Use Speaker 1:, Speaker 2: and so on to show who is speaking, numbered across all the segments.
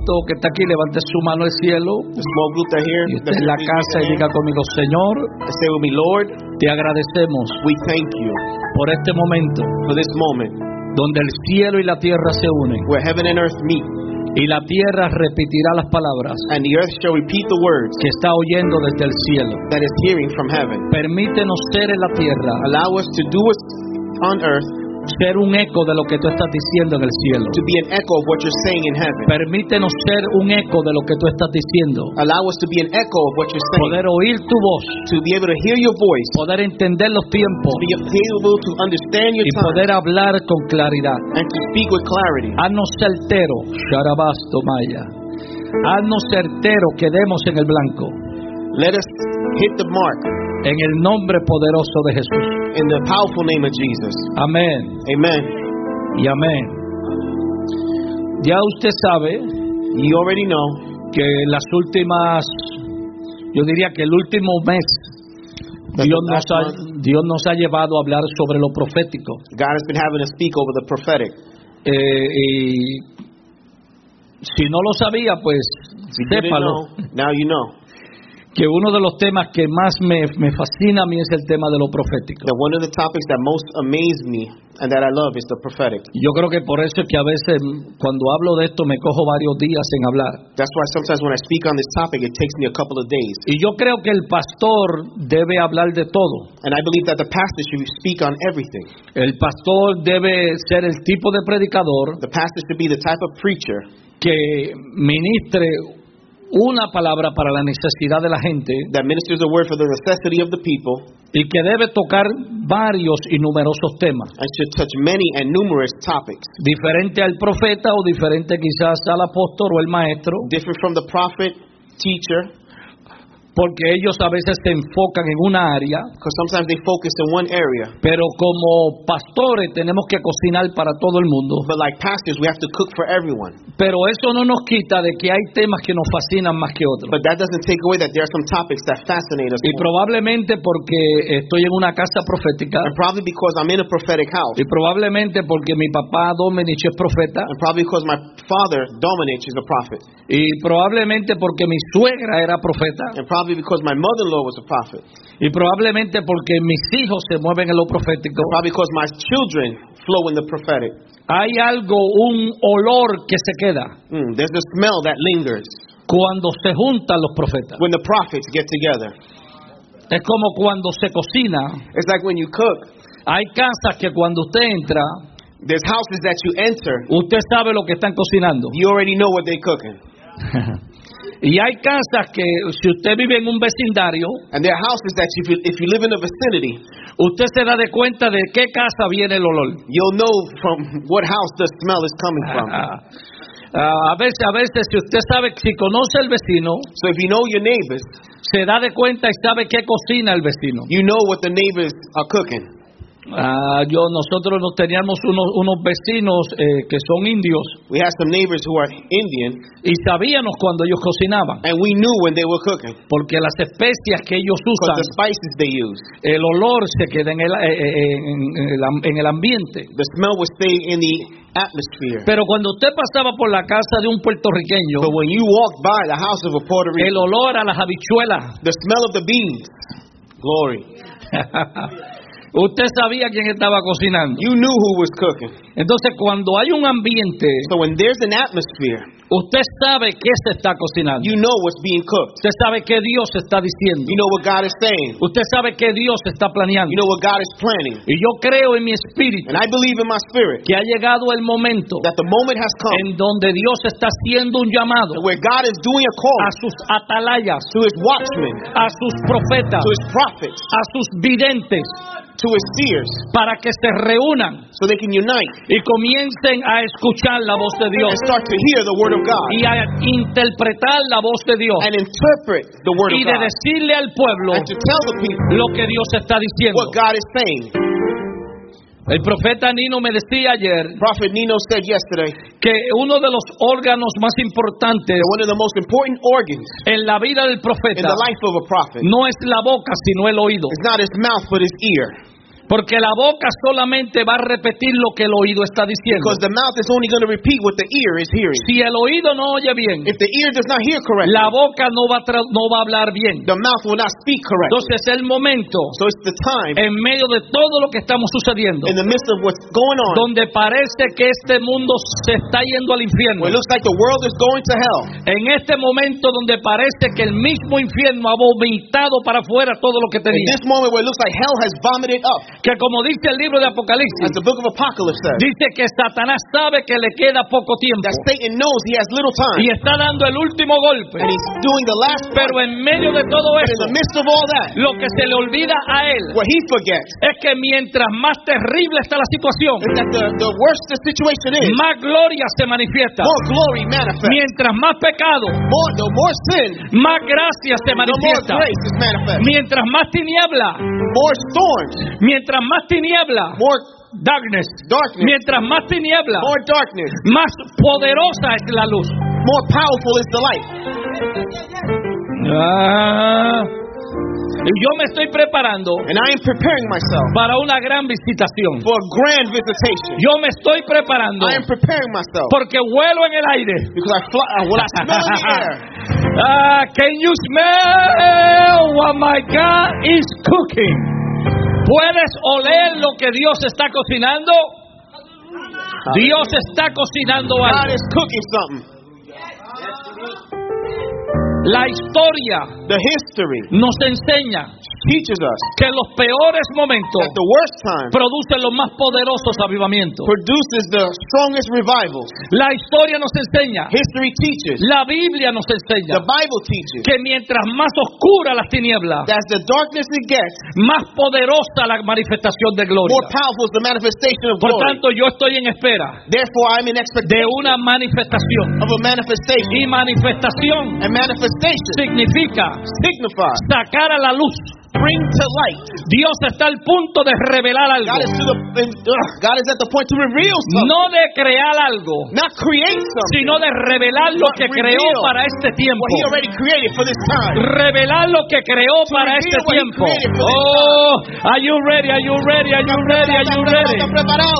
Speaker 1: grupito que está aquí, levante su mano al cielo.
Speaker 2: The small group that here,
Speaker 1: Y usted en la casa y diga conmigo, Señor,
Speaker 2: say with me, Lord,
Speaker 1: te agradecemos
Speaker 2: we thank you
Speaker 1: por este momento
Speaker 2: for this moment
Speaker 1: donde el cielo y la tierra se unen.
Speaker 2: where heaven and earth meet,
Speaker 1: Y la tierra repetirá las palabras
Speaker 2: and the earth shall repeat the words
Speaker 1: que está oyendo desde el cielo.
Speaker 2: that is hearing from heaven.
Speaker 1: Permítenos ser en la tierra,
Speaker 2: Allow us to do it on earth,
Speaker 1: ser un eco de lo que tú estás diciendo en el cielo.
Speaker 2: to be an echo of what you're saying in heaven.
Speaker 1: Permítenos ser un eco de lo que tú estás diciendo.
Speaker 2: Allow us to be an echo of what you're saying,
Speaker 1: Poder oír tu voz,
Speaker 2: to be able to hear your voice,
Speaker 1: poder entender los tiempos
Speaker 2: to be able to understand your
Speaker 1: y
Speaker 2: time,
Speaker 1: poder hablar con claridad.
Speaker 2: and to speak with clarity.
Speaker 1: Haznos certero, Sharabasto Maya. Haznos certero, quedemos en el blanco.
Speaker 2: Let us hit the mark
Speaker 1: En el nombre poderoso de Jesús.
Speaker 2: in the powerful name of Jesus.
Speaker 1: Amén
Speaker 2: Amen.
Speaker 1: y amén. Ya usted sabe
Speaker 2: You already know
Speaker 1: que las últimas, yo diría que el último mes, Dios nos ha llevado a hablar sobre lo profético.
Speaker 2: God has been having us speak over the prophetic.
Speaker 1: Y si no lo sabía, pues
Speaker 2: If you didn't
Speaker 1: sépalo,
Speaker 2: know, now you know
Speaker 1: que uno de los temas que más me fascina a mí es el tema de lo profético.
Speaker 2: that one of the topics that most amaze me and that I love is the prophetic.
Speaker 1: Yo creo que por eso es que a veces cuando hablo de esto me cojo varios días en hablar.
Speaker 2: That's why sometimes when I speak on this topic, it takes me a couple of days.
Speaker 1: Y yo creo que el pastor debe hablar de todo.
Speaker 2: And I believe that the pastor should speak on everything.
Speaker 1: El pastor debe ser el tipo de predicador
Speaker 2: The pastor should be the type of preacher
Speaker 1: que ministre una palabra para la necesidad de la gente
Speaker 2: that ministers a word for the necessity of the people
Speaker 1: y que debe tocar varios y numerosos temas,
Speaker 2: and should touch many and numerous topics,
Speaker 1: diferente al profeta o diferente quizás al apóstol o el maestro,
Speaker 2: different from the prophet, teacher,
Speaker 1: porque ellos a veces se enfocan en una área,
Speaker 2: because sometimes they focus in one area.
Speaker 1: pero como pastores tenemos que cocinar para todo el mundo.
Speaker 2: But like pastors, we have to cook for everyone.
Speaker 1: Pero eso no nos quita de que hay temas que nos fascinan más que otros.
Speaker 2: But that doesn't take away that there are some topics that fascinate us
Speaker 1: Y
Speaker 2: more.
Speaker 1: probablemente porque estoy en una casa profética,
Speaker 2: And probably because I'm in a prophetic house.
Speaker 1: y probablemente porque mi papá Domenech es profeta,
Speaker 2: And probably because my father, Domenech, is a prophet.
Speaker 1: y probablemente porque mi suegra era profeta,
Speaker 2: And probably because my mother-in-law was a prophet.
Speaker 1: y probablemente porque mis hijos se mueven en lo profético.
Speaker 2: And probably because my children flow in the prophetic.
Speaker 1: Hay algo, un olor que se queda
Speaker 2: There's a smell that lingers
Speaker 1: cuando se juntan los profetas.
Speaker 2: when the prophets get together.
Speaker 1: Es como cuando se cocina.
Speaker 2: It's like when you cook.
Speaker 1: Hay casas que cuando usted entra,
Speaker 2: There's houses that you enter.
Speaker 1: usted sabe lo que están cocinando.
Speaker 2: You already know what they're cooking.
Speaker 1: Y hay casas que si usted vive en un vecindario,
Speaker 2: And there are houses that if you live in a vicinity,
Speaker 1: usted se da de cuenta de qué casa viene el olor.
Speaker 2: you'll know from what house the smell is coming from.
Speaker 1: A veces si usted sabe, si conoce al vecino,
Speaker 2: So if you know your neighbors,
Speaker 1: se da de cuenta y sabe qué cocina el vecino.
Speaker 2: you know what the neighbors are cooking.
Speaker 1: Nosotros nos teníamos unos vecinos que son indios
Speaker 2: We had some neighbors who are Indian,
Speaker 1: y sabíamos cuando ellos cocinaban,
Speaker 2: and we knew when they were cooking
Speaker 1: porque las especias que ellos
Speaker 2: because
Speaker 1: usan,
Speaker 2: the spices they use.
Speaker 1: el olor se queda en el ambiente.
Speaker 2: The smell would stay in the atmosphere.
Speaker 1: Pero cuando usted pasaba por la casa de un puertorriqueño,
Speaker 2: But when you walked by the house of a Puerto
Speaker 1: el
Speaker 2: Rican,
Speaker 1: olor a las habichuelas,
Speaker 2: the smell of the beans, glory.
Speaker 1: usted sabía quién estaba cocinando.
Speaker 2: You knew who was cooking.
Speaker 1: Entonces, cuando hay un ambiente,
Speaker 2: So when there's an atmosphere,
Speaker 1: usted sabe qué se está cocinando.
Speaker 2: you know what's being cooked.
Speaker 1: Usted sabe qué Dios está diciendo.
Speaker 2: You know what God is saying.
Speaker 1: Usted sabe qué Dios está planeando.
Speaker 2: You know what God is planning.
Speaker 1: Y yo creo en mi espíritu
Speaker 2: And I believe in my spirit
Speaker 1: que ha llegado el momento
Speaker 2: that the moment has come
Speaker 1: en donde Dios está haciendo un llamado
Speaker 2: where God is doing a call
Speaker 1: a sus atalayas,
Speaker 2: to his watchmen,
Speaker 1: a sus profetas,
Speaker 2: to his prophets,
Speaker 1: a sus videntes,
Speaker 2: to his seers,
Speaker 1: para que se reúnan
Speaker 2: so they can unite
Speaker 1: y comiencen a escuchar la voz de Dios
Speaker 2: and start to hear the word of God
Speaker 1: y a interpretar la voz de Dios
Speaker 2: and interpret the word
Speaker 1: y
Speaker 2: of
Speaker 1: de
Speaker 2: God
Speaker 1: decirle al pueblo
Speaker 2: and to tell the people
Speaker 1: lo que Dios está diciendo.
Speaker 2: what God is saying.
Speaker 1: El profeta Nino me decía ayer
Speaker 2: Prophet Nino said yesterday
Speaker 1: que uno de los órganos más importantes
Speaker 2: that one of the most important organs
Speaker 1: en la vida del
Speaker 2: in
Speaker 1: profeta
Speaker 2: the life of a prophet
Speaker 1: no es la boca sino el oído.
Speaker 2: is not his mouth but his ear.
Speaker 1: Porque la boca solamente va a repetir lo que el oído está diciendo.
Speaker 2: Because the mouth is only going to repeat what the ear is hearing.
Speaker 1: Si el oído no oye bien,
Speaker 2: If the ear does not hear correctly,
Speaker 1: la boca no va a hablar bien.
Speaker 2: the mouth will not speak correctly.
Speaker 1: Entonces es el momento,
Speaker 2: So it's the time,
Speaker 1: en medio de todo lo que estamos sucediendo,
Speaker 2: in the midst of what's going on,
Speaker 1: donde parece que este mundo se está yendo al infierno.
Speaker 2: where it looks like the world is going to hell.
Speaker 1: En este momento donde parece que el mismo infierno ha vomitado para afuera todo lo que
Speaker 2: In
Speaker 1: tenía.
Speaker 2: this moment where it looks like hell has vomited up,
Speaker 1: Que como dice el libro de Apocalipsis,
Speaker 2: as the book of Apocalypse says,
Speaker 1: dice que Satanás sabe que le queda poco tiempo
Speaker 2: that Satan knows he has little time,
Speaker 1: y está dando el último golpe.
Speaker 2: and he's doing the last part.
Speaker 1: Pero en medio de todo
Speaker 2: But in
Speaker 1: eso,
Speaker 2: the midst of all that,
Speaker 1: lo que se le olvida a él
Speaker 2: what he forgets
Speaker 1: es que mientras más terrible está la situación,
Speaker 2: is that the worse the situation is,
Speaker 1: más gloria se manifiesta.
Speaker 2: more glory manifests.
Speaker 1: Mientras más pecado,
Speaker 2: The more sin,
Speaker 1: más gracia se
Speaker 2: the more
Speaker 1: manifiesta.
Speaker 2: grace is manifest.
Speaker 1: Mientras más tiniebla,
Speaker 2: More storms,
Speaker 1: mientras más tiniebla,
Speaker 2: more
Speaker 1: darkness.
Speaker 2: darkness,
Speaker 1: Mientras más tiniebla,
Speaker 2: more darkness,
Speaker 1: más poderosa es la luz.
Speaker 2: more powerful is the light.
Speaker 1: Y yo me estoy preparando
Speaker 2: And I am preparing myself
Speaker 1: para una gran visitación.
Speaker 2: for a grand visitation.
Speaker 1: Yo me estoy preparando
Speaker 2: I am preparing myself
Speaker 1: porque vuelo en el aire.
Speaker 2: because I smell in the air.
Speaker 1: Can you smell what my God is cooking? ¿Puedes oler lo que Dios está cocinando? Dios está cocinando
Speaker 2: God
Speaker 1: algo.
Speaker 2: is cooking something.
Speaker 1: La historia
Speaker 2: The history
Speaker 1: nos enseña
Speaker 2: teaches us
Speaker 1: que los peores momentos
Speaker 2: that the worst time
Speaker 1: producen los más poderosos avivamientos.
Speaker 2: produces the strongest revivals.
Speaker 1: La historia nos enseña,
Speaker 2: History teaches,
Speaker 1: la Biblia nos enseña
Speaker 2: the Bible teaches,
Speaker 1: que mientras más oscura las tinieblas,
Speaker 2: that as the darkness it gets,
Speaker 1: más poderosa la manifestación de gloria.
Speaker 2: more powerful is the manifestation of
Speaker 1: Por
Speaker 2: glory.
Speaker 1: tanto, yo estoy en espera
Speaker 2: Therefore, I'm in
Speaker 1: de
Speaker 2: expectation
Speaker 1: una manifestación.
Speaker 2: of a manifestation.
Speaker 1: Y manifestación
Speaker 2: And manifestation
Speaker 1: significa
Speaker 2: signifies
Speaker 1: sacar a la luz.
Speaker 2: bring to light.
Speaker 1: Dios está al punto de revelar algo,
Speaker 2: God is at the point to reveal something,
Speaker 1: no de crear algo,
Speaker 2: not create something.
Speaker 1: sino de revelar lo que creó
Speaker 2: Reveal
Speaker 1: para este tiempo.
Speaker 2: What he already created for this time.
Speaker 1: Revelar lo que creó para este
Speaker 2: reveal what he
Speaker 1: tiempo.
Speaker 2: created for this
Speaker 1: Oh, are you ready? Are you ready? Are you ready? Are you ready?
Speaker 2: Está preparado.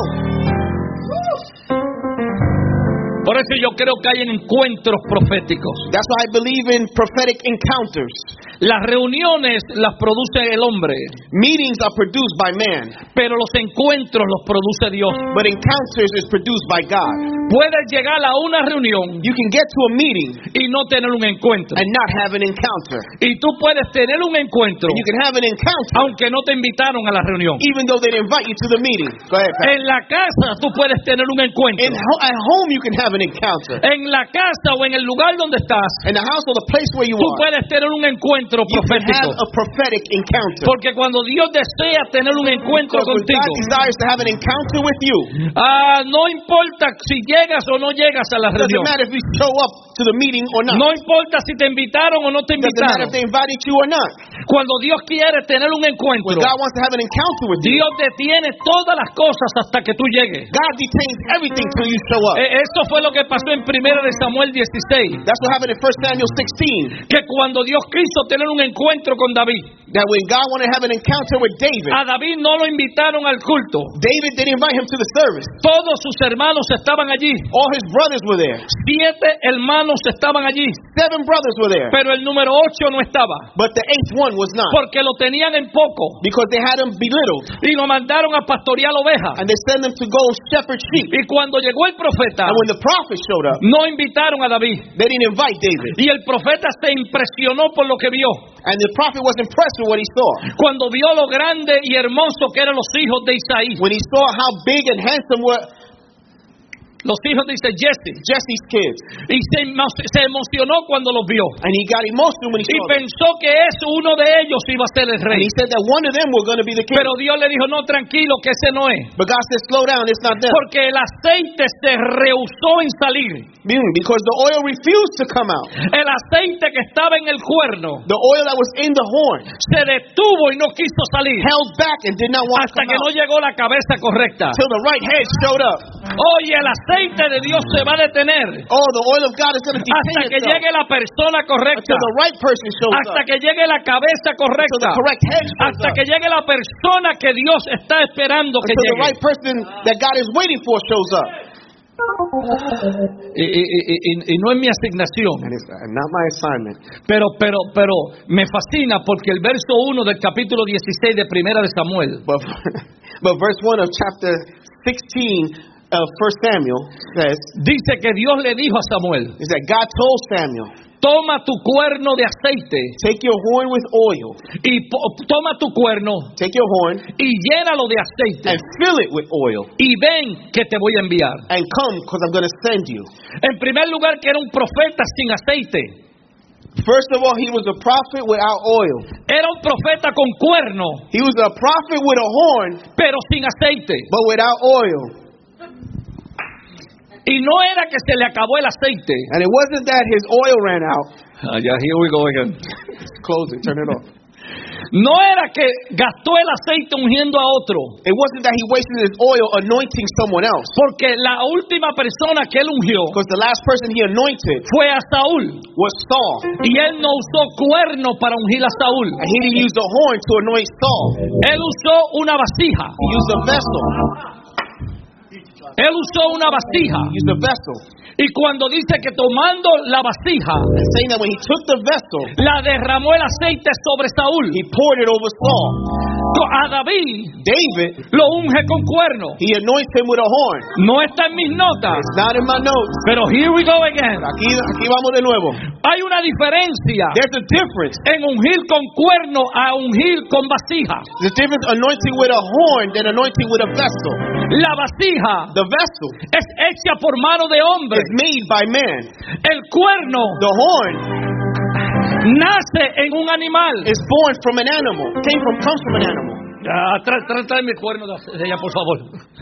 Speaker 1: Por eso yo creo que hay encuentros proféticos.
Speaker 2: That's why I believe in prophetic encounters.
Speaker 1: Las reuniones las produce el hombre,
Speaker 2: Meetings are produced by man,
Speaker 1: pero los encuentros los produce Dios.
Speaker 2: but encounters is produced by God.
Speaker 1: Puedes llegar a una reunión
Speaker 2: You can get to a meeting
Speaker 1: y no tener un encuentro.
Speaker 2: and not have an encounter.
Speaker 1: Y tú puedes tener un encuentro
Speaker 2: And you can have an encounter
Speaker 1: aunque no te invitaron a la reunión.
Speaker 2: even though they didn't invite you to the meeting. Go ahead, Pat.
Speaker 1: En la casa tú puedes tener un encuentro.
Speaker 2: At home you can have an encounter.
Speaker 1: En la casa o en el lugar donde estás,
Speaker 2: In the house or the place where you
Speaker 1: tú
Speaker 2: are,
Speaker 1: puedes tener un encuentro
Speaker 2: you can have
Speaker 1: profético.
Speaker 2: a prophetic encounter.
Speaker 1: Porque cuando Dios desea tener un encuentro
Speaker 2: Because when
Speaker 1: contigo,
Speaker 2: God desires to have an encounter with you,
Speaker 1: no importa si llegas o no llegas a la
Speaker 2: doesn't
Speaker 1: reunión.
Speaker 2: matter if you show up to the meeting or not.
Speaker 1: No importa si te invitaron o no te
Speaker 2: Doesn't matter
Speaker 1: invitaron.
Speaker 2: if they invited you or not.
Speaker 1: Cuando Dios quiere tener un
Speaker 2: When
Speaker 1: encuentro,
Speaker 2: God wants to have an encounter with you,
Speaker 1: Dios detiene todas las cosas hasta que tú llegues.
Speaker 2: God detains everything till you show up.
Speaker 1: Eso fue lo que pasó en 1 de Samuel 16.
Speaker 2: That's what happened in 1 Samuel 16.
Speaker 1: Que cuando Dios quiso tener un encuentro con David,
Speaker 2: That when God wanted to have an encounter with David,
Speaker 1: a David no lo invitaron al culto.
Speaker 2: David didn't invite him to the service.
Speaker 1: Todos sus hermanos estaban allí.
Speaker 2: All his brothers were there.
Speaker 1: 7 hermanos estaban allí,
Speaker 2: 7 brothers were there.
Speaker 1: pero el número 8 no estaba,
Speaker 2: But the 8th one was not.
Speaker 1: porque lo tenían en poco
Speaker 2: Because they had him belittled.
Speaker 1: y lo mandaron a pastorear ovejas.
Speaker 2: And they sent him to go shepherd sheep.
Speaker 1: Y cuando llegó el profeta,
Speaker 2: And when the prophet showed up,
Speaker 1: no invitaron a David.
Speaker 2: they didn't invite David.
Speaker 1: Y el profeta se impresionó por lo que vio.
Speaker 2: And the prophet was impressed with what he saw.
Speaker 1: Cuando vio lo grande y hermoso que eran los hijos de Isaí,
Speaker 2: When he saw how big and handsome were
Speaker 1: los hijos de Jesse,
Speaker 2: Jesse's kids.
Speaker 1: y se emocionó cuando los vio.
Speaker 2: And he got emotional when he
Speaker 1: Y
Speaker 2: saw them.
Speaker 1: pensó que uno de ellos iba a ser el
Speaker 2: And
Speaker 1: rey.
Speaker 2: he said that one of them were going to be the king.
Speaker 1: Pero Dios le dijo, no, tranquilo, que ese no es.
Speaker 2: But God said, slow down, it's not them.
Speaker 1: Porque el aceite se rehusó en salir.
Speaker 2: Because the oil refused to come out.
Speaker 1: El aceite que estaba en el cuerno
Speaker 2: The oil that was in the horn
Speaker 1: se detuvo y no quiso salir
Speaker 2: held back and did not want to
Speaker 1: hasta
Speaker 2: come
Speaker 1: que no
Speaker 2: out
Speaker 1: llegó la cabeza correcta.
Speaker 2: till the right head showed up.
Speaker 1: Oye, el aceite de Dios se va a detener
Speaker 2: Oh, the oil of God is going to
Speaker 1: hasta
Speaker 2: detain
Speaker 1: que
Speaker 2: itself
Speaker 1: llegue la persona correcta,
Speaker 2: until the right person shows
Speaker 1: hasta
Speaker 2: up,
Speaker 1: que llegue la cabeza
Speaker 2: until
Speaker 1: correcta,
Speaker 2: the correct head shows
Speaker 1: hasta
Speaker 2: up,
Speaker 1: que llegue la persona que Dios está esperando que
Speaker 2: until the
Speaker 1: llegue.
Speaker 2: right person that God is waiting for shows up.
Speaker 1: Y no es mi asignación,
Speaker 2: And it's not my assignment.
Speaker 1: pero me fascina porque el verso 1 del capítulo 16 de Primera de Samuel
Speaker 2: But verse 1 of chapter 16 of 1 Samuel says,
Speaker 1: dice que Dios le dijo a Samuel:
Speaker 2: is that God told Samuel,
Speaker 1: toma tu cuerno de aceite
Speaker 2: take your horn with oil,
Speaker 1: y toma tu cuerno
Speaker 2: take your horn
Speaker 1: y llénalo de aceite
Speaker 2: and fill it with oil,
Speaker 1: y ven que te voy a enviar.
Speaker 2: and come because I'm going to send you.
Speaker 1: En primer lugar, que era un profeta sin aceite.
Speaker 2: First of all, he was a prophet without oil.
Speaker 1: Era un profeta con cuerno,
Speaker 2: He was a prophet with a horn,
Speaker 1: pero sin aceite.
Speaker 2: but without oil.
Speaker 1: Y no era que se le acabó el aceite.
Speaker 2: And it wasn't that his oil ran out.
Speaker 1: Here we go again.
Speaker 2: Close it, turn it off.
Speaker 1: No era que gastó el aceite ungiendo a otro,
Speaker 2: It wasn't that he wasted his oil anointing someone else.
Speaker 1: porque la última persona que él ungió
Speaker 2: Because the last person he anointed
Speaker 1: fue a Saúl,
Speaker 2: was Saul.
Speaker 1: y él no usó cuerno para ungir a Saúl.
Speaker 2: And he didn't use the horn to anoint Saul.
Speaker 1: Él usó una vasija.
Speaker 2: He used a vessel.
Speaker 1: Él usó una vasija.
Speaker 2: He used a vessel.
Speaker 1: Y cuando dice que tomando la vasija,
Speaker 2: And saying that when he took the vessel,
Speaker 1: la derramó el aceite sobre Saúl.
Speaker 2: he poured it over Saul.
Speaker 1: A David
Speaker 2: David,
Speaker 1: lo unge con cuerno.
Speaker 2: he anoints him with a horn.
Speaker 1: No está en mis notas,
Speaker 2: It's not in my notes.
Speaker 1: pero here we go again.
Speaker 2: Aquí vamos de nuevo.
Speaker 1: Hay una diferencia
Speaker 2: There's a difference.
Speaker 1: en ungir con cuerno a ungir con vasija.
Speaker 2: There's a difference anointing with a horn than anointing with a vessel.
Speaker 1: La vasija
Speaker 2: The vessel
Speaker 1: es hecha por mano de hombre.
Speaker 2: is made by man.
Speaker 1: El cuerno
Speaker 2: The horn
Speaker 1: nace en un animal.
Speaker 2: is born from an animal. Comes from an animal.
Speaker 1: Trae mi cuerno de ella, por favor.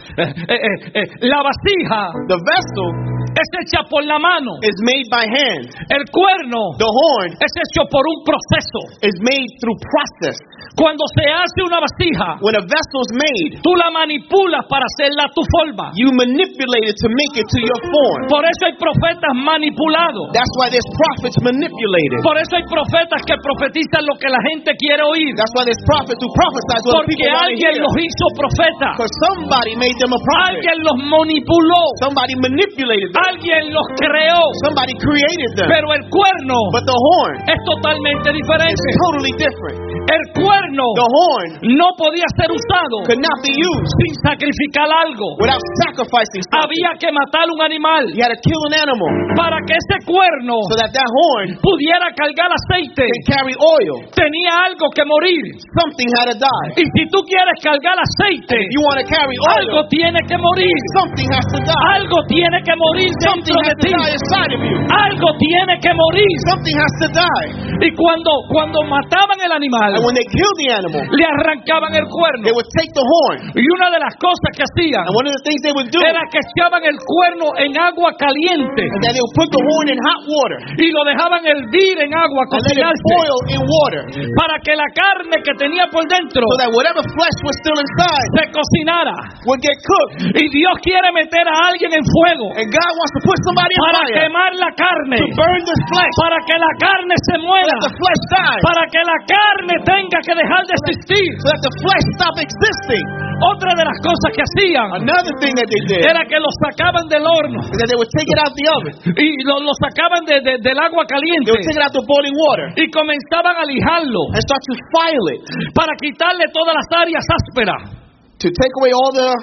Speaker 1: La vasija
Speaker 2: The vessel
Speaker 1: es hecha por la mano.
Speaker 2: is made by hand.
Speaker 1: El cuerno
Speaker 2: The horn
Speaker 1: es hecho por un proceso.
Speaker 2: is made through process.
Speaker 1: Cuando se hace una vasija,
Speaker 2: When a vessel is made,
Speaker 1: tú la manipulas para hacerla a tu forma.
Speaker 2: you manipulate it to make it to your form.
Speaker 1: Por eso hay profetas manipulados.
Speaker 2: That's why there's prophets manipulated.
Speaker 1: Por eso hay profetas que profetizan lo que la gente quiere oír.
Speaker 2: That's why there's prophets who prophesy what
Speaker 1: Porque
Speaker 2: people want to
Speaker 1: alguien
Speaker 2: hear.
Speaker 1: los hizo profetas.
Speaker 2: Because somebody made them a prophet.
Speaker 1: Alguien los manipuló.
Speaker 2: Somebody manipulated them.
Speaker 1: Alguien los creó.
Speaker 2: Somebody created them.
Speaker 1: Pero el cuerno
Speaker 2: But the horn
Speaker 1: es totalmente
Speaker 2: is
Speaker 1: diferente.
Speaker 2: totally different.
Speaker 1: El cuerno
Speaker 2: The horn
Speaker 1: no podía ser usado
Speaker 2: could not be used
Speaker 1: sin sacrificar algo.
Speaker 2: without sacrificing something.
Speaker 1: Había que matar un animal
Speaker 2: You had to kill an animal
Speaker 1: para que ese cuerno
Speaker 2: so that horn
Speaker 1: pudiera cargar aceite.
Speaker 2: can carry oil.
Speaker 1: Tenía algo que morir.
Speaker 2: Something had to die.
Speaker 1: Y si tú quieres cargar aceite,
Speaker 2: If you want to carry
Speaker 1: algo
Speaker 2: oil,
Speaker 1: tiene que morir.
Speaker 2: something has to die.
Speaker 1: Algo tiene que morir
Speaker 2: Something
Speaker 1: dentro de
Speaker 2: has to
Speaker 1: ti.
Speaker 2: die inside of you.
Speaker 1: Algo tiene que morir.
Speaker 2: Something has to die.
Speaker 1: Y cuando mataban el animal,
Speaker 2: And when they killed the animal,
Speaker 1: le arrancaban el cuerno.
Speaker 2: they would take the horn.
Speaker 1: Y una de las cosas que hacían
Speaker 2: And one of the things they would do is
Speaker 1: era que echaban el cuerno en agua caliente
Speaker 2: that they would put the horn in hot water
Speaker 1: y lo dejaban hervir en agua,
Speaker 2: and let it
Speaker 1: cocinarse,
Speaker 2: boil in water
Speaker 1: para que la carne que tenía por dentro
Speaker 2: so that whatever flesh was still inside
Speaker 1: se cocinara.
Speaker 2: would get cooked.
Speaker 1: Y Dios quiere meter a alguien en fuego
Speaker 2: And God wants to put somebody in
Speaker 1: para
Speaker 2: fire
Speaker 1: quemar la carne,
Speaker 2: to burn this flesh,
Speaker 1: para que la carne se muera,
Speaker 2: let the flesh die,
Speaker 1: para que la carne tenga que dejar de existir.
Speaker 2: so that the flesh stop existing.
Speaker 1: Otra de las cosas que hacían
Speaker 2: Another thing that they did
Speaker 1: era que lo sacaban del horno
Speaker 2: is that they would take it out the oven.
Speaker 1: y lo sacaban del agua caliente
Speaker 2: They would take it out the boiling water
Speaker 1: y comenzaban a lijarlo
Speaker 2: and start to file it
Speaker 1: para quitarle todas las áreas ásperas,
Speaker 2: to take away all the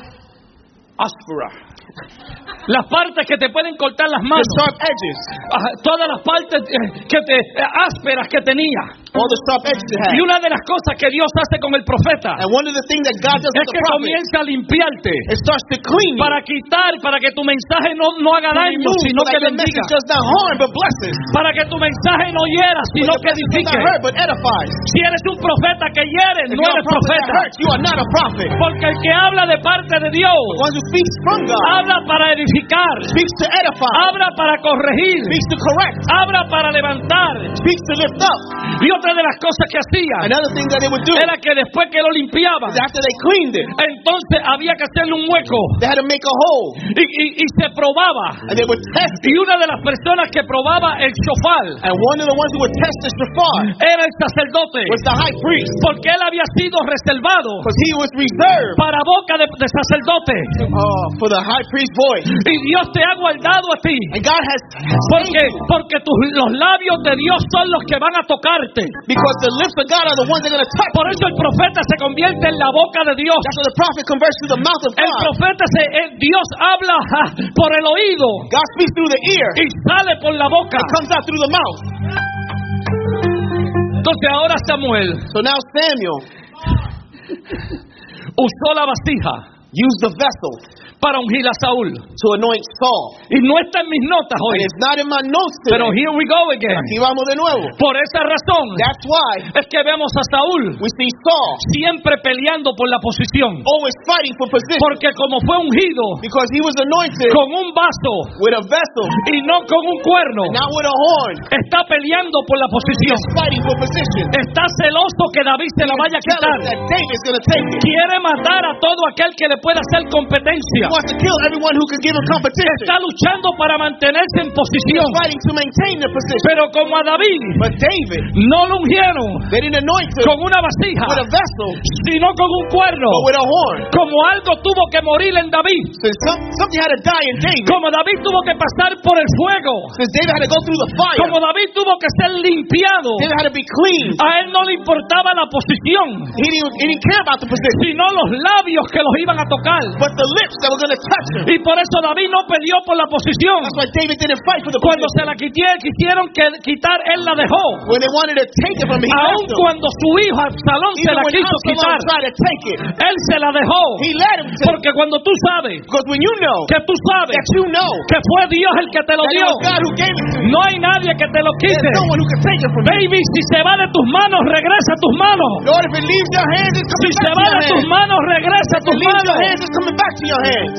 Speaker 2: aspera,
Speaker 1: las partes que te pueden cortar las
Speaker 2: the
Speaker 1: manos,
Speaker 2: sharp edges,
Speaker 1: todas las partes ásperas que tenía.
Speaker 2: all the sharp edges it had.
Speaker 1: Y una de las cosas que Dios hace con el profeta
Speaker 2: And one of the things that God does
Speaker 1: es
Speaker 2: with
Speaker 1: que
Speaker 2: the prophet,
Speaker 1: comienza a limpiarte
Speaker 2: it starts to clean you,
Speaker 1: para quitar, para que tu mensaje no haga
Speaker 2: to
Speaker 1: daño,
Speaker 2: remove,
Speaker 1: sino
Speaker 2: so that
Speaker 1: que
Speaker 2: your
Speaker 1: bendiga,
Speaker 2: message does not harm but blesses,
Speaker 1: para que tu mensaje no hiera,
Speaker 2: so
Speaker 1: sino
Speaker 2: your
Speaker 1: que
Speaker 2: message does
Speaker 1: edifique.
Speaker 2: not hurt but edifies.
Speaker 1: Si eres un profeta que hiere,
Speaker 2: If
Speaker 1: no
Speaker 2: you're
Speaker 1: eres
Speaker 2: a prophet that
Speaker 1: profeta.
Speaker 2: hurts, you are not a prophet.
Speaker 1: Porque el que habla de parte de Dios,
Speaker 2: One who speaks from God,
Speaker 1: habla para edificar,
Speaker 2: speaks to edify,
Speaker 1: habla para corregir,
Speaker 2: speaks to correct,
Speaker 1: habla para levantar.
Speaker 2: speaks to lift up.
Speaker 1: Dios Otra de las cosas que hacían
Speaker 2: Another thing that they would do
Speaker 1: era que después que lo limpiaban,
Speaker 2: is after they cleaned it,
Speaker 1: entonces había que hacerle un hueco
Speaker 2: they had to make a hole,
Speaker 1: y se probaba.
Speaker 2: and they would test it.
Speaker 1: Y una de las personas que probaba el shofar
Speaker 2: And one of the ones who would test the shofar
Speaker 1: era el sacerdote,
Speaker 2: was the high priest,
Speaker 1: porque él había sido reservado
Speaker 2: because he was reserved
Speaker 1: para boca de sacerdote.
Speaker 2: for the high priest voice.
Speaker 1: Y Dios te ha guardado a ti,
Speaker 2: And God has
Speaker 1: porque los labios de Dios son los que van a tocarte.
Speaker 2: because the lips of God are the ones that are going to touch.
Speaker 1: Por eso el profeta se convierte en la boca de Dios.
Speaker 2: That's why the prophet converts to the mouth of
Speaker 1: El
Speaker 2: God.
Speaker 1: profeta Dios habla por el oído
Speaker 2: God speaks through the ear.
Speaker 1: y sale por la boca.
Speaker 2: It comes out through the mouth.
Speaker 1: Entonces ahora Samuel
Speaker 2: So now Samuel
Speaker 1: usó la vasija
Speaker 2: used the vessel
Speaker 1: para ungir a Saúl.
Speaker 2: to anoint Saul.
Speaker 1: Y no está en mis notas
Speaker 2: And
Speaker 1: hoy,
Speaker 2: it's not in my notes today.
Speaker 1: pero here we go again.
Speaker 2: Aquí vamos de nuevo.
Speaker 1: Por esa razón
Speaker 2: That's why
Speaker 1: es que vemos a Saúl
Speaker 2: we see Saul
Speaker 1: siempre peleando por la posición.
Speaker 2: always fighting for position,
Speaker 1: Porque como fue ungido
Speaker 2: because he was anointed
Speaker 1: con un vaso
Speaker 2: with a vessel,
Speaker 1: y no con un cuerno,
Speaker 2: not with a horn.
Speaker 1: está peleando por la posición.
Speaker 2: He's fighting for position.
Speaker 1: Está celoso que David se la vaya a
Speaker 2: Jealous
Speaker 1: quitar.
Speaker 2: that David's going to take it.
Speaker 1: Quiere matar a todo aquel que le pueda hacer
Speaker 2: He
Speaker 1: competencia.
Speaker 2: wants to kill everyone who can give him competition.
Speaker 1: Está luchando para mantenerse en posición.
Speaker 2: He's fighting to maintain the position.
Speaker 1: Pero como a David
Speaker 2: But David,
Speaker 1: no lo ungieron
Speaker 2: they didn't anoint him
Speaker 1: con una vasija,
Speaker 2: with a vessel,
Speaker 1: sino con un cuerno.
Speaker 2: but with a horn.
Speaker 1: Como algo tuvo que morir en David.
Speaker 2: So something had to die in David.
Speaker 1: Como David tuvo que pasar por el fuego.
Speaker 2: Since David had to go through the fire.
Speaker 1: Como David tuvo que ser limpiado.
Speaker 2: David had to be clean.
Speaker 1: A él no le importaba la posición,
Speaker 2: He didn't care about the position,
Speaker 1: sino los labios que los iban a tocar.
Speaker 2: but the lips that were going to touch him.
Speaker 1: Y por eso David no peleó por la posición.
Speaker 2: That's why David didn't fight for the
Speaker 1: Cuando
Speaker 2: position.
Speaker 1: se la quisieron quitar, él la dejó.
Speaker 2: When they wanted to take it from him, he
Speaker 1: Aun
Speaker 2: left him.
Speaker 1: cuando su hijo Absalón se
Speaker 2: Even
Speaker 1: la
Speaker 2: when
Speaker 1: quiso
Speaker 2: Absalom
Speaker 1: quitar,
Speaker 2: tried to take it,
Speaker 1: él se la dejó.
Speaker 2: he let him take it.
Speaker 1: Porque cuando tú sabes
Speaker 2: Because when you know
Speaker 1: que tú sabes
Speaker 2: that you know
Speaker 1: que fue Dios el que te lo
Speaker 2: that it
Speaker 1: dio,
Speaker 2: was God who gave it to you,
Speaker 1: no hay nadie que te lo
Speaker 2: there's
Speaker 1: quite.
Speaker 2: no one who can take it from you.
Speaker 1: Baby, si se va de tus manos, regresa a tus manos.
Speaker 2: Lord, if it leaves your hands, it's
Speaker 1: Si
Speaker 2: coming
Speaker 1: se
Speaker 2: back
Speaker 1: va
Speaker 2: to
Speaker 1: de
Speaker 2: your
Speaker 1: tus
Speaker 2: hands.
Speaker 1: manos, regresa a
Speaker 2: If
Speaker 1: tus
Speaker 2: it leaves your
Speaker 1: manos.
Speaker 2: hands, it's coming back to your hands.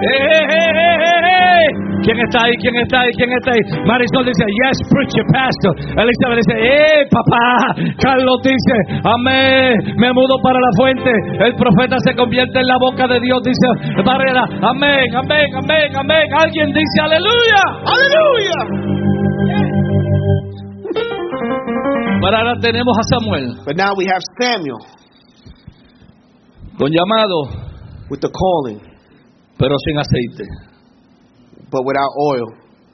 Speaker 1: ¿Quién está ahí? ¿Quién está ahí? ¿Quién está ahí? Marisol dice, yes, preacher, pastor. Elizabeth dice, papá. Carlos dice, amén, me mudo para la fuente. El profeta se convierte en la boca de Dios, dice Barrera, amén, amén, amén, amén. Alguien dice, aleluya.
Speaker 2: Hallelujah.
Speaker 1: Pero ahora tenemos a Samuel
Speaker 2: But now we have Samuel
Speaker 1: con llamado,
Speaker 2: with the calling,
Speaker 1: pero sin aceite.
Speaker 2: but without oil.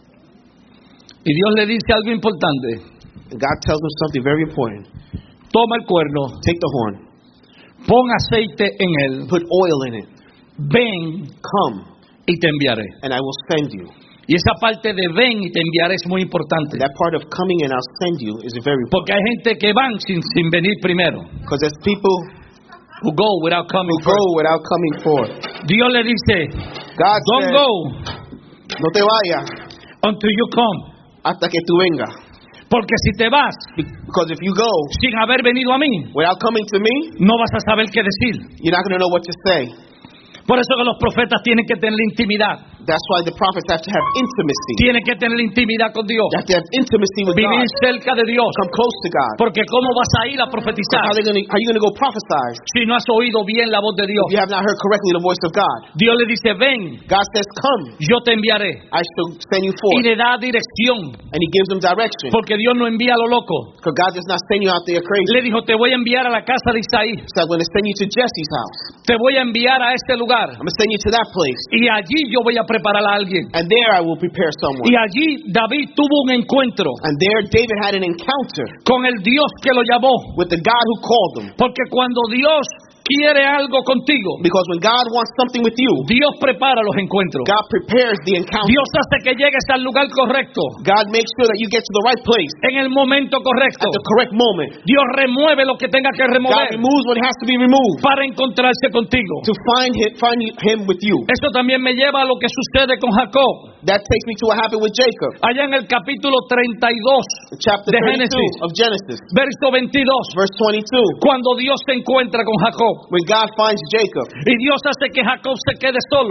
Speaker 1: Y Dios le dice algo importante.
Speaker 2: And God tells him something very important.
Speaker 1: Toma el cuerno,
Speaker 2: Take the horn,
Speaker 1: pon aceite en él,
Speaker 2: put oil in it,
Speaker 1: ven
Speaker 2: come,
Speaker 1: y te enviaré.
Speaker 2: and I will send you.
Speaker 1: Y esa parte de ven y te enviaré es muy importante.
Speaker 2: That part of coming and I'll send you is very important.
Speaker 1: Porque hay gente que van sin venir primero.
Speaker 2: Because there's people
Speaker 1: Who go without coming
Speaker 2: who go
Speaker 1: first.
Speaker 2: without coming forth.
Speaker 1: Dios le dice,
Speaker 2: God
Speaker 1: don't
Speaker 2: said,
Speaker 1: go
Speaker 2: no te vayas
Speaker 1: until you come.
Speaker 2: hasta que tú vengas.
Speaker 1: Porque si te vas
Speaker 2: Because if you go
Speaker 1: sin haber venido a mí,
Speaker 2: without coming to me,
Speaker 1: no vas a saber qué decir.
Speaker 2: you're not going to know what to say.
Speaker 1: Por eso que los profetas tienen que tener intimidad.
Speaker 2: That's why the prophets have to have intimacy.
Speaker 1: Tienen que tener intimidad con Dios.
Speaker 2: They have to have intimacy with
Speaker 1: Vivir
Speaker 2: God.
Speaker 1: cerca de Dios.
Speaker 2: Come close to God.
Speaker 1: Porque ¿cómo vas a ir a profetizar
Speaker 2: How are you going to go prophesy
Speaker 1: si no has oído bien la voz de Dios?
Speaker 2: if you have not heard correctly the voice of God?
Speaker 1: Dios le dice, ven,
Speaker 2: God says, come,
Speaker 1: yo te enviaré.
Speaker 2: I shall send you
Speaker 1: Y
Speaker 2: forth.
Speaker 1: le da dirección.
Speaker 2: And he gives them direction.
Speaker 1: Porque Dios no envía a lo loco.
Speaker 2: Because God does not send you out there crazy.
Speaker 1: Le dijo, te voy a enviar a la casa de Isaí.
Speaker 2: So I'm going to send you to Jesse's house.
Speaker 1: Te voy a enviar a este lugar.
Speaker 2: I'm going to send you to that place.
Speaker 1: Y allí yo voy a preparar a alguien.
Speaker 2: And there I will prepare someone.
Speaker 1: Y allí David tuvo un encuentro
Speaker 2: And there David had an encounter
Speaker 1: con el Dios que lo llamó.
Speaker 2: with the God who called him.
Speaker 1: Porque cuando Dios quiere algo contigo,
Speaker 2: Because when God wants something with you,
Speaker 1: Dios prepara los encuentros.
Speaker 2: God prepares the encounter.
Speaker 1: Dios hace que llegues al lugar correcto,
Speaker 2: God makes sure that you get to the right place
Speaker 1: en el momento correcto.
Speaker 2: at the correct moment.
Speaker 1: Dios remueve lo que tenga que
Speaker 2: God
Speaker 1: remover
Speaker 2: removes what has to be removed
Speaker 1: para encontrarse contigo.
Speaker 2: to find him with you.
Speaker 1: Eso también me lleva a lo que sucede con Jacob.
Speaker 2: That takes me to what happened with Jacob.
Speaker 1: Allá en el capítulo 32,
Speaker 2: Chapter
Speaker 1: de
Speaker 2: 32
Speaker 1: Génesis.
Speaker 2: of Genesis,
Speaker 1: verso 22,
Speaker 2: verse 22.
Speaker 1: cuando Dios se encuentra con Jacob
Speaker 2: When God finds Jacob
Speaker 1: y Dios hace que Jacob se quede solo.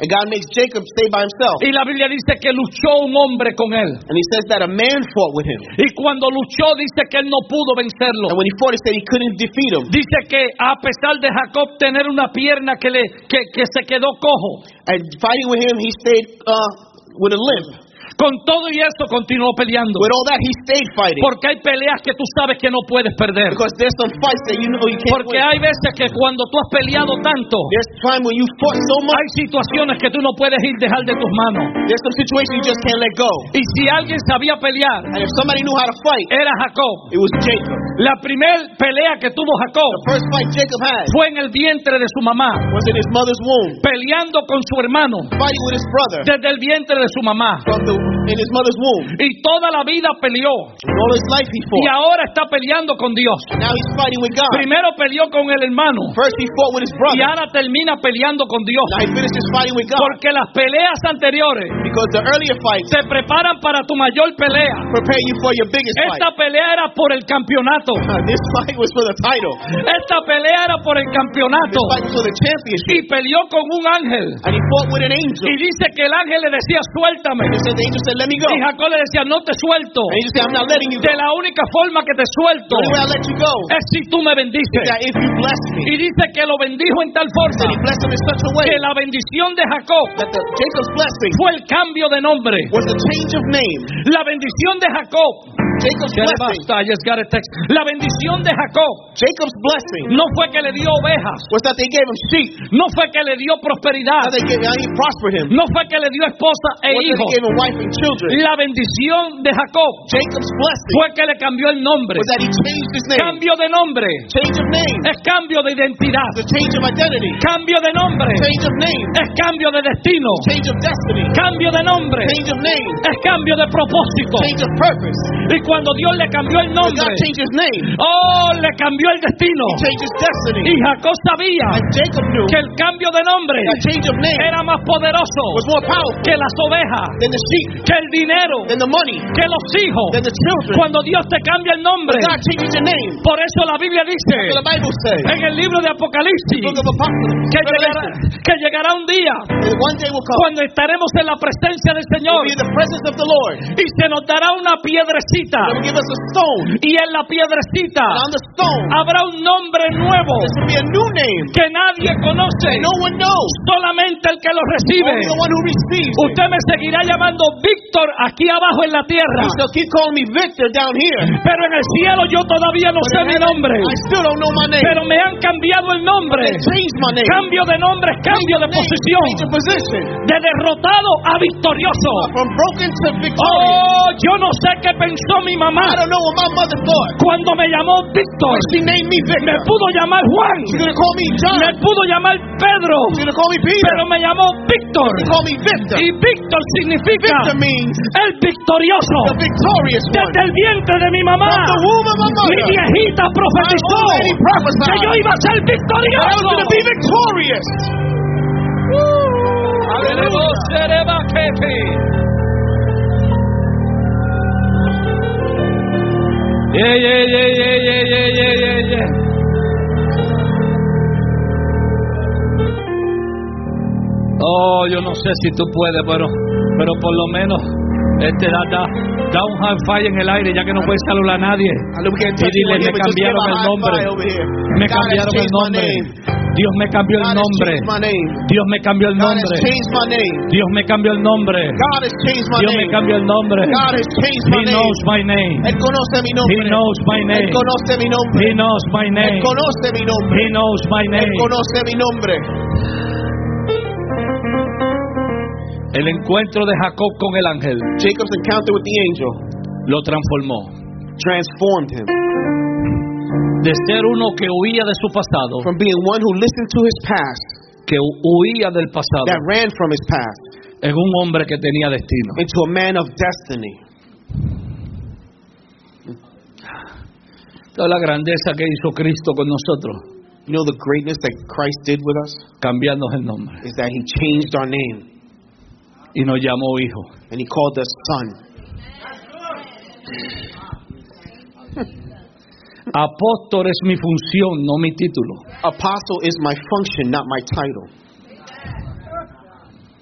Speaker 2: And God makes Jacob stay by himself.
Speaker 1: Y la Biblia dice que luchó un hombre con él.
Speaker 2: And he says that a man fought with him.
Speaker 1: Y cuando luchó dice que él no pudo vencerlo.
Speaker 2: And when he fought, he said he couldn't defeat him.
Speaker 1: Dice que a pesar de Jacob tener una pierna que se quedó cojo,
Speaker 2: And fighting with him, he stayed with a limp.
Speaker 1: con todo y eso continuó peleando.
Speaker 2: With all that, he stayed fighting.
Speaker 1: Porque hay peleas que tú sabes que no puedes perder.
Speaker 2: Because there's some fights that you know you can't
Speaker 1: Porque
Speaker 2: win.
Speaker 1: hay veces que cuando tú has peleado tanto,
Speaker 2: There's time when you fought so much.
Speaker 1: hay situaciones que tú no puedes dejar de tus manos.
Speaker 2: There's some situations you just can't let go.
Speaker 1: Y si alguien sabía pelear,
Speaker 2: And if somebody knew how to fight,
Speaker 1: era Jacob.
Speaker 2: it was Jacob.
Speaker 1: La primera pelea que tuvo Jacob
Speaker 2: The first fight Jacob had
Speaker 1: fue en el vientre de su mamá,
Speaker 2: was in his mother's womb,
Speaker 1: peleando con su hermano
Speaker 2: fighting with his brother
Speaker 1: desde el vientre de su mamá.
Speaker 2: in his mother's womb.
Speaker 1: Y toda la vida peleó.
Speaker 2: And all his life he
Speaker 1: Y
Speaker 2: fought.
Speaker 1: ahora está peleando con Dios.
Speaker 2: Now he's fighting with God.
Speaker 1: Primero peleó con el hermano.
Speaker 2: First he fought with his
Speaker 1: Y
Speaker 2: brother.
Speaker 1: ahora termina peleando con Dios.
Speaker 2: Now he finishes fighting with God.
Speaker 1: Porque las peleas anteriores
Speaker 2: Because the earlier fights
Speaker 1: te preparan para tu mayor pelea.
Speaker 2: prepare you for your biggest fight.
Speaker 1: Esta pelea era por el campeonato.
Speaker 2: This fight was for the title.
Speaker 1: Esta pelea era por el
Speaker 2: This
Speaker 1: campeonato.
Speaker 2: fight was for the championship.
Speaker 1: Y peleó con un ángel.
Speaker 2: And he fought with an angel.
Speaker 1: Y dice que el ángel le decía, suéltame.
Speaker 2: And the angel said, let me go.
Speaker 1: Y Jacob le decía, no te suelto.
Speaker 2: And he said, I'm not letting you go.
Speaker 1: De la única forma que te suelto
Speaker 2: The only way I let you go
Speaker 1: es si tú me
Speaker 2: is
Speaker 1: bendices.
Speaker 2: that if you bless me.
Speaker 1: Y dice que lo bendijo en tal
Speaker 2: He
Speaker 1: forma
Speaker 2: said he blessed him in such a way
Speaker 1: que la bendición de Jacob
Speaker 2: that Jacob's blessing
Speaker 1: fue el cambio de nombre.
Speaker 2: was a change of name.
Speaker 1: La bendición de Jacob.
Speaker 2: Jacob's
Speaker 1: Ya le
Speaker 2: blessing,
Speaker 1: basta, I just got a text. La bendición de Jacob
Speaker 2: Jacob's blessing
Speaker 1: no fue que le dio ovejas,
Speaker 2: was that they gave him sheep.
Speaker 1: no fue que le dio prosperidad,
Speaker 2: He prospered him.
Speaker 1: no fue que le dio esposa e
Speaker 2: Was that
Speaker 1: hijos.
Speaker 2: he gave him wife and children.
Speaker 1: La bendición de Jacob
Speaker 2: Jacob's blessing
Speaker 1: fue que le cambió el nombre.
Speaker 2: was that he changed his name.
Speaker 1: Cambio de nombre
Speaker 2: Change of name.
Speaker 1: es cambio de identidad.
Speaker 2: The change of identity.
Speaker 1: Cambio de nombre
Speaker 2: Change of name.
Speaker 1: es cambio de destino.
Speaker 2: Change of destiny.
Speaker 1: Cambio de nombre
Speaker 2: Change of name.
Speaker 1: es cambio de propósito.
Speaker 2: Change of purpose.
Speaker 1: Y cuando Dios le cambió el
Speaker 2: When
Speaker 1: nombre,
Speaker 2: God changed his name,
Speaker 1: oh, le cambió el destino.
Speaker 2: he changed his destiny.
Speaker 1: Y Jacob sabía
Speaker 2: And Jacob knew
Speaker 1: que el cambio de nombre
Speaker 2: that change of name
Speaker 1: era más poderoso
Speaker 2: was more powerful
Speaker 1: que las ovejas,
Speaker 2: than the sheep,
Speaker 1: que el dinero,
Speaker 2: than the money,
Speaker 1: que los hijos.
Speaker 2: than the children.
Speaker 1: Cuando Dios te cambia el nombre,
Speaker 2: When God changes your name,
Speaker 1: por eso la Biblia dice
Speaker 2: so the Bible says,
Speaker 1: en el libro de Apocalipsis
Speaker 2: Book of Apocalypse,
Speaker 1: que llegará un día
Speaker 2: and one day will come,
Speaker 1: cuando estaremos en la presencia del Señor
Speaker 2: will be in the presence of the Lord.
Speaker 1: y se nos dará una piedrecita
Speaker 2: He will give us a stone,
Speaker 1: y en la piedrecita
Speaker 2: and on the stone,
Speaker 1: habrá un nombre nuevo
Speaker 2: this will be a new name
Speaker 1: que nadie conoce,
Speaker 2: no one knows,
Speaker 1: solamente el que lo recibe.
Speaker 2: only the one who receives it.
Speaker 1: Usted me seguirá llamando Víctor aquí abajo en la tierra,
Speaker 2: He shall keep calling me Victor down here.
Speaker 1: pero en el cielo yo todavía no sé mi nombre,
Speaker 2: I still don't know my name.
Speaker 1: pero me han cambiado el nombre.
Speaker 2: They changed my name.
Speaker 1: Cambio de nombre es cambio de
Speaker 2: Change of
Speaker 1: posición,
Speaker 2: position.
Speaker 1: de derrotado a victorioso.
Speaker 2: From broken to victorious.
Speaker 1: Oh, yo no sé qué pensó mi mamá
Speaker 2: I don't know what my mother thought.
Speaker 1: cuando me llamó Víctor.
Speaker 2: She named me
Speaker 1: Me
Speaker 2: Victor.
Speaker 1: pudo llamar Juan,
Speaker 2: She's gonna call me John.
Speaker 1: me pudo llamar Pedro,
Speaker 2: She's gonna call me Peter.
Speaker 1: pero me llamó Víctor.
Speaker 2: Call me Victor.
Speaker 1: Y Víctor significa
Speaker 2: Victor means
Speaker 1: el victorioso.
Speaker 2: the victorious one.
Speaker 1: Desde el vientre de mi mamá,
Speaker 2: From the womb of my
Speaker 1: mi
Speaker 2: mother,
Speaker 1: viejita profetizó
Speaker 2: my old lady prophesied
Speaker 1: que yo iba a ser
Speaker 2: I was
Speaker 1: victorioso.
Speaker 2: gonna be victorious.
Speaker 1: Yeah. Oh, yo no sé si tú puedes, pero por lo menos da un high five en el aire ya que no puedes saludar a nadie. Y dile, me cambiaron el nombre. Me cambiaron el nombre. Dios me cambió el nombre. Dios me cambió el nombre. Dios me cambió el nombre. Dios me cambió el nombre. He knows my name.
Speaker 2: Él conoce mi
Speaker 1: He
Speaker 2: nombre.
Speaker 1: knows my name.
Speaker 2: Él conoce mi nombre.
Speaker 1: He knows my
Speaker 2: Él
Speaker 1: name.
Speaker 2: conoce mi nombre.
Speaker 1: He knows my
Speaker 2: Él
Speaker 1: name.
Speaker 2: conoce mi nombre.
Speaker 1: El encuentro de Jacob con el ángel
Speaker 2: Jacob's encounter with the angel
Speaker 1: lo transformó.
Speaker 2: transformed him
Speaker 1: De ser uno que huía de su pasado,
Speaker 2: from being one who listened to his past,
Speaker 1: que huía del pasado,
Speaker 2: that ran from his past,
Speaker 1: en un hombre que tenía destino.
Speaker 2: into a man of destiny.
Speaker 1: Toda la grandeza que hizo Cristo con nosotros,
Speaker 2: You know the greatness that Christ did with us
Speaker 1: cambiando el nombre,
Speaker 2: is that he changed our name
Speaker 1: y nos llamó hijo.
Speaker 2: and he called us son.
Speaker 1: Apóstol es mi función, no mi título.
Speaker 2: Apostle is my function, not my title.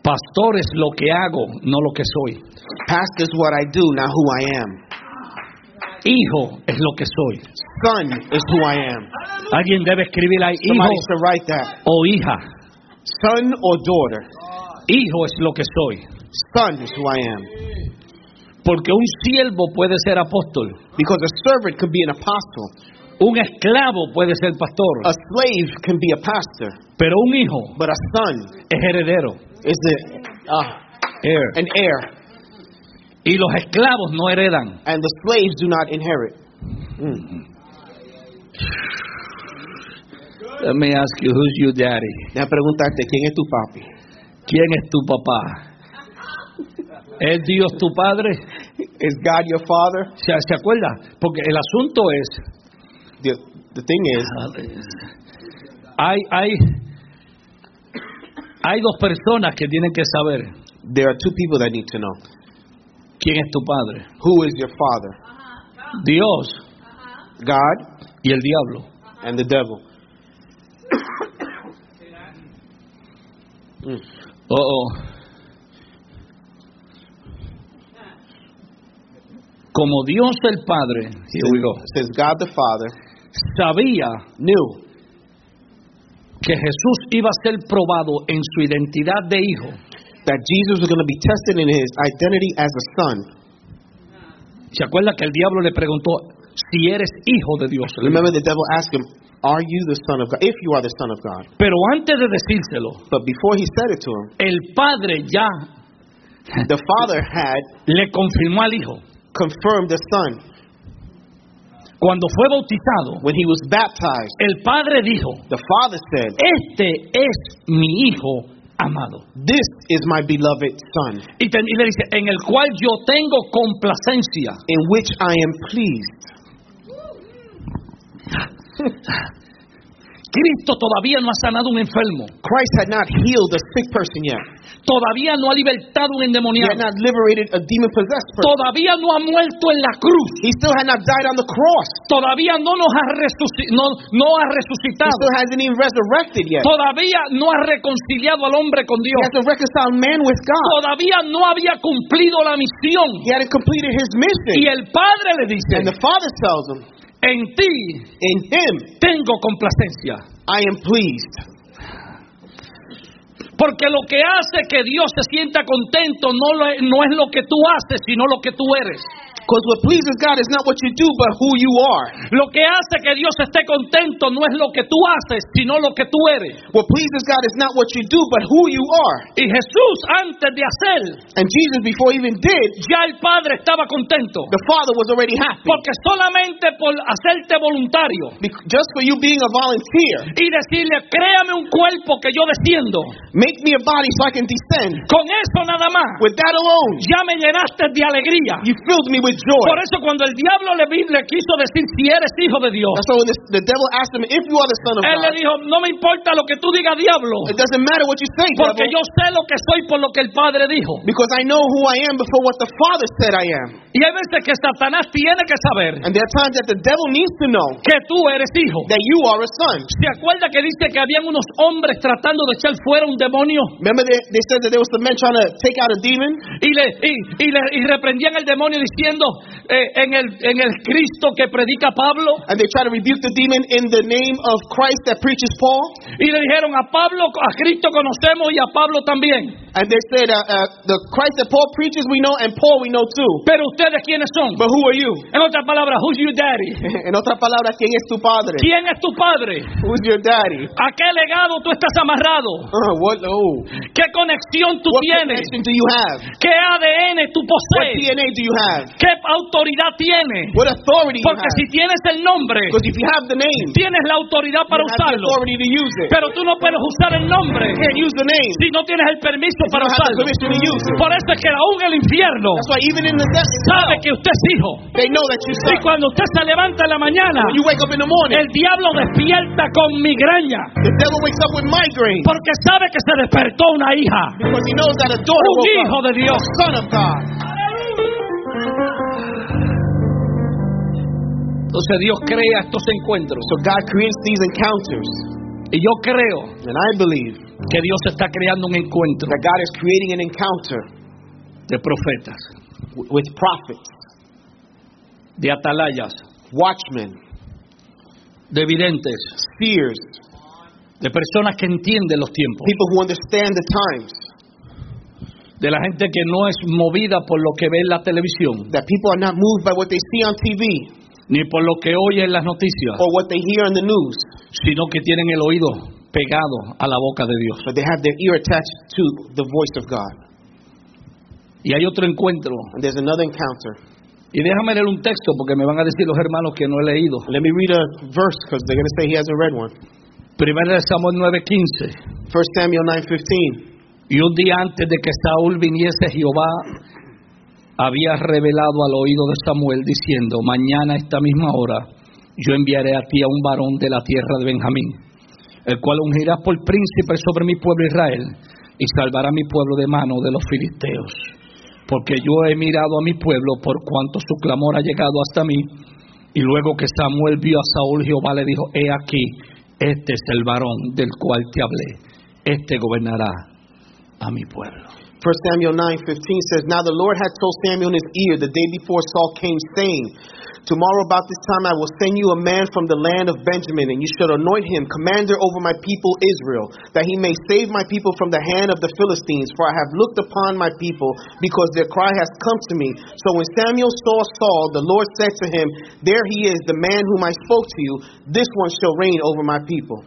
Speaker 1: Pastor es lo que hago, no lo que soy.
Speaker 2: Pastor is what I do, not who I am.
Speaker 1: Hijo es lo que soy.
Speaker 2: Son is who I am.
Speaker 1: Alguien debe escribir ahí, hijo
Speaker 2: Somebody should write that.
Speaker 1: o hija.
Speaker 2: Son or daughter.
Speaker 1: Hijo es lo que soy.
Speaker 2: Son is who I am.
Speaker 1: Porque un siervo puede ser apóstol.
Speaker 2: Because a servant could be an apostle.
Speaker 1: Un esclavo puede ser pastor.
Speaker 2: A slave can be a pastor.
Speaker 1: Pero un hijo
Speaker 2: But a son
Speaker 1: es heredero.
Speaker 2: is
Speaker 1: Heir.
Speaker 2: an heir.
Speaker 1: Y los esclavos no heredan.
Speaker 2: And the slaves do not inherit.
Speaker 1: Let me ask you, who's your daddy?
Speaker 2: Déjame preguntarte, ¿quién es tu papi?
Speaker 1: ¿Quién es tu papá? ¿Es Dios tu padre?
Speaker 2: Is God your father?
Speaker 1: ¿Se acuerda? Porque el asunto es,
Speaker 2: The thing is,
Speaker 1: hay dos personas que tienen que saber
Speaker 2: there are two people that need to know.
Speaker 1: quién es tu padre.
Speaker 2: Who is your father?
Speaker 1: Dios
Speaker 2: God
Speaker 1: y el diablo.
Speaker 2: and the devil.
Speaker 1: Como Dios el Padre, here we go,
Speaker 2: Since God the Father
Speaker 1: sabía
Speaker 2: knew
Speaker 1: que Jesús iba a ser probado en su identidad de hijo,
Speaker 2: that Jesus was going to be tested in his identity as a son.
Speaker 1: ¿se acuerda que el diablo le preguntó si eres hijo de Dios?
Speaker 2: Remember, the devil asked him, "Are you the son of God? If you are the son of God."
Speaker 1: Pero antes de decírselo,
Speaker 2: But before he said it to him,
Speaker 1: el Padre ya
Speaker 2: the Father had
Speaker 1: le confirmó al hijo.
Speaker 2: confirmed the Son.
Speaker 1: Cuando fue bautizado,
Speaker 2: When he was baptized,
Speaker 1: el Padre dijo,
Speaker 2: the Father said,
Speaker 1: este es mi hijo amado.
Speaker 2: "This is my beloved Son,
Speaker 1: Y le dice, en el cual yo tengo complacencia.
Speaker 2: in which I am pleased."
Speaker 1: Cristo todavía no ha sanado un enfermo.
Speaker 2: Christ had not healed a sick person yet.
Speaker 1: Todavía no ha libertado un
Speaker 2: He had
Speaker 1: endemoniado.
Speaker 2: not liberated a demon-possessed person.
Speaker 1: Todavía no ha muerto en la cruz.
Speaker 2: He still had not died on the cross.
Speaker 1: Todavía no ha
Speaker 2: He
Speaker 1: resucitado.
Speaker 2: still hasn't even resurrected yet.
Speaker 1: Todavía no ha reconciliado al hombre con
Speaker 2: He
Speaker 1: Dios.
Speaker 2: hasn't reconciled man with God.
Speaker 1: Todavía no había cumplido la misión.
Speaker 2: He hadn't completed his
Speaker 1: Y
Speaker 2: mission.
Speaker 1: el Padre le dice,
Speaker 2: And the Father tells him,
Speaker 1: en ti
Speaker 2: "In him
Speaker 1: tengo complacencia.
Speaker 2: I am pleased."
Speaker 1: Porque lo que hace que Dios se sienta contento no es lo que tú haces, sino lo que tú eres.
Speaker 2: Because what pleases God is not what you do, but who you are.
Speaker 1: Lo que hace que Dios esté contento no es lo que tú haces, sino lo que tú eres.
Speaker 2: What pleases God is not what you do, but who you are.
Speaker 1: Y Jesús, antes de hacer,
Speaker 2: And Jesus, before he even did,
Speaker 1: ya el Padre estaba contento.
Speaker 2: the Father was already happy.
Speaker 1: Porque solamente por hacerte voluntario
Speaker 2: Just for you being a volunteer,
Speaker 1: y decirle, créame un cuerpo que yo desciendo,
Speaker 2: make me a body so I can descend.
Speaker 1: con eso nada más,
Speaker 2: With that alone,
Speaker 1: ya me llenaste de alegría.
Speaker 2: you filled me with
Speaker 1: Por
Speaker 2: joy.
Speaker 1: eso cuando el diablo le quiso decir si eres hijo de Dios,
Speaker 2: That's why when the devil asked him, "If you are the Son of
Speaker 1: él le
Speaker 2: God,"
Speaker 1: dijo, no me importa lo que tú digas, diablo,
Speaker 2: it doesn't matter what you say,
Speaker 1: porque
Speaker 2: devil,
Speaker 1: yo sé lo que soy por lo que el Padre dijo.
Speaker 2: because I know who I am before what the Father said I am.
Speaker 1: Y hay veces que Satanás tiene que saber
Speaker 2: And there are times that the devil needs to know
Speaker 1: que tú eres hijo.
Speaker 2: that you are a son.
Speaker 1: ¿Se acuerda que dice que habían unos hombres tratando de echar fuera un demonio?
Speaker 2: Remember they said that there was some men trying to take out a demon?
Speaker 1: Y reprendían al demonio diciendo en el Cristo que predica Pablo.
Speaker 2: And they try to rebuke the demon in the name of Christ that preaches Paul.
Speaker 1: Y le dijeron a Cristo conocemos y a Pablo también.
Speaker 2: And they said, the Christ that Paul preaches we know, and Paul we know too.
Speaker 1: Pero ustedes quiénes son?
Speaker 2: But who are you?
Speaker 1: En otras palabras, who's your daddy?
Speaker 2: En otras palabras, ¿quién es tu padre?
Speaker 1: ¿Quién es tu padre?
Speaker 2: Who's your daddy?
Speaker 1: ¿A qué legado tú estás amarrado? ¿Qué conexión tú
Speaker 2: What
Speaker 1: tienes?
Speaker 2: connection do you have?
Speaker 1: ¿Qué ADN tú
Speaker 2: What
Speaker 1: posees?
Speaker 2: DNA do you have?
Speaker 1: ¿Qué autoridad tienes?
Speaker 2: What authority you
Speaker 1: Porque
Speaker 2: have?
Speaker 1: si tienes el nombre,
Speaker 2: Because if you have the name,
Speaker 1: tienes la autoridad para
Speaker 2: you have the
Speaker 1: usarlo.
Speaker 2: authority to use it.
Speaker 1: Pero tú no puedes usar el nombre
Speaker 2: You can't use the name.
Speaker 1: si no tienes el permiso
Speaker 2: You
Speaker 1: para
Speaker 2: don't have the
Speaker 1: usarlo.
Speaker 2: permission to use it.
Speaker 1: Por eso es que aún el infierno
Speaker 2: That's why even in the death
Speaker 1: sabe que usted es hijo.
Speaker 2: they know that you
Speaker 1: Y
Speaker 2: son.
Speaker 1: cuando usted se levanta en la mañana,
Speaker 2: When you wake up in the morning,
Speaker 1: el diablo despierta con migraña.
Speaker 2: the devil wakes up with migraine
Speaker 1: Porque sabe que se despertó una hija,
Speaker 2: because he knows that a daughter
Speaker 1: un
Speaker 2: woke
Speaker 1: hijo
Speaker 2: up,
Speaker 1: de Dios.
Speaker 2: son of God.
Speaker 1: Entonces Dios crea estos encuentros.
Speaker 2: So God creates these encounters,
Speaker 1: Y yo creo
Speaker 2: and I believe
Speaker 1: que Dios está creando un encuentro
Speaker 2: that God is creating an encounter
Speaker 1: de profetas,
Speaker 2: with prophets,
Speaker 1: de atalayas,
Speaker 2: watchmen,
Speaker 1: de videntes,
Speaker 2: seers,
Speaker 1: de personas que entienden los tiempos,
Speaker 2: people who understand the times,
Speaker 1: de la gente que no es movida por lo que ve en la televisión,
Speaker 2: that people are not moved by what they see on TV
Speaker 1: ni por lo que oye en las noticias,
Speaker 2: or what they hear in the news,
Speaker 1: sino que tienen el oído pegado a la boca de Dios.
Speaker 2: but they have their ear attached to the voice of God.
Speaker 1: Y hay otro encuentro.
Speaker 2: And there's another encounter.
Speaker 1: Y déjame leer un texto porque me van a decir los hermanos que no he leído.
Speaker 2: Let me read a verse because they're going to say he hasn't read one.
Speaker 1: Primera de Samuel 9:15.
Speaker 2: 1 Samuel 9:15.
Speaker 1: Y un día antes de que Saúl viniese, Jehová había revelado al oído de Samuel diciendo: mañana a esta misma hora yo enviaré a ti a un varón de la tierra de Benjamín, el cual ungirás por príncipe sobre mi pueblo Israel y salvará a mi pueblo de mano de los filisteos. Porque yo he mirado a mi pueblo por cuanto su clamor ha llegado hasta mí. Y luego que Samuel vio a Saúl, Jehová le dijo: he aquí, este es el varón del cual te hablé, este gobernará a mi pueblo.
Speaker 2: 1 Samuel 9:15 says, Now the Lord had told Samuel in his ear the day before Saul came, saying, Tomorrow about this time I will send you a man from the land of Benjamin, and you shall anoint him commander over my people Israel, that he may save my people from the hand of the Philistines. For I have looked upon my people, because their cry has come to me. So when Samuel saw Saul, the Lord said to him, There he is, the man whom I spoke to you. This one shall reign over my people.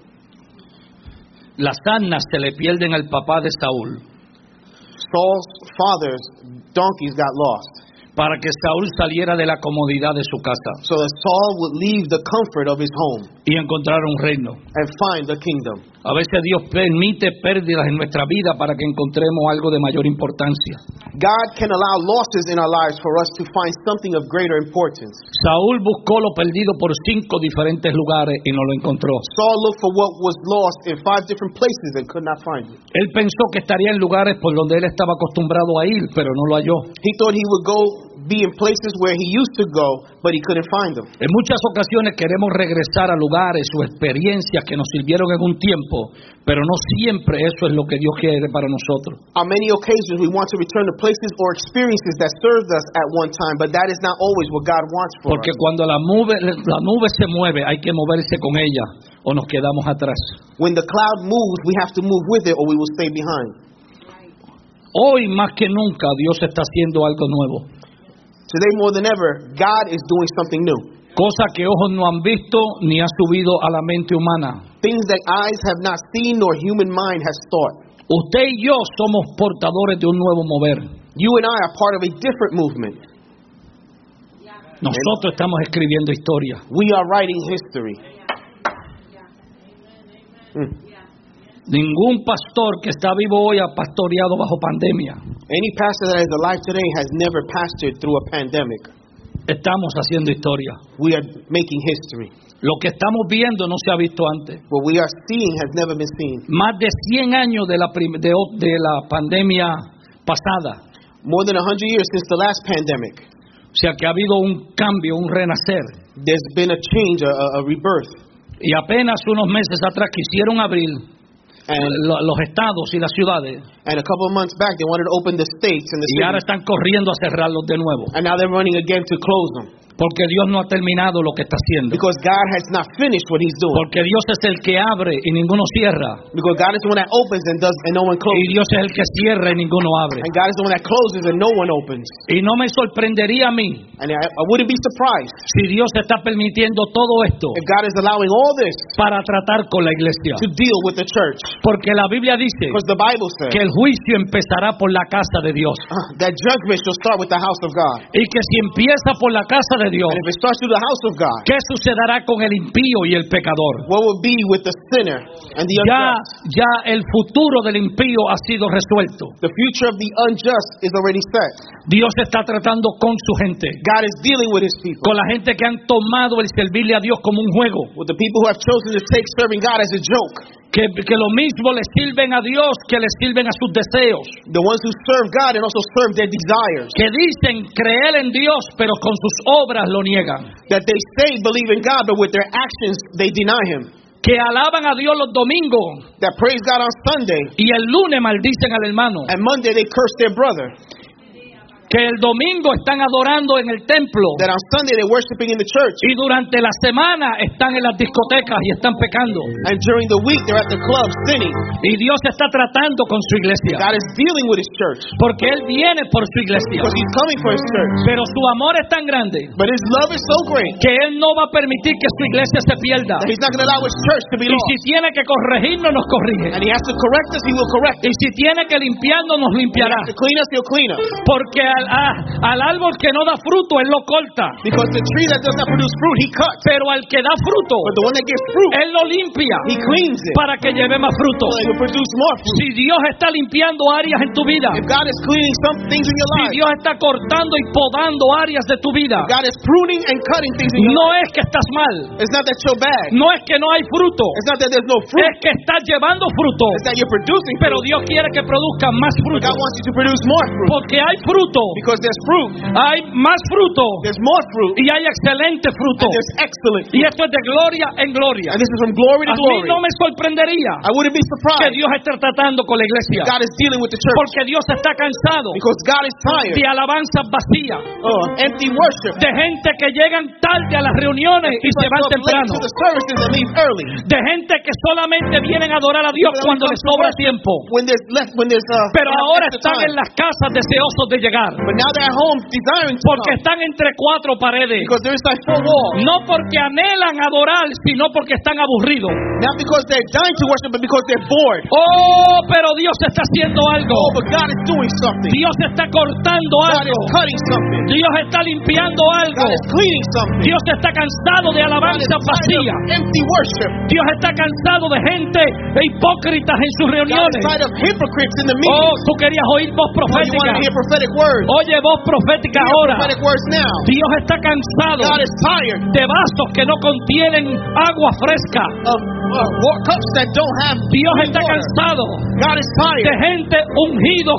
Speaker 1: Las asnas se le pierden al papá de Saúl,
Speaker 2: Saul's father's donkeys got lost,
Speaker 1: para que Saúl saliera de la comodidad de su casa
Speaker 2: so that Saul would leave the comfort of his home
Speaker 1: y encontrar un reino.
Speaker 2: and find the kingdom.
Speaker 1: A veces Dios permite pérdidas en nuestra vida para que encontremos algo de mayor importancia.
Speaker 2: God can allow losses in our lives for us to find something of greater importance.
Speaker 1: Saúl buscó lo perdido por 5 diferentes lugares y no lo encontró.
Speaker 2: Saul looked for what was lost in 5 different places and could not find it.
Speaker 1: Él pensó que estaría en lugares por donde él estaba acostumbrado a ir, pero no lo halló.
Speaker 2: He thought he would be in places where he used to go, but he couldn't find them.
Speaker 1: En muchas ocasiones queremos regresar a lugares o experiencias que nos sirvieron en un tiempo, pero no siempre eso es lo que Dios quiere para nosotros.
Speaker 2: On many occasions we want to return to places or experiences that served us at one time, but that is not always what God wants for
Speaker 1: Porque
Speaker 2: us.
Speaker 1: cuando la nube se mueve, hay que moverse con ella o nos quedamos atrás.
Speaker 2: When the cloud moves, we have to move with it or we will stay behind.
Speaker 1: Hoy más que nunca Dios está haciendo algo nuevo.
Speaker 2: Today more than ever, God is doing something new.
Speaker 1: Cosa que ojos no han visto ni ha subido a la mente humana.
Speaker 2: Things that eyes have not seen nor human mind has thought.
Speaker 1: Usted y yo somos portadores de un nuevo mover.
Speaker 2: You and I are part of a different movement.
Speaker 1: Nosotros estamos escribiendo historia.
Speaker 2: We are writing history.
Speaker 1: Ningún pastor que está vivo hoy ha pastoreado bajo pandemia.
Speaker 2: Any pastor that is alive today has never pastored through a pandemic.
Speaker 1: Estamos haciendo historia.
Speaker 2: We are making history.
Speaker 1: Lo que estamos viendo no se ha visto antes.
Speaker 2: What we are seeing has never been seen.
Speaker 1: Más de 100 años de la pandemia pasada.
Speaker 2: More than 100 years since the last pandemic.
Speaker 1: O sea que ha habido un cambio, un renacer.
Speaker 2: There's been a change, a rebirth.
Speaker 1: Y apenas unos meses atrás quisieron abrir los estados y las ciudades.
Speaker 2: And a couple of months back they wanted to open the states and the
Speaker 1: Y ahora
Speaker 2: cities.
Speaker 1: están corriendo a cerrarlos de nuevo.
Speaker 2: And now they're running again to close them.
Speaker 1: Porque Dios no ha terminado lo que está haciendo.
Speaker 2: Because God has not finished what he's doing.
Speaker 1: Porque Dios es el que abre y ninguno cierra.
Speaker 2: Because God is the one that opens and no one
Speaker 1: Y
Speaker 2: closes.
Speaker 1: Dios es el que cierra y ninguno abre.
Speaker 2: And God is the one that closes and no one opens.
Speaker 1: Y no me sorprendería a mí
Speaker 2: And I wouldn't be surprised
Speaker 1: si Dios está permitiendo todo esto
Speaker 2: if God is allowing all this
Speaker 1: para tratar con la iglesia.
Speaker 2: to deal with the church.
Speaker 1: Porque la Biblia dice
Speaker 2: Because the Bible says
Speaker 1: que el juicio empezará por la casa de Dios.
Speaker 2: that judgment shall start with the house of God.
Speaker 1: Y que si empieza por la casa de Dios,
Speaker 2: And if it starts through the house of God,
Speaker 1: ¿qué sucederá con el impío y el pecador?
Speaker 2: what will be with the sinner and the unjust?
Speaker 1: Ya el futuro del impío ha sido resuelto.
Speaker 2: The future of the unjust is already set.
Speaker 1: Dios está tratando con su gente,
Speaker 2: God is dealing with his people.
Speaker 1: con la gente que han tomado el servirle a Dios como un juego,
Speaker 2: With the people who have chosen to take serving God as a joke.
Speaker 1: que lo mismo le sirven a Dios que le sirven a sus deseos,
Speaker 2: The ones who serve God and also serve their desires.
Speaker 1: que dicen creer en Dios pero con sus obras lo niegan.
Speaker 2: That they say believe in God, but with their actions they deny him.
Speaker 1: que alaban a Dios los domingos
Speaker 2: that praise God on Sunday,
Speaker 1: y el lunes maldicen al hermano.
Speaker 2: and Monday they curse their brother.
Speaker 1: Que el domingo están adorando en el templo
Speaker 2: That on Sunday they're worshiping in the church,
Speaker 1: y durante la semana están en las discotecas y están pecando.
Speaker 2: and during the week they're at the club sinning.
Speaker 1: Y Dios está tratando con su iglesia,
Speaker 2: God is dealing with His church
Speaker 1: porque Él viene por su iglesia.
Speaker 2: because He's coming for His church.
Speaker 1: Pero su amor es tan grande
Speaker 2: But His love is so great
Speaker 1: que Él no va a permitir que su iglesia se pierda.
Speaker 2: that He's not going to allow His church to be
Speaker 1: Y
Speaker 2: lost.
Speaker 1: si tiene que corregirnos, nos corrige.
Speaker 2: And He has to correct us, He will correct
Speaker 1: Y
Speaker 2: us.
Speaker 1: si tiene que limpiarnos, nos
Speaker 2: He
Speaker 1: limpiará.
Speaker 2: has to clean us, He'll clean us.
Speaker 1: Porque al árbol que no da fruto, Él lo corta.
Speaker 2: Because the tree that does not produce fruit, He cuts.
Speaker 1: Pero al que da fruto,
Speaker 2: But the one that gives fruit,
Speaker 1: Él lo limpia
Speaker 2: He cleans it
Speaker 1: para que lleve más fruto.
Speaker 2: so it will produce more fruit.
Speaker 1: Si Dios está limpiando áreas en tu vida,
Speaker 2: If God is cleaning some things in your
Speaker 1: si
Speaker 2: life,
Speaker 1: Dios está cortando y podando áreas de tu vida,
Speaker 2: God is pruning and cutting things in your
Speaker 1: no
Speaker 2: life.
Speaker 1: es que estás mal,
Speaker 2: It's not that you're bad.
Speaker 1: no es que no hay fruto,
Speaker 2: It's not that there's no fruit.
Speaker 1: es que estás llevando fruto.
Speaker 2: It's that you're producing
Speaker 1: Pero
Speaker 2: fruit.
Speaker 1: Dios quiere que produzca más
Speaker 2: But
Speaker 1: fruto,
Speaker 2: God wants you to produce more fruit.
Speaker 1: porque hay fruto,
Speaker 2: Because there's fruit.
Speaker 1: hay más fruto
Speaker 2: There's more fruit.
Speaker 1: y hay excelente fruto.
Speaker 2: And there's excellent fruit.
Speaker 1: Y esto es de gloria en gloria.
Speaker 2: And this is from glory to
Speaker 1: A mí
Speaker 2: glory.
Speaker 1: no me sorprendería
Speaker 2: I wouldn't be
Speaker 1: que
Speaker 2: surprised
Speaker 1: Dios esté tratando con la iglesia,
Speaker 2: God is dealing with the church.
Speaker 1: porque Dios está cansado
Speaker 2: Because God is tired
Speaker 1: de alabanzas vacías,
Speaker 2: empty worship.
Speaker 1: de gente que llegan tarde a las reuniones y se
Speaker 2: People
Speaker 1: van
Speaker 2: show up late
Speaker 1: temprano,
Speaker 2: to the services and leave early.
Speaker 1: de gente que solamente vienen a adorar a Dios cuando les sobra tiempo,
Speaker 2: When there's
Speaker 1: pero ahora
Speaker 2: extra
Speaker 1: están
Speaker 2: time.
Speaker 1: en las casas deseosos de llegar,
Speaker 2: But now they're at home desiring to
Speaker 1: porque
Speaker 2: come.
Speaker 1: están entre cuatro paredes,
Speaker 2: Because there is like four walls.
Speaker 1: no porque anhelan adorar, sino porque están aburridos.
Speaker 2: Not because they're dying to worship, but because they're bored.
Speaker 1: Oh, pero Dios está haciendo algo.
Speaker 2: Oh, but God is doing something.
Speaker 1: Dios está cortando
Speaker 2: God
Speaker 1: algo.
Speaker 2: is cutting something.
Speaker 1: Dios está limpiando algo.
Speaker 2: God is cleaning something.
Speaker 1: Dios está cansado de
Speaker 2: God is
Speaker 1: alabanza
Speaker 2: tired
Speaker 1: vacía.
Speaker 2: of empty worship.
Speaker 1: Dios está cansado de gente hipócritas en sus
Speaker 2: God is
Speaker 1: reuniones.
Speaker 2: tired of hypocrites in the
Speaker 1: Oh,
Speaker 2: meeting.
Speaker 1: tú querías oír voz
Speaker 2: Oh, you want
Speaker 1: profética.
Speaker 2: to hear prophetic words.
Speaker 1: Oye voz profética
Speaker 2: Hear
Speaker 1: ahora.
Speaker 2: prophetic words now.
Speaker 1: Dios está cansado
Speaker 2: God is tired
Speaker 1: de vasos que no contienen agua fresca.
Speaker 2: of cups that don't have
Speaker 1: Dios
Speaker 2: clean
Speaker 1: está
Speaker 2: water.
Speaker 1: cansado
Speaker 2: God is
Speaker 1: de
Speaker 2: tired
Speaker 1: gente ungidos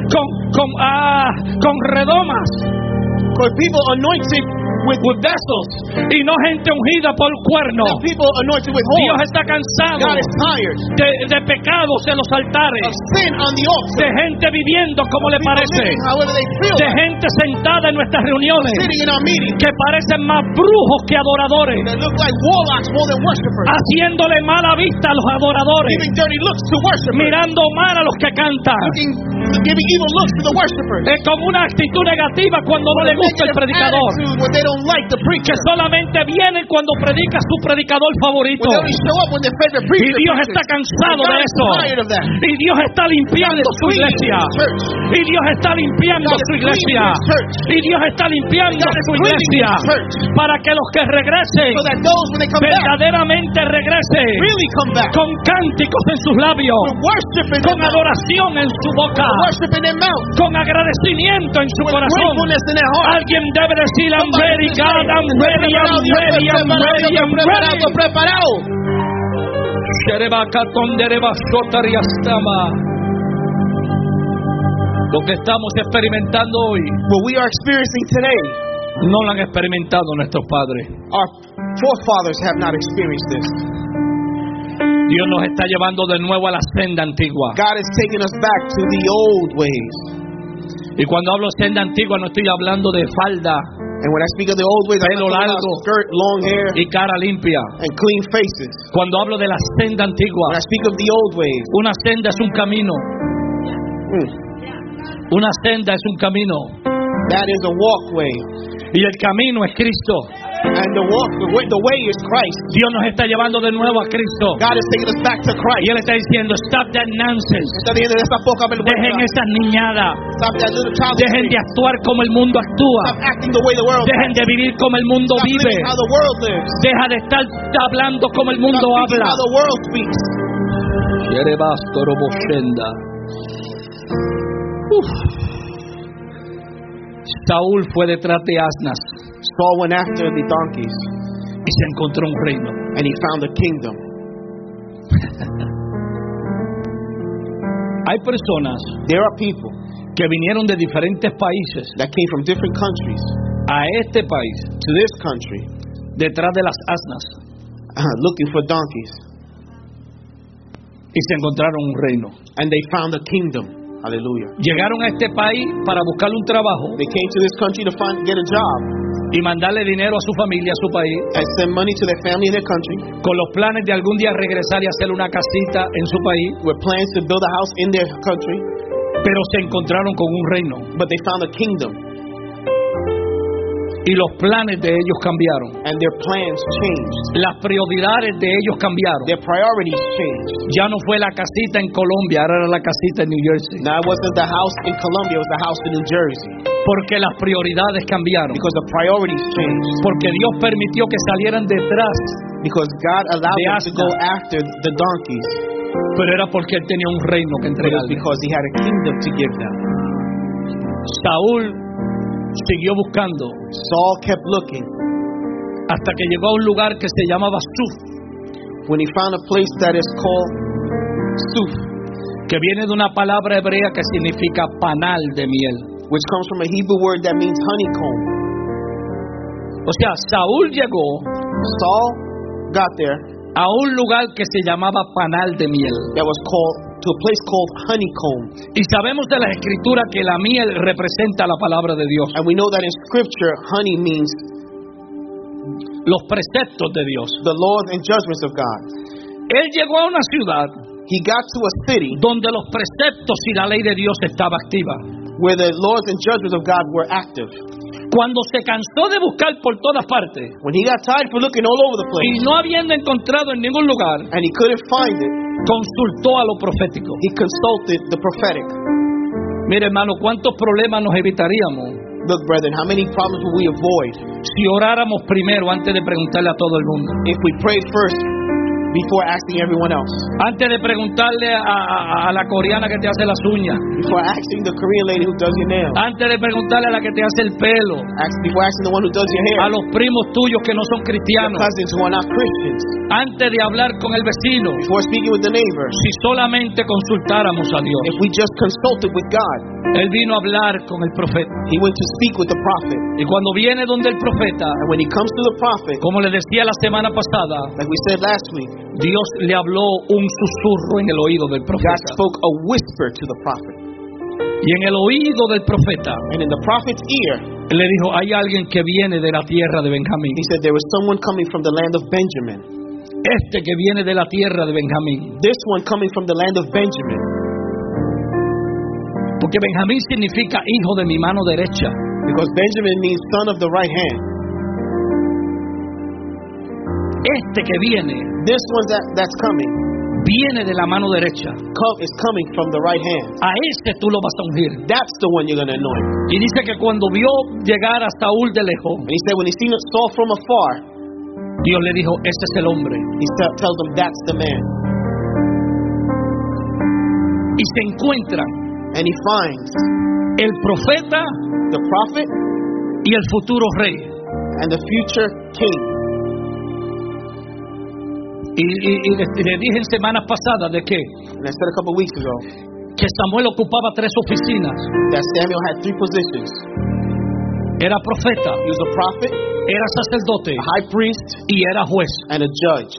Speaker 1: con redomas,
Speaker 2: for people anointed with
Speaker 1: besos, y no gente ungida por cuerno.
Speaker 2: not people anointed with
Speaker 1: Dios
Speaker 2: horns.
Speaker 1: está cansado
Speaker 2: God is tired
Speaker 1: de pecados en los altares,
Speaker 2: of sin on the altar.
Speaker 1: de gente viviendo como le
Speaker 2: People
Speaker 1: parece,
Speaker 2: living however they feel,
Speaker 1: de gente sentada en nuestras reuniones
Speaker 2: sitting in our meetings
Speaker 1: que parecen más brujos que adoradores,
Speaker 2: that look like warlocks more than worshipers,
Speaker 1: haciéndole mala vista a los adoradores,
Speaker 2: giving dirty looks to worshipers,
Speaker 1: mirando mal a los que cantan,
Speaker 2: giving evil looks to the worshipers.
Speaker 1: con una actitud negativa cuando no le gusta el
Speaker 2: Negative
Speaker 1: predicador,
Speaker 2: attitude when they don't like the preacher.
Speaker 1: que solamente vienen cuando predica su predicador favorito.
Speaker 2: When they only show up when their favorite
Speaker 1: Y
Speaker 2: preacher
Speaker 1: Dios
Speaker 2: preaches.
Speaker 1: está cansado
Speaker 2: God
Speaker 1: de
Speaker 2: is
Speaker 1: eso.
Speaker 2: tired of that.
Speaker 1: Y Dios está limpiando su iglesia.
Speaker 2: Church.
Speaker 1: Y Dios está limpiando
Speaker 2: God is
Speaker 1: su iglesia.
Speaker 2: cleaning His church.
Speaker 1: Y Dios está limpiando
Speaker 2: God is
Speaker 1: su
Speaker 2: cleaning
Speaker 1: iglesia.
Speaker 2: His church.
Speaker 1: Para que los que regresen
Speaker 2: So that those when they come back
Speaker 1: verdaderamente regresen
Speaker 2: really come back
Speaker 1: con cánticos en sus labios,
Speaker 2: with worship in
Speaker 1: con
Speaker 2: their mouth,
Speaker 1: adoración en su boca,
Speaker 2: worship in their mouth,
Speaker 1: con agradecimiento en su
Speaker 2: with
Speaker 1: corazón.
Speaker 2: gratefulness in their heart.
Speaker 1: Alguien debe decir, I'm ready, God, I'm ready, I'm ready, I'm ready, I'm ready.
Speaker 2: Preparado.
Speaker 1: Lo que estamos experimentando hoy
Speaker 2: What we are experiencing today,
Speaker 1: no lo han experimentado nuestros padres.
Speaker 2: our forefathers have not experienced this.
Speaker 1: Dios nos está llevando de nuevo a la senda antigua.
Speaker 2: God is taking us back to the old ways.
Speaker 1: Y cuando hablo senda antigua no estoy hablando de falda
Speaker 2: And when I speak of the old ways, I'm
Speaker 1: Pelo
Speaker 2: talking about
Speaker 1: largo.
Speaker 2: skirt, long hair,
Speaker 1: y cara limpia.
Speaker 2: and clean faces.
Speaker 1: Cuando hablo de la senda
Speaker 2: When
Speaker 1: antigua,
Speaker 2: I speak of the old ways,
Speaker 1: una senda es un camino. Una senda es un camino.
Speaker 2: that is a walkway.
Speaker 1: Y el camino es Cristo.
Speaker 2: And the way is Christ.
Speaker 1: Dios nos está llevando de nuevo a Cristo.
Speaker 2: God is taking us back to
Speaker 1: Y
Speaker 2: Christ.
Speaker 1: Él está diciendo, stop that nonsense.
Speaker 2: Está diciendo esta poca vergüenza.
Speaker 1: Dejen esa niñada.
Speaker 2: Stop that little child.
Speaker 1: Dejen de actuar como el mundo
Speaker 2: Stop
Speaker 1: actúa.
Speaker 2: acting the way the world
Speaker 1: Dejen de vivir como el mundo
Speaker 2: Stop
Speaker 1: vive.
Speaker 2: living how the world lives.
Speaker 1: Deja de estar hablando como el
Speaker 2: Stop
Speaker 1: mundo
Speaker 2: speaking
Speaker 1: habla.
Speaker 2: how the world speaks.
Speaker 1: Saúl fue detrás de asnas
Speaker 2: Saul went after the donkeys
Speaker 1: y se encontró un reino.
Speaker 2: and he found a kingdom.
Speaker 1: Hay personas
Speaker 2: There are people
Speaker 1: que vinieron de diferentes países
Speaker 2: that came from different countries
Speaker 1: a este país
Speaker 2: to this country
Speaker 1: detrás de las asnas,
Speaker 2: looking for donkeys.
Speaker 1: y se encontraron un reino.
Speaker 2: and they found a kingdom. Hallelujah.
Speaker 1: Llegaron a este país para buscar un trabajo
Speaker 2: They came to this country to get a job
Speaker 1: y mandarle dinero a su familia, a su país,
Speaker 2: and send money to their family in their country
Speaker 1: con los planes de algún día regresar y hacer una casita en su país,
Speaker 2: with plans to build a house in their country,
Speaker 1: pero se encontraron con un reino
Speaker 2: but they found a kingdom
Speaker 1: y los planes de ellos cambiaron.
Speaker 2: and their plans changed.
Speaker 1: Las prioridades de ellos cambiaron.
Speaker 2: Their priorities changed.
Speaker 1: Ya no fue la casita en Colombia, ahora era la casita en New Jersey.
Speaker 2: Now it wasn't the house in Colombia, it was the house in New Jersey.
Speaker 1: Porque las prioridades cambiaron.
Speaker 2: Because the priorities changed.
Speaker 1: Porque Dios permitió que salieran detrás,
Speaker 2: Because God allowed
Speaker 1: De
Speaker 2: them to go
Speaker 1: asnas.
Speaker 2: after the donkeys.
Speaker 1: pero era porque Él tenía un reino que
Speaker 2: But it was
Speaker 1: entregarle.
Speaker 2: because He had a kingdom to give them.
Speaker 1: Saúl siguió buscando
Speaker 2: Saul kept looking.
Speaker 1: hasta que llegó a un lugar que se llamaba Suf,
Speaker 2: When he found a place that is called Suf,
Speaker 1: que viene de una palabra hebrea que significa panal de miel.
Speaker 2: which comes from a Hebrew word that means honeycomb.
Speaker 1: O sea, Saúl llegó
Speaker 2: Saul got there
Speaker 1: a un lugar que se llamaba panal de miel.
Speaker 2: that was called to a place called honeycomb.
Speaker 1: Y sabemos de la escritura que la miel representa la palabra de Dios,
Speaker 2: And we know that in scripture honey means
Speaker 1: los preceptos de Dios.
Speaker 2: the laws and judgments of God.
Speaker 1: Él llegó a una ciudad
Speaker 2: He got to a city
Speaker 1: donde los preceptos y la ley de Dios estaba activa.
Speaker 2: where the laws and judgments of God were active.
Speaker 1: Cuando se cansó de buscar por todas partes
Speaker 2: When he got tired for looking all over the
Speaker 1: y
Speaker 2: place
Speaker 1: no habiendo encontrado en ningún lugar,
Speaker 2: and he couldn't find it,
Speaker 1: consultó a lo profético.
Speaker 2: he consulted the prophetic.
Speaker 1: Mire, hermano, ¿cuántos problemas nos evitaríamos
Speaker 2: Look, brethren, how many problems will we avoid
Speaker 1: si oráramos primero antes de preguntarle a todo el mundo?
Speaker 2: if we prayed first before asking everyone else?
Speaker 1: Antes de preguntarle a la coreana que te hace las uñas,
Speaker 2: Before asking the Korean lady who does your nails?
Speaker 1: antes de preguntarle a la que te hace el pelo,
Speaker 2: Before asking the one who does your hair?
Speaker 1: a los primos tuyos que no son
Speaker 2: Your
Speaker 1: cristianos,
Speaker 2: cousins who are not Christians?
Speaker 1: antes de hablar con el vecino,
Speaker 2: Before speaking with the neighbors?
Speaker 1: si solamente consultáramos a Dios.
Speaker 2: If we just consulted with God?
Speaker 1: Él vino a hablar con el profeta.
Speaker 2: He went to speak with the prophet.
Speaker 1: Y cuando viene donde el profeta,
Speaker 2: And when he comes to the prophet,
Speaker 1: como le decía la semana pasada,
Speaker 2: like we said last week,
Speaker 1: Dios le habló un susurro en el oído del
Speaker 2: God
Speaker 1: profeta.
Speaker 2: spoke a whisper to the prophet.
Speaker 1: Y en el oído del profeta,
Speaker 2: And in the prophet's ear,
Speaker 1: él le dijo, hay alguien que viene de la tierra de Benjamín.
Speaker 2: he said there was someone coming from the land of Benjamin.
Speaker 1: Este que viene de la tierra de Benjamín.
Speaker 2: This one coming from the land of Benjamin.
Speaker 1: Porque Benjamín significa hijo de mi mano derecha.
Speaker 2: Because Benjamin means son of the right hand.
Speaker 1: Este que viene,
Speaker 2: This one that's coming
Speaker 1: viene de la mano derecha.
Speaker 2: is coming from the right hand.
Speaker 1: A ese tú lo vas a ungir.
Speaker 2: That's the one you're going to anoint.
Speaker 1: Y dice que cuando vio llegar a Saúl de lejos,
Speaker 2: And he said when he seen Saul from afar,
Speaker 1: Dios le dijo, ese es el hombre.
Speaker 2: he tells him that's the man.
Speaker 1: Y se encuentran
Speaker 2: And he finds
Speaker 1: el profeta
Speaker 2: the prophet
Speaker 1: y el futuro rey.
Speaker 2: and the future king.
Speaker 1: Y le dije en semanas pasadas de
Speaker 2: And I said a couple weeks ago
Speaker 1: que Samuel ocupaba 3 oficinas.
Speaker 2: that Samuel had 3 positions.
Speaker 1: Era profeta,
Speaker 2: He was a prophet,
Speaker 1: era sacerdote
Speaker 2: a high priest,
Speaker 1: y era juez.
Speaker 2: and a judge.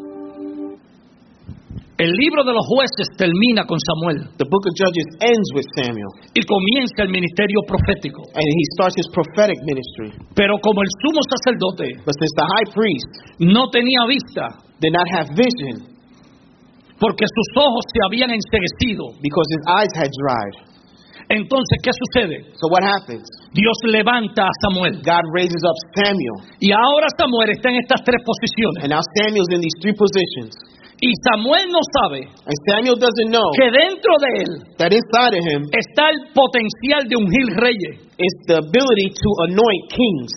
Speaker 1: El libro de los jueces termina con Samuel
Speaker 2: The book of Judges ends with Samuel,
Speaker 1: y comienza el ministerio profético.
Speaker 2: and he starts his prophetic ministry.
Speaker 1: Pero como el sumo sacerdote
Speaker 2: But since the high priest
Speaker 1: no tenía vista,
Speaker 2: did not have vision
Speaker 1: porque sus ojos se habían enceguecido,
Speaker 2: because his eyes had dried,
Speaker 1: entonces ¿qué sucede?
Speaker 2: so what happens?
Speaker 1: Dios levanta a Samuel.
Speaker 2: God raises up Samuel,
Speaker 1: Y ahora Samuel está en estas 3 posiciones.
Speaker 2: and now Samuel's in these 3 positions.
Speaker 1: Y Samuel no sabe
Speaker 2: And Samuel doesn't know
Speaker 1: que dentro de él
Speaker 2: that inside of him
Speaker 1: está el potencial de ungir reyes.
Speaker 2: is the ability to anoint kings.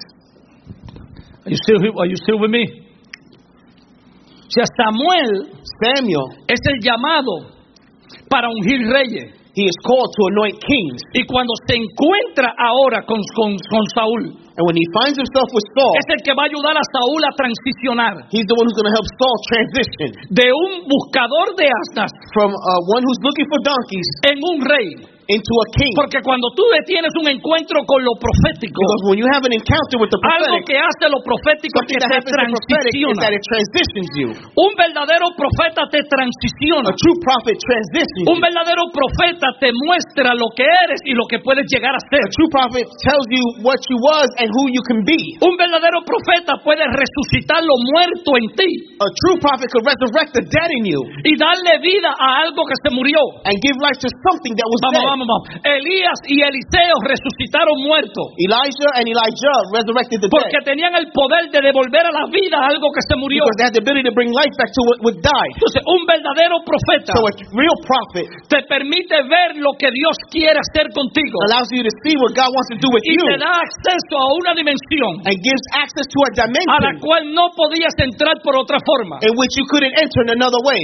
Speaker 1: Are you still with me? O sea,
Speaker 2: Samuel,
Speaker 1: es el llamado para ungir reyes.
Speaker 2: he is called to anoint kings.
Speaker 1: Y cuando se encuentra ahora con Saúl,
Speaker 2: And when he finds himself with Saul,
Speaker 1: es el que va a ayudar a Saúl a transicionar
Speaker 2: he's the one who's going to help Saul transition
Speaker 1: de un buscador de asnas
Speaker 2: from one who's looking for donkeys
Speaker 1: en un rey.
Speaker 2: into a king.
Speaker 1: Porque cuando tú tienes un encuentro con lo profético,
Speaker 2: Because when you have an encounter with the
Speaker 1: algo
Speaker 2: prophetic,
Speaker 1: que hace lo profético es
Speaker 2: something
Speaker 1: que
Speaker 2: that
Speaker 1: te
Speaker 2: happens to prophetic is
Speaker 1: transiciona.
Speaker 2: that it transitions you.
Speaker 1: Un verdadero profeta te transiciona.
Speaker 2: A true prophet transitions
Speaker 1: Un
Speaker 2: you.
Speaker 1: verdadero profeta te muestra lo que eres y lo que puedes llegar a ser.
Speaker 2: A true prophet tells you what you was and who you can be.
Speaker 1: Un verdadero profeta puede resucitar lo muerto en ti
Speaker 2: A true prophet could resurrect the dead in you
Speaker 1: y darle vida a algo que se murió.
Speaker 2: and give life to something that was dead.
Speaker 1: Vamos. Elías y Eliseo resucitaron muertos
Speaker 2: Elijah and Elijah resurrected the
Speaker 1: porque
Speaker 2: dead
Speaker 1: tenían el poder de devolver a la vida algo que se murió.
Speaker 2: because they had the ability to bring life back to what died.
Speaker 1: Entonces, un verdadero profeta
Speaker 2: So a real prophet
Speaker 1: te permite ver lo que Dios quiere hacer contigo
Speaker 2: allows you to see what God wants to do with
Speaker 1: y
Speaker 2: you
Speaker 1: te da acceso a una dimensión
Speaker 2: and gives access to a
Speaker 1: a la
Speaker 2: dimension
Speaker 1: cual no podías entrar por otra forma.
Speaker 2: in which you couldn't enter in another way.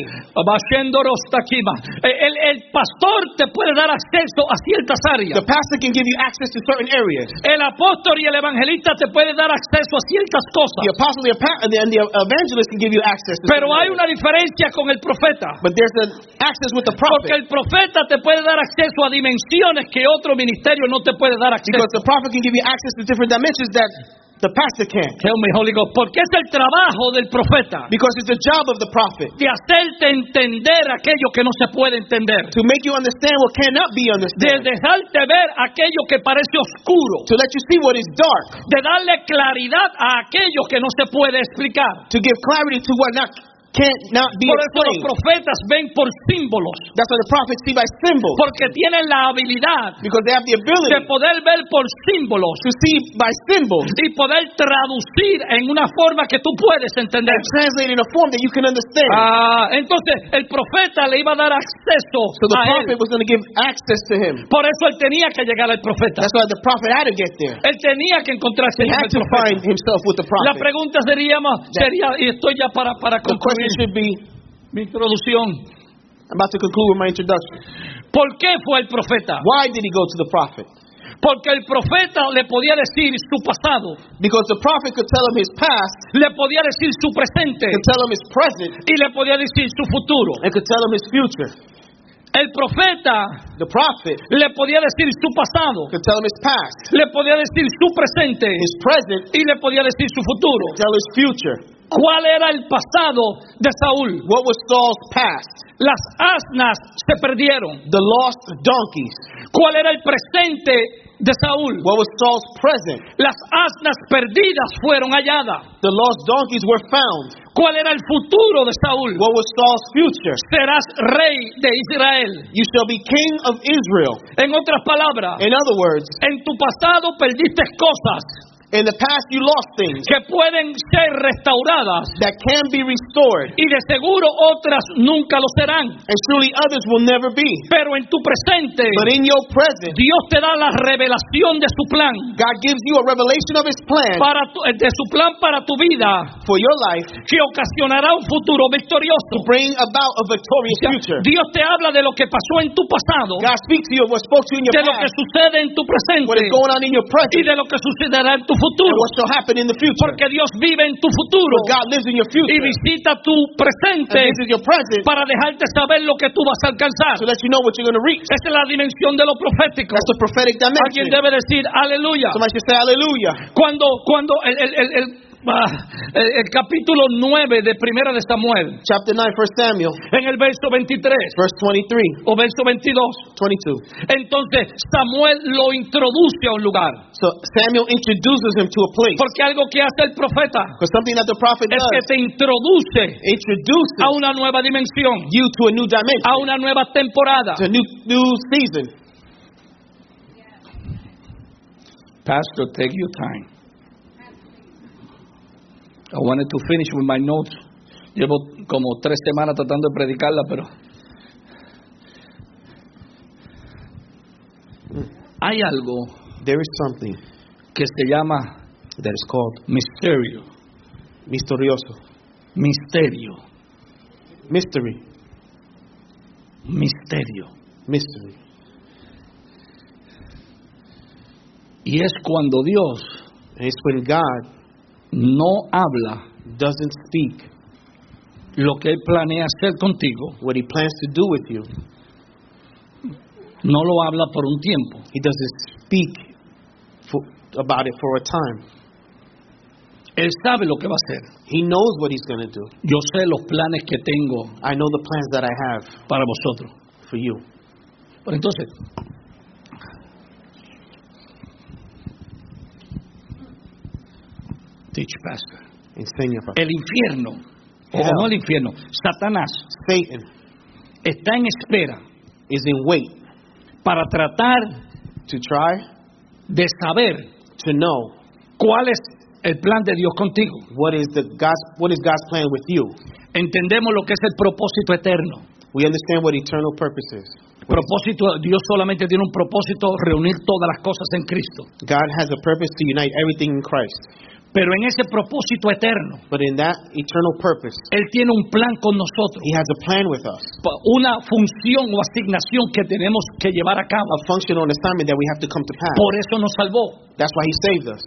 Speaker 1: El pastor te puede dar acceso a ciertas áreas.
Speaker 2: The pastor can give you access to certain areas.
Speaker 1: El apóstol y el evangelista te puede dar acceso a ciertas
Speaker 2: The
Speaker 1: cosas.
Speaker 2: apostle and the evangelist can give you access to
Speaker 1: Pero
Speaker 2: certain
Speaker 1: hay
Speaker 2: areas.
Speaker 1: una diferencia con el profeta.
Speaker 2: But there's an access with the
Speaker 1: Porque
Speaker 2: prophet
Speaker 1: el profeta te puede dar acceso a dimensiones que otro ministerio no te puede dar
Speaker 2: because
Speaker 1: acceso.
Speaker 2: the prophet can give you access to different dimensions that the pastor can't.
Speaker 1: Tell me, Holy Ghost, porque es el trabajo del profeta
Speaker 2: Because it's the job of the prophet
Speaker 1: de hacerte entender aquello que no se puede entender,
Speaker 2: to make you understand what cannot be
Speaker 1: de
Speaker 2: understood,
Speaker 1: dejarte ver aquello que parece oscuro,
Speaker 2: to let you see what is dark,
Speaker 1: de darle claridad a aquello que no se puede explicar.
Speaker 2: to give clarity to what cannot be
Speaker 1: Por eso los
Speaker 2: explained.
Speaker 1: profetas ven por símbolos,
Speaker 2: That's why the prophets see by symbols,
Speaker 1: porque tienen la habilidad
Speaker 2: because they have the
Speaker 1: de
Speaker 2: ability
Speaker 1: poder ver por símbolos
Speaker 2: to see by symbols
Speaker 1: y poder traducir en una forma que tú puedes entender.
Speaker 2: and translate in a form that you can understand.
Speaker 1: Entonces el profeta le iba a dar acceso
Speaker 2: So the
Speaker 1: a
Speaker 2: prophet
Speaker 1: él.
Speaker 2: was going to give access to him.
Speaker 1: Por eso él tenía que llegar al profeta.
Speaker 2: That's why the prophet had to get there.
Speaker 1: Él tenía que encontrarse
Speaker 2: He
Speaker 1: con
Speaker 2: had
Speaker 1: el
Speaker 2: to find
Speaker 1: profeta.
Speaker 2: himself with the
Speaker 1: La
Speaker 2: prophet.
Speaker 1: pregunta sería, y estoy ya para
Speaker 2: The question
Speaker 1: concluir
Speaker 2: should be,
Speaker 1: mi introducción.
Speaker 2: I'm about to conclude with my introduction.
Speaker 1: ¿Por qué fue el profeta?
Speaker 2: Why did he go to the prophet?
Speaker 1: Porque el profeta le podía decir su pasado,
Speaker 2: Because the prophet could tell him his past,
Speaker 1: le podía decir su presente
Speaker 2: could tell him his present,
Speaker 1: y le podía decir su futuro.
Speaker 2: and could tell him his future.
Speaker 1: El profeta
Speaker 2: The prophet
Speaker 1: le podía decir su pasado,
Speaker 2: could tell him his past,
Speaker 1: le podía decir su presente
Speaker 2: his present,
Speaker 1: y le podía decir su futuro.
Speaker 2: tell his future.
Speaker 1: ¿Cuál era el pasado de Saúl?
Speaker 2: What was Saul's past?
Speaker 1: Las asnas se perdieron.
Speaker 2: The lost donkeys.
Speaker 1: ¿Cuál era el presente de Saúl?
Speaker 2: What was Saul's present?
Speaker 1: Las asnas perdidas fueron halladas.
Speaker 2: The lost donkeys were found.
Speaker 1: ¿Cuál era el futuro de Saúl?
Speaker 2: What was Saul's future?
Speaker 1: Serás rey de Israel.
Speaker 2: You shall be king of Israel.
Speaker 1: En otras palabras,
Speaker 2: In other words,
Speaker 1: en tu pasado perdiste cosas
Speaker 2: in the past you lost things
Speaker 1: que pueden ser restauradas
Speaker 2: that can be restored,
Speaker 1: y de seguro otras nunca lo serán.
Speaker 2: and surely others will never be.
Speaker 1: Pero en tu presente,
Speaker 2: But in your present,
Speaker 1: Dios te da la revelación de su plan
Speaker 2: God gives you a revelation of His plan
Speaker 1: de su plan para tu vida,
Speaker 2: for your life
Speaker 1: que ocasionará un futuro
Speaker 2: to
Speaker 1: victorioso.
Speaker 2: bring about a victorious future.
Speaker 1: Dios te habla de lo que pasó en tu pasado,
Speaker 2: God speaks to you of what spoke to you in your
Speaker 1: de lo que
Speaker 2: past,
Speaker 1: sucede en tu presente
Speaker 2: what is going on in your
Speaker 1: y
Speaker 2: present,
Speaker 1: de lo que sucederá en tu
Speaker 2: and
Speaker 1: futuro.
Speaker 2: what shall happen in the future.
Speaker 1: Porque Dios vive en tu futuro
Speaker 2: For God lives in your
Speaker 1: y
Speaker 2: future,
Speaker 1: visita tu
Speaker 2: and
Speaker 1: presente
Speaker 2: this is your present
Speaker 1: para dejarte saber lo que tú vas a alcanzar.
Speaker 2: to let you know what you're going to reach.
Speaker 1: Esa es la dimensión de lo profético.
Speaker 2: That's the prophetic
Speaker 1: Alguien
Speaker 2: dimension.
Speaker 1: debe decir aleluya.
Speaker 2: Somebody should say hallelujah.
Speaker 1: Cuando el capítulo 9 de Primera de Samuel,
Speaker 2: Chapter 9, 1 Samuel,
Speaker 1: en el verso 23
Speaker 2: verse 23,
Speaker 1: o verso 22,
Speaker 2: 22.
Speaker 1: entonces Samuel lo introduce a un lugar.
Speaker 2: So Samuel introduces him to a place.
Speaker 1: Porque algo que hace el profeta
Speaker 2: Because something that the prophet
Speaker 1: es que
Speaker 2: does,
Speaker 1: te introduce
Speaker 2: introduces
Speaker 1: a una nueva dimensión,
Speaker 2: you to a new dimension,
Speaker 1: a una nueva temporada.
Speaker 2: to a new season.
Speaker 1: Pastor, take your time. I wanted to finish with my notes. Llevo como 3 semanas tratando de predicarla, pero hay algo
Speaker 2: There is something
Speaker 1: que se llama
Speaker 2: that is called
Speaker 1: misterio.
Speaker 2: misterioso.
Speaker 1: Misterio.
Speaker 2: Mystery.
Speaker 1: Misterio.
Speaker 2: Mystery.
Speaker 1: Y es cuando Dios
Speaker 2: And it's when God
Speaker 1: no habla
Speaker 2: doesn't speak
Speaker 1: lo que Él planea hacer contigo,
Speaker 2: what He plans to do with you,
Speaker 1: No lo habla por un tiempo.
Speaker 2: He doesn't speak about it for a time.
Speaker 1: Él sabe lo que va a hacer.
Speaker 2: He knows what he's going to do.
Speaker 1: Yo sé los planes que tengo
Speaker 2: I know the plans that I have
Speaker 1: para vosotros.
Speaker 2: for you.
Speaker 1: Pero entonces, teach, pastor.
Speaker 2: Enseña, pastor.
Speaker 1: El infierno, o
Speaker 2: Hell.
Speaker 1: no el infierno, Satanás
Speaker 2: Satan
Speaker 1: está en espera
Speaker 2: is in wait
Speaker 1: para tratar
Speaker 2: to try
Speaker 1: de saber
Speaker 2: to know
Speaker 1: cuál es el plan de Dios contigo.
Speaker 2: what is God's plan with you.
Speaker 1: Entendemos lo que es el propósito eterno.
Speaker 2: We understand what eternal purpose is.
Speaker 1: Propósito, Dios solamente tiene un propósito, reunir todas las cosas en Cristo.
Speaker 2: God has a purpose to unite everything in Christ.
Speaker 1: Pero en ese propósito eterno,
Speaker 2: But in that eternal purpose,
Speaker 1: Él tiene un plan con nosotros.
Speaker 2: He has a plan with us.
Speaker 1: Una función o asignación que tenemos que llevar a cabo.
Speaker 2: A function or an assignment that we have to come to pass.
Speaker 1: Por eso nos salvó.
Speaker 2: That's why He saved us.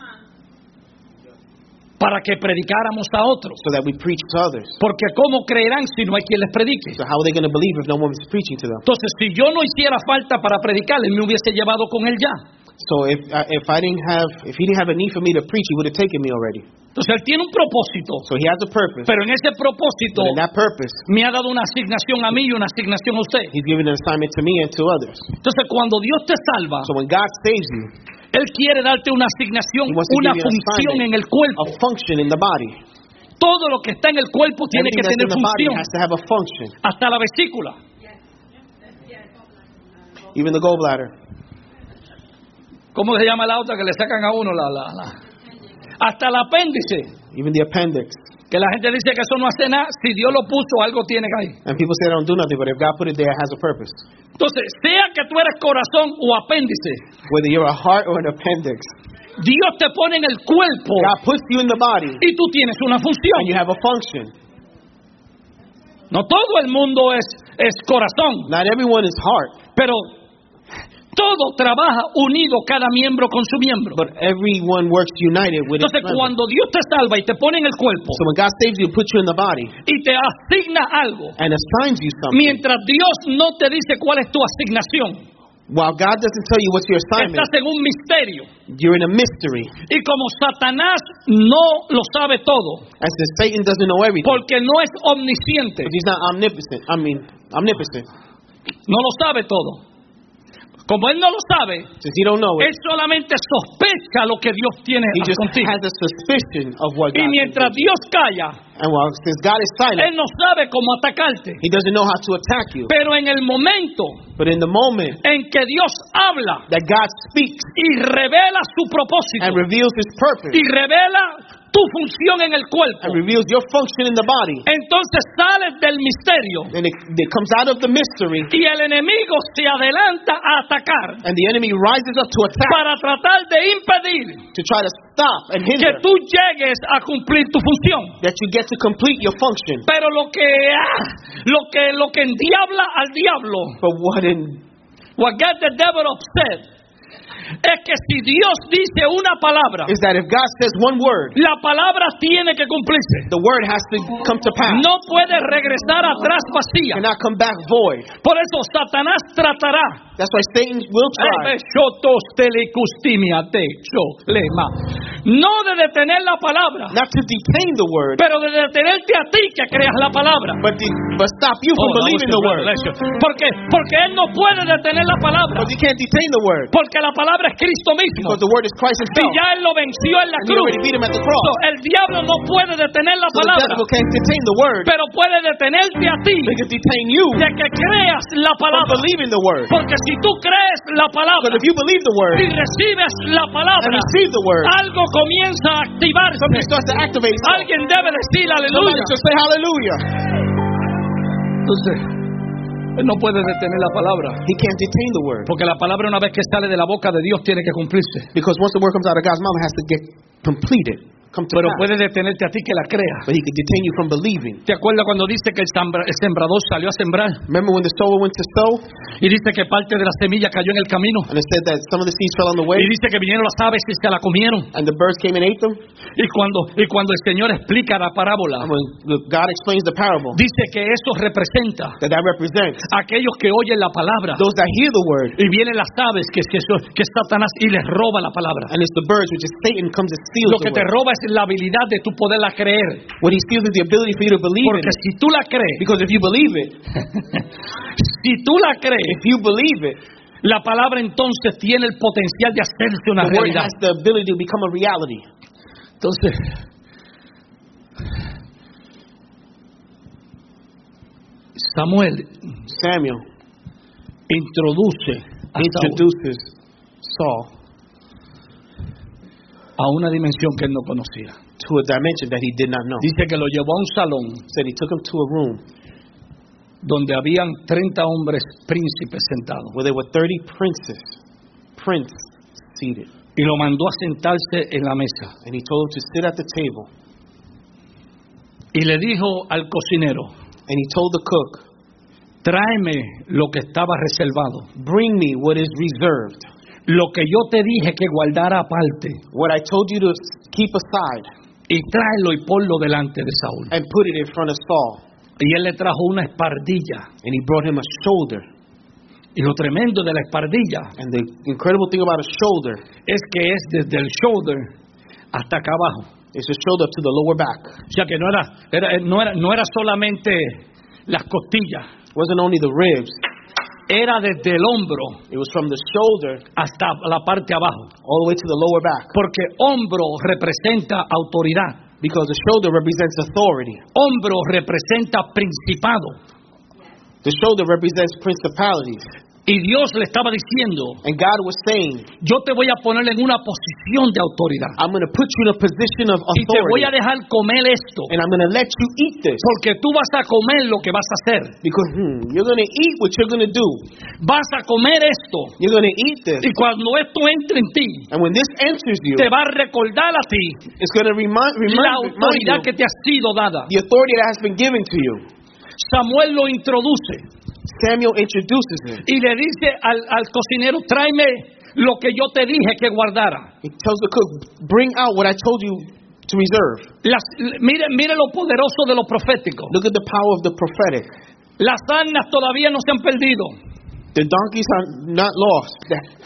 Speaker 1: Para que predicáramos a otros.
Speaker 2: So that we preach to others.
Speaker 1: Porque ¿cómo creerán si no hay quien les predique?
Speaker 2: So how are they going to believe if no one is preaching to them?
Speaker 1: Entonces, si yo no hiciera falta para predicar, Él me hubiese llevado con Él ya.
Speaker 2: So if He didn't have a need for me to preach, He would have taken me already.
Speaker 1: Entonces, Él tiene un propósito.
Speaker 2: So He has a purpose.
Speaker 1: Pero en ese propósito
Speaker 2: But in that purpose,
Speaker 1: me ha dado una asignación a mí y una asignación a usted.
Speaker 2: He's given an assignment to me and to others.
Speaker 1: Entonces, cuando Dios te salva,
Speaker 2: So when God saves you,
Speaker 1: Él quiere darte una asignación,
Speaker 2: He wants to
Speaker 1: una
Speaker 2: give you an
Speaker 1: función
Speaker 2: assignment,
Speaker 1: en el cuerpo.
Speaker 2: a function in the body.
Speaker 1: Todo lo que está en el cuerpo tiene que
Speaker 2: Everything that's
Speaker 1: tener
Speaker 2: in the body
Speaker 1: función.
Speaker 2: has to have a function.
Speaker 1: Hasta la vesícula.
Speaker 2: Even the gallbladder.
Speaker 1: ¿Cómo se llama la otra que le sacan a uno? Hasta el apéndice.
Speaker 2: Even the appendix.
Speaker 1: Que la gente dice que eso no hace nada. Si Dios lo puso, algo tiene que ir.
Speaker 2: And people say they don't do nothing, but if God put it there, it has a purpose.
Speaker 1: Entonces, sea que tú eres corazón o apéndice,
Speaker 2: Whether you're a heart or an appendix,
Speaker 1: Dios te pone en el cuerpo
Speaker 2: God puts you in the body
Speaker 1: y tú tienes una función.
Speaker 2: and you have a function.
Speaker 1: No todo el mundo es corazón,
Speaker 2: Not everyone is heart,
Speaker 1: pero todo trabaja unido cada miembro con su miembro.
Speaker 2: but everyone works united with its
Speaker 1: Entonces,
Speaker 2: member.
Speaker 1: cuando Dios te salva y te pone en el cuerpo
Speaker 2: So when God saves you, puts you in the body
Speaker 1: y te asigna algo,
Speaker 2: and assigns you something,
Speaker 1: mientras Dios no te dice cuál es tu asignación,
Speaker 2: while God doesn't tell you what's your assignment,
Speaker 1: estás en un misterio.
Speaker 2: you're in a mystery.
Speaker 1: Y como Satanás no lo sabe todo,
Speaker 2: And since Satan doesn't know everything,
Speaker 1: porque no es omnisciente,
Speaker 2: but he's not omnipotent.
Speaker 1: no lo sabe todo. Como él no lo sabe,
Speaker 2: Since he don't know
Speaker 1: él
Speaker 2: it,
Speaker 1: solamente sospecha lo que Dios tiene
Speaker 2: he just
Speaker 1: contigo.
Speaker 2: has a suspicion of what
Speaker 1: Y
Speaker 2: God
Speaker 1: mientras
Speaker 2: can do.
Speaker 1: Dios calla,
Speaker 2: And while since God is silent,
Speaker 1: él no sabe cómo atacarte.
Speaker 2: he doesn't know how to attack you.
Speaker 1: Pero en el momento
Speaker 2: But in the moment
Speaker 1: en que Dios habla
Speaker 2: that God speaks
Speaker 1: y revela su propósito
Speaker 2: and reveals his purpose
Speaker 1: y revela tu función en el cuerpo,
Speaker 2: and reveals your function in the body,
Speaker 1: entonces sales del misterio
Speaker 2: then it comes out of the mystery,
Speaker 1: y el enemigo se adelanta a atacar
Speaker 2: and the enemy rises up to attack,
Speaker 1: para tratar de impedir
Speaker 2: to try to stop and
Speaker 1: que
Speaker 2: hinder
Speaker 1: tú llegues a cumplir tu función.
Speaker 2: that you get to complete your function.
Speaker 1: Pero lo que endiabla al diablo,
Speaker 2: But
Speaker 1: what got the devil upset, es que si Dios dice una palabra,
Speaker 2: is that if God says one word,
Speaker 1: la palabra tiene que cumplirse.
Speaker 2: the word has to come to pass.
Speaker 1: No puede regresar atrás vacía.
Speaker 2: Cannot come back void.
Speaker 1: Por eso Satanás tratará
Speaker 2: That's why Satan will try
Speaker 1: no de detener la palabra,
Speaker 2: not to detain the word,
Speaker 1: pero de detenerte a ti que creas la palabra.
Speaker 2: but stop you from believing the word.
Speaker 1: Porque él no puede detener la palabra,
Speaker 2: But you can't detain the word,
Speaker 1: porque la palabra es Cristo mismo
Speaker 2: because the word is Christ
Speaker 1: y
Speaker 2: himself.
Speaker 1: ya él lo venció en la
Speaker 2: And he
Speaker 1: cruz.
Speaker 2: already beat him at the cross.
Speaker 1: So, el diablo no puede detener la
Speaker 2: So the
Speaker 1: palabra,
Speaker 2: devil can't detain the word.
Speaker 1: pero puede detenerte a ti
Speaker 2: They can detain you
Speaker 1: de que creas la
Speaker 2: from
Speaker 1: palabra.
Speaker 2: believing the word.
Speaker 1: Porque si tú crees la palabra
Speaker 2: But if you believe the word
Speaker 1: y recibes la
Speaker 2: and
Speaker 1: palabra,
Speaker 2: receive the word,
Speaker 1: algo comienza a activarse.
Speaker 2: something starts to activate itself.
Speaker 1: Alguien debe decir
Speaker 2: Somebody
Speaker 1: aleluya.
Speaker 2: just say hallelujah.
Speaker 1: Entonces, él no puede detener la palabra,
Speaker 2: He can't detain the word,
Speaker 1: porque la palabra una vez que sale de la boca de Dios tiene que cumplirse.
Speaker 2: because once the word comes out of God's mouth, it has to get completed. come to
Speaker 1: pero
Speaker 2: pass.
Speaker 1: puede detenerte a ti que la creas.
Speaker 2: But he could detain you from believing.
Speaker 1: ¿Te acuerdas cuando dice que el sembrador salió a sembrar?
Speaker 2: Remember when the sower went to sow,
Speaker 1: Y dice que parte de la semilla cayó en el camino.
Speaker 2: and it said that some of the seeds fell on the way,
Speaker 1: Y dice que vinieron las aves y se la comieron.
Speaker 2: and the birds came and ate them?
Speaker 1: Y cuando el Señor explica la parábola,
Speaker 2: And when God explains the parable,
Speaker 1: dice que eso representa
Speaker 2: that represents
Speaker 1: a aquellos que oyen la palabra.
Speaker 2: those that hear the word,
Speaker 1: Y vienen las aves, que es Satanás, y les roba la palabra.
Speaker 2: and it's the birds, which is Satan, comes and steals
Speaker 1: Lo
Speaker 2: the
Speaker 1: que te
Speaker 2: word.
Speaker 1: roba es la habilidad de tu poderla creer.
Speaker 2: What he steals is the ability for you to believe in
Speaker 1: Porque
Speaker 2: it.
Speaker 1: si tú la crees,
Speaker 2: Because if you believe it,
Speaker 1: si tú la crees,
Speaker 2: if you believe it,
Speaker 1: la palabra entonces tiene el potencial de hacerse una
Speaker 2: the word
Speaker 1: realidad.
Speaker 2: has the ability to become a reality.
Speaker 1: Entonces,
Speaker 2: Samuel
Speaker 1: introduce a Saúl
Speaker 2: introduces Saul
Speaker 1: a una dimensión que él no conocía.
Speaker 2: to a dimension that he did not know.
Speaker 1: Dice que lo llevó a un salón
Speaker 2: Said he took him to a room
Speaker 1: donde habían 30 hombres príncipes sentados
Speaker 2: where there were 30 princes seated,
Speaker 1: y lo mandó a sentarse en la mesa
Speaker 2: and he told him to sit at the table,
Speaker 1: y le dijo al cocinero:
Speaker 2: and he told the cook,
Speaker 1: tráeme lo que estaba reservado,
Speaker 2: bring me what is reserved,
Speaker 1: lo que yo te dije que guardara aparte,
Speaker 2: what I told you to keep aside,
Speaker 1: y tráelo y ponlo delante de Saúl.
Speaker 2: and put it in front of Saul.
Speaker 1: Y él le trajo una espardilla,
Speaker 2: And he brought him a shoulder.
Speaker 1: y lo tremendo de la espardilla
Speaker 2: And the incredible thing about a shoulder
Speaker 1: es que es desde el shoulder hasta acá abajo.
Speaker 2: is the shoulder to the lower back.
Speaker 1: O sea que no era solamente las costillas,
Speaker 2: It wasn't only the ribs,
Speaker 1: era desde el hombro
Speaker 2: it was from the shoulder
Speaker 1: hasta la parte abajo.
Speaker 2: all the way to the lower back.
Speaker 1: Porque hombro representa autoridad,
Speaker 2: Because the shoulder represents authority.
Speaker 1: hombro representa principado.
Speaker 2: The shoulder represents principalities.
Speaker 1: Y Dios le estaba diciendo:
Speaker 2: And God was saying,
Speaker 1: yo te voy a poner en una posición de autoridad,
Speaker 2: I'm going to put you in a position of
Speaker 1: y te voy
Speaker 2: authority.
Speaker 1: a dejar comer esto,
Speaker 2: And I'm going to let you eat this.
Speaker 1: porque tú vas a comer lo que vas a hacer.
Speaker 2: Because you're going to eat what you're going to do.
Speaker 1: Vas a comer esto,
Speaker 2: You're going to eat this.
Speaker 1: y cuando esto entre en ti,
Speaker 2: And when this enters you,
Speaker 1: te va a recordar a ti
Speaker 2: it's going to remind
Speaker 1: la
Speaker 2: you
Speaker 1: autoridad que te ha sido dada.
Speaker 2: the authority that has been given to you.
Speaker 1: Samuel lo introduce
Speaker 2: Samuel introduces him.
Speaker 1: y le dice al cocinero: tráeme lo que yo te dije que guardara.
Speaker 2: He tells the cook, bring out what I told you to reserve.
Speaker 1: Mire lo poderoso de lo profético.
Speaker 2: Look at the power of the prophetic.
Speaker 1: Las asnas todavía no se han perdido.
Speaker 2: The donkeys are not lost.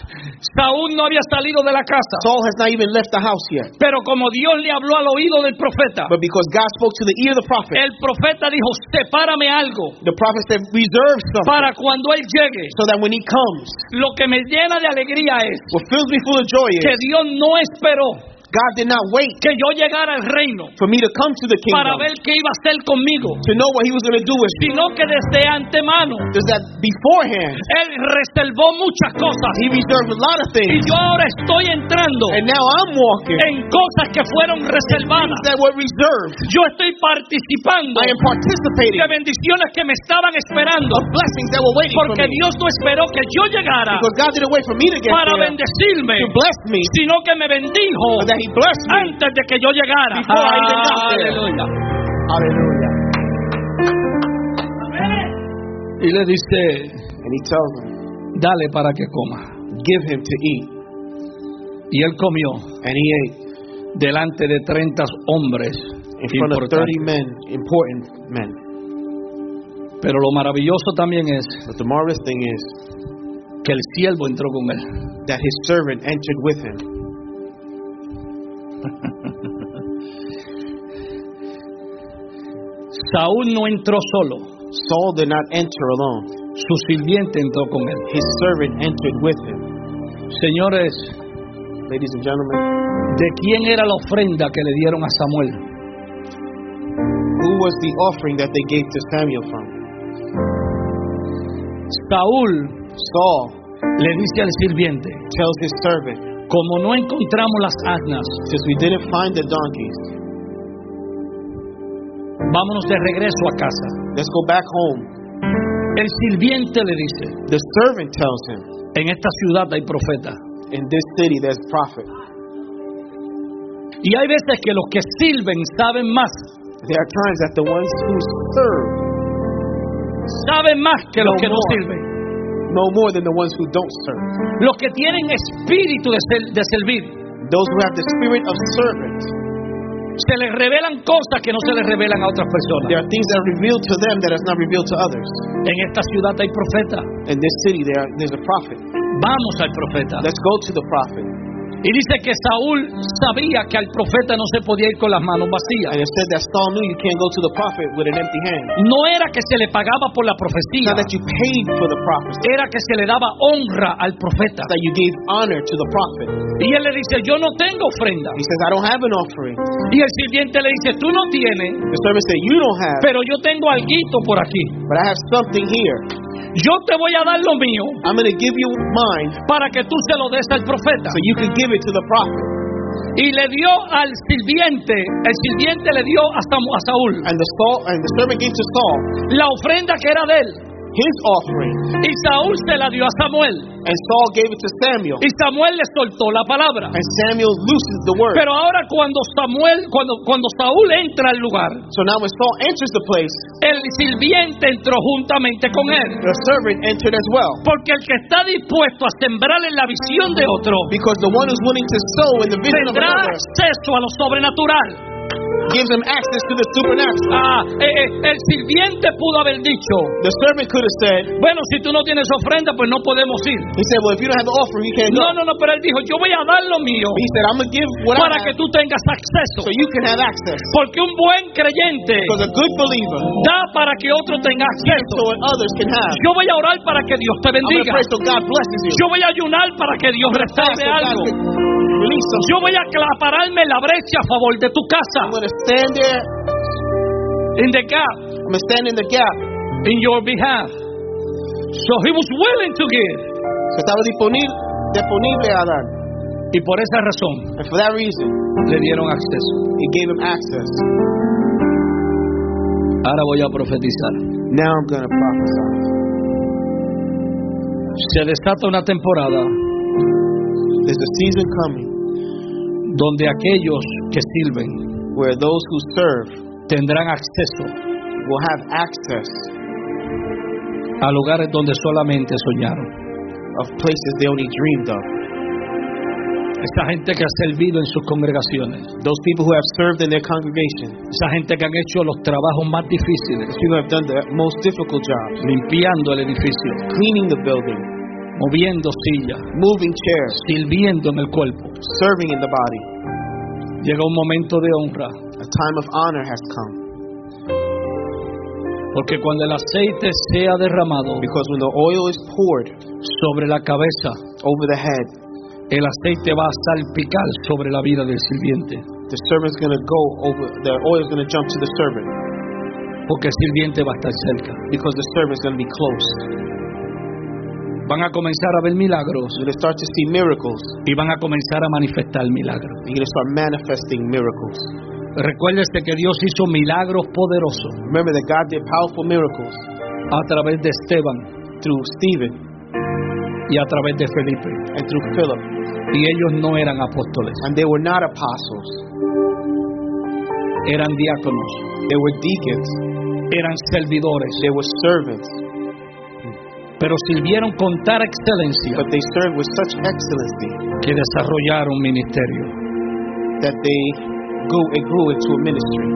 Speaker 1: Saúl no había salido de la casa,
Speaker 2: Saul has not even left the house yet.
Speaker 1: pero como Dios le habló al oído del profeta,
Speaker 2: But because God spoke to the ear of the prophet,
Speaker 1: el profeta dijo: sepárame algo
Speaker 2: the prophet said, reserve something.
Speaker 1: para cuando él llegue.
Speaker 2: So that when he comes,
Speaker 1: Lo que me llena de alegría es
Speaker 2: what fills me full of joy
Speaker 1: que
Speaker 2: is
Speaker 1: Dios no esperó
Speaker 2: God did not wait
Speaker 1: que yo llegara al reino
Speaker 2: for me to come to the
Speaker 1: para
Speaker 2: kingdom
Speaker 1: ver qué iba a hacer conmigo,
Speaker 2: to know what he was going to do with me.
Speaker 1: sino que desde antemano
Speaker 2: Just that beforehand,
Speaker 1: él reservó muchas cosas,
Speaker 2: he reserved a lot of
Speaker 1: y
Speaker 2: things.
Speaker 1: yo ahora estoy entrando
Speaker 2: And now I'm walking
Speaker 1: en cosas que fueron reservadas.
Speaker 2: that were reserved.
Speaker 1: Yo estoy participando
Speaker 2: I am participating
Speaker 1: de bendiciones que me estaban esperando,
Speaker 2: of blessings that were waiting for
Speaker 1: porque
Speaker 2: me.
Speaker 1: Dios no esperó que yo llegara
Speaker 2: Because God didn't wait for me to get
Speaker 1: para
Speaker 2: there
Speaker 1: bendecirme,
Speaker 2: to bless me,
Speaker 1: sino que me bendijo
Speaker 2: but that he blessed me.
Speaker 1: antes de que yo llegara.
Speaker 2: Before I even got there.
Speaker 1: Aleluya.
Speaker 2: Hallelujah.
Speaker 1: Y le dice:
Speaker 2: And he tells him,
Speaker 1: dale para que coma.
Speaker 2: give him to eat.
Speaker 1: Y él comió
Speaker 2: And he ate
Speaker 1: delante de 30 hombres
Speaker 2: in front of 30
Speaker 1: importantes.
Speaker 2: men, important men.
Speaker 1: Pero lo maravilloso también es
Speaker 2: But the marvelous thing is
Speaker 1: que el siervo entró con él.
Speaker 2: that his servant entered with him.
Speaker 1: Saúl no entró solo,
Speaker 2: Saul did not enter alone.
Speaker 1: su sirviente entró con él.
Speaker 2: His servant entered with him.
Speaker 1: Señores,
Speaker 2: Ladies and gentlemen,
Speaker 1: ¿de quién era la ofrenda que le dieron a Samuel?
Speaker 2: who was the offering that they gave to Samuel from?
Speaker 1: Saúl
Speaker 2: Saul
Speaker 1: le dice al sirviente:
Speaker 2: tells his servant,
Speaker 1: como no encontramos las asnas,
Speaker 2: since we didn't find the donkeys,
Speaker 1: vámonos de regreso a casa.
Speaker 2: let's go back home.
Speaker 1: El sirviente le dice:
Speaker 2: The servant tells him,
Speaker 1: en esta ciudad hay profeta.
Speaker 2: in this city there's prophet.
Speaker 1: Y hay veces que los que sirven saben más.
Speaker 2: There are times that the ones who serve
Speaker 1: Saben más que los
Speaker 2: No
Speaker 1: que no
Speaker 2: more.
Speaker 1: sirven.
Speaker 2: know more than the ones who don't serve.
Speaker 1: Los que tienen espíritu de servir.
Speaker 2: Those who have the spirit of servant,
Speaker 1: Se les revelan cosas que no se les revelan a otras
Speaker 2: there
Speaker 1: personas.
Speaker 2: are things that are revealed to them that is not revealed to others.
Speaker 1: En esta ciudad hay profetas.
Speaker 2: In this city, there's a prophet.
Speaker 1: Vamos al profeta.
Speaker 2: Let's go to the prophet.
Speaker 1: Y dice que Saúl sabía que al profeta no se podía ir con las manos
Speaker 2: And
Speaker 1: vacías.
Speaker 2: it said that Saul knew you can't go to the prophet with an empty hand.
Speaker 1: No era que se le pagaba por la
Speaker 2: It's
Speaker 1: profecía,
Speaker 2: not that you paid for the prophecy,
Speaker 1: era que se le daba honra al profeta.
Speaker 2: it's that you gave honor to the prophet.
Speaker 1: Y él le dice, yo no tengo ofrenda.
Speaker 2: He says, I don't have an offering.
Speaker 1: Y el sirviente le dice, tú no tienes,
Speaker 2: The servant said, you don't have,
Speaker 1: pero yo tengo alguito por aquí.
Speaker 2: but I have something here.
Speaker 1: Yo te voy a dar lo mío
Speaker 2: I'm going to give you mine
Speaker 1: para que tú se lo des al profeta.
Speaker 2: so you can give it to the prophet.
Speaker 1: Y le dio al sirviente, el sirviente le dio a Saúl
Speaker 2: And the servant gave to Saul
Speaker 1: la ofrenda que era de él.
Speaker 2: his offering,
Speaker 1: Y Saúl se la dio a Samuel.
Speaker 2: and Saul gave it to Samuel.
Speaker 1: Y Samuel le soltó la palabra.
Speaker 2: And Samuel looses the word.
Speaker 1: Pero ahora cuando Saúl entra al lugar,
Speaker 2: So now when Saul enters the place,
Speaker 1: el sirviente entró juntamente con él.
Speaker 2: the servant entered as well.
Speaker 1: Porque el que está dispuesto a sembrar en la visión de otro
Speaker 2: Because the one who's willing to sow in the vision of
Speaker 1: tendrá
Speaker 2: another
Speaker 1: acceso a lo sobrenatural.
Speaker 2: gives him access to the supernatural.
Speaker 1: El sirviente pudo haber dicho,
Speaker 2: The servant could have said,
Speaker 1: bueno, si tú no tienes ofrenda, pues no podemos ir.
Speaker 2: he said, well, if you don't have the offering, you can't go.
Speaker 1: No, pero él dijo, yo voy a dar lo mío
Speaker 2: He said, I'm going to give what I
Speaker 1: para que
Speaker 2: have
Speaker 1: tú tengas acceso.
Speaker 2: so you can have access.
Speaker 1: Porque un buen creyente
Speaker 2: Because a good believer
Speaker 1: da para que otro tenga
Speaker 2: gives
Speaker 1: acceso.
Speaker 2: so what others can have.
Speaker 1: Yo voy a orar para que Dios te
Speaker 2: I'm going to
Speaker 1: bendiga.
Speaker 2: pray so God blesses you.
Speaker 1: Yo voy a ayunar para que Dios
Speaker 2: Fast
Speaker 1: restaure
Speaker 2: so God
Speaker 1: algo.
Speaker 2: can release something.
Speaker 1: Yo voy a clapararme la brecha a favor de tu
Speaker 2: I'm
Speaker 1: casa.
Speaker 2: going to stand there.
Speaker 1: In the gap,
Speaker 2: I'm going to stand in the gap.
Speaker 1: in your behalf. So he was willing to give.
Speaker 2: So estaba disponible a dar.
Speaker 1: Y por esa razón
Speaker 2: And for that reason,
Speaker 1: le dieron acceso.
Speaker 2: he gave him access.
Speaker 1: Ahora voy a profetizar.
Speaker 2: Now I'm going to prophesy.
Speaker 1: Se desata una temporada
Speaker 2: There's a season coming
Speaker 1: donde aquellos que sirven
Speaker 2: where those who serve
Speaker 1: tendrán acceso
Speaker 2: will have access
Speaker 1: a lugares donde solamente soñaron.
Speaker 2: of places they only dreamed of.
Speaker 1: Esa gente que ha servido en sus congregaciones,
Speaker 2: Those people who have served in their congregation,
Speaker 1: esa gente que han hecho los trabajos más difíciles,
Speaker 2: those people who have done the most difficult jobs,
Speaker 1: limpiando el edificio,
Speaker 2: cleaning the building,
Speaker 1: moviendo sillas,
Speaker 2: moving chairs,
Speaker 1: sirviendo en el cuerpo.
Speaker 2: serving in the body.
Speaker 1: Llega un momento de honra,
Speaker 2: A time of honor has come.
Speaker 1: porque cuando el aceite sea derramado
Speaker 2: Because when the oil is poured
Speaker 1: sobre la cabeza,
Speaker 2: over the head,
Speaker 1: el aceite va a salpicar sobre la vida del sirviente,
Speaker 2: the servant's going to go over, the oil is going to jump to the servant.
Speaker 1: porque el sirviente va a estar cerca.
Speaker 2: Because the servant's going to be close.
Speaker 1: Van a comenzar a ver milagros
Speaker 2: You're going to start to see miracles.
Speaker 1: y van a comenzar a manifestar milagros.
Speaker 2: You're going to start manifesting miracles.
Speaker 1: Recuérdese que Dios hizo milagros poderosos
Speaker 2: Remember that God did powerful miracles
Speaker 1: a través de Esteban
Speaker 2: through Stephen
Speaker 1: y a través de Felipe,
Speaker 2: and through Philip.
Speaker 1: y ellos no eran apóstoles,
Speaker 2: And they were not apostles.
Speaker 1: eran diáconos,
Speaker 2: They were deacons.
Speaker 1: eran servidores,
Speaker 2: They were servants.
Speaker 1: pero sirvieron con tal excelencia
Speaker 2: But they served with such excellency
Speaker 1: que desarrollaron ministerio.
Speaker 2: that they grew into a ministry.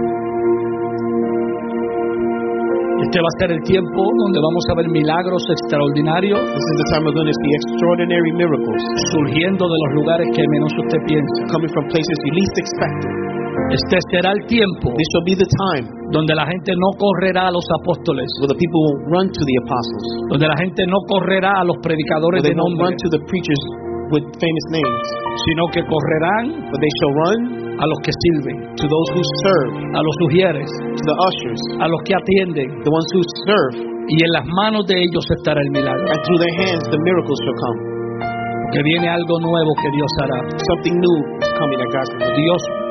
Speaker 1: Este va a ser el tiempo donde vamos a ver milagros extraordinarios
Speaker 2: This is the time we're going to see extraordinary miracles
Speaker 1: surgiendo de los lugares que menos usted piensa.
Speaker 2: coming from places you least expected.
Speaker 1: Este será el tiempo
Speaker 2: This shall be the time
Speaker 1: donde la gente no correrá a los apóstoles,
Speaker 2: where the people won't run to the apostles,
Speaker 1: donde la gente no correrá a los predicadores
Speaker 2: where
Speaker 1: de
Speaker 2: they won't
Speaker 1: nombre,
Speaker 2: run to the preachers with famous names,
Speaker 1: sino que correrán
Speaker 2: but they shall run
Speaker 1: a los que sirven,
Speaker 2: to those who serve,
Speaker 1: a los sugieres,
Speaker 2: to the ushers,
Speaker 1: a los que atienden,
Speaker 2: the ones who serve,
Speaker 1: y en las manos de ellos estará el milagro.
Speaker 2: and through their hands the miracles shall come.
Speaker 1: Que viene algo nuevo que Dios hará.
Speaker 2: Something new is coming that God's going to do.
Speaker 1: Dios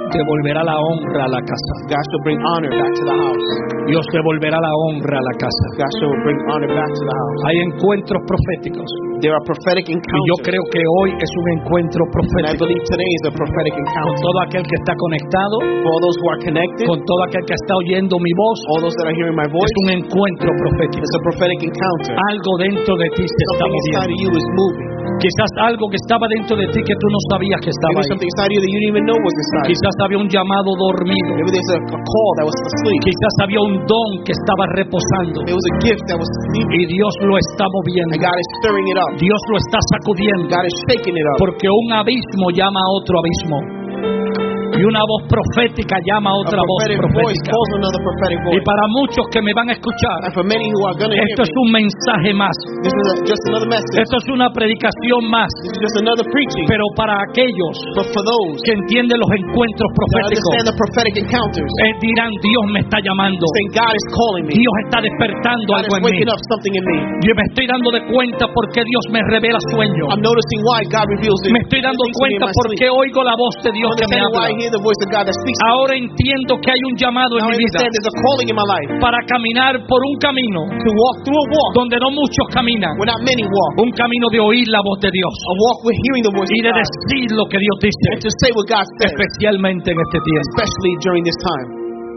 Speaker 1: devolverá la honra a la casa.
Speaker 2: God shall bring honor back to the house.
Speaker 1: Dios devolverá la honra a la casa.
Speaker 2: God shall bring honor back to the house.
Speaker 1: Hay encuentros proféticos.
Speaker 2: There are prophetic
Speaker 1: Y yo
Speaker 2: encounters.
Speaker 1: creo que hoy es un encuentro
Speaker 2: And I
Speaker 1: profético.
Speaker 2: believe today is a prophetic
Speaker 1: Con
Speaker 2: encounter.
Speaker 1: todo aquel que está conectado,
Speaker 2: For all those who are connected,
Speaker 1: con todo aquel que está oyendo mi voz,
Speaker 2: all those that are hearing my voice,
Speaker 1: es un encuentro profético.
Speaker 2: it's a prophetic encounter.
Speaker 1: Algo dentro de ti se está
Speaker 2: Something inside
Speaker 1: moviendo.
Speaker 2: of you is moving.
Speaker 1: Quizás algo que estaba dentro de ti que tú no sabías que estaba
Speaker 2: Maybe
Speaker 1: ahí.
Speaker 2: something inside of you that you didn't even know was inside.
Speaker 1: Quizás había un llamado dormido.
Speaker 2: Maybe there's a call that was asleep.
Speaker 1: Quizás había un don que estaba reposando.
Speaker 2: There was a gift that was asleep.
Speaker 1: Y Dios lo está moviendo.
Speaker 2: And God is stirring it up.
Speaker 1: Dios lo está sacudiendo.
Speaker 2: God is shaking it up.
Speaker 1: Porque un abismo llama a otro abismo. Y una voz profética llama a
Speaker 2: A
Speaker 1: otra voz
Speaker 2: prophetic voice
Speaker 1: profética.
Speaker 2: calls another prophetic
Speaker 1: Y
Speaker 2: voice.
Speaker 1: para muchos que me van a escuchar,
Speaker 2: And for many who are going to hear
Speaker 1: esto es
Speaker 2: me,
Speaker 1: un mensaje más.
Speaker 2: this is just another message.
Speaker 1: Esto es una predicación más.
Speaker 2: This is just another preaching.
Speaker 1: Pero para aquellos
Speaker 2: But for those
Speaker 1: que entienden los encuentros
Speaker 2: that
Speaker 1: proféticos,
Speaker 2: understand the prophetic encounters,
Speaker 1: dirán: Dios me está llamando.
Speaker 2: saying God is calling me.
Speaker 1: Dios está despertando
Speaker 2: God
Speaker 1: algo
Speaker 2: is
Speaker 1: en mí.
Speaker 2: waking up something in me.
Speaker 1: Yo me estoy dando de cuenta porque Dios me revela sueños.
Speaker 2: I'm noticing why God reveals it.
Speaker 1: Me estoy dando
Speaker 2: things to me in
Speaker 1: cuenta
Speaker 2: my
Speaker 1: porque
Speaker 2: sleep.
Speaker 1: oigo la voz de Dios
Speaker 2: I'm
Speaker 1: que me
Speaker 2: understanding why I
Speaker 1: habla.
Speaker 2: hear the voice of God that speaks to me.
Speaker 1: Ahora entiendo que hay un llamado en
Speaker 2: Now I
Speaker 1: mi vida
Speaker 2: understand there's a calling in my life
Speaker 1: para caminar por un camino
Speaker 2: to walk through a walk
Speaker 1: donde no muchos caminan.
Speaker 2: where not many walk.
Speaker 1: Un camino de oír la voz de Dios
Speaker 2: A walk with hearing the voice
Speaker 1: y
Speaker 2: of
Speaker 1: de
Speaker 2: God.
Speaker 1: decir lo que Dios
Speaker 2: And
Speaker 1: dice,
Speaker 2: to say what God says,
Speaker 1: especialmente en este tiempo.
Speaker 2: especially during this time.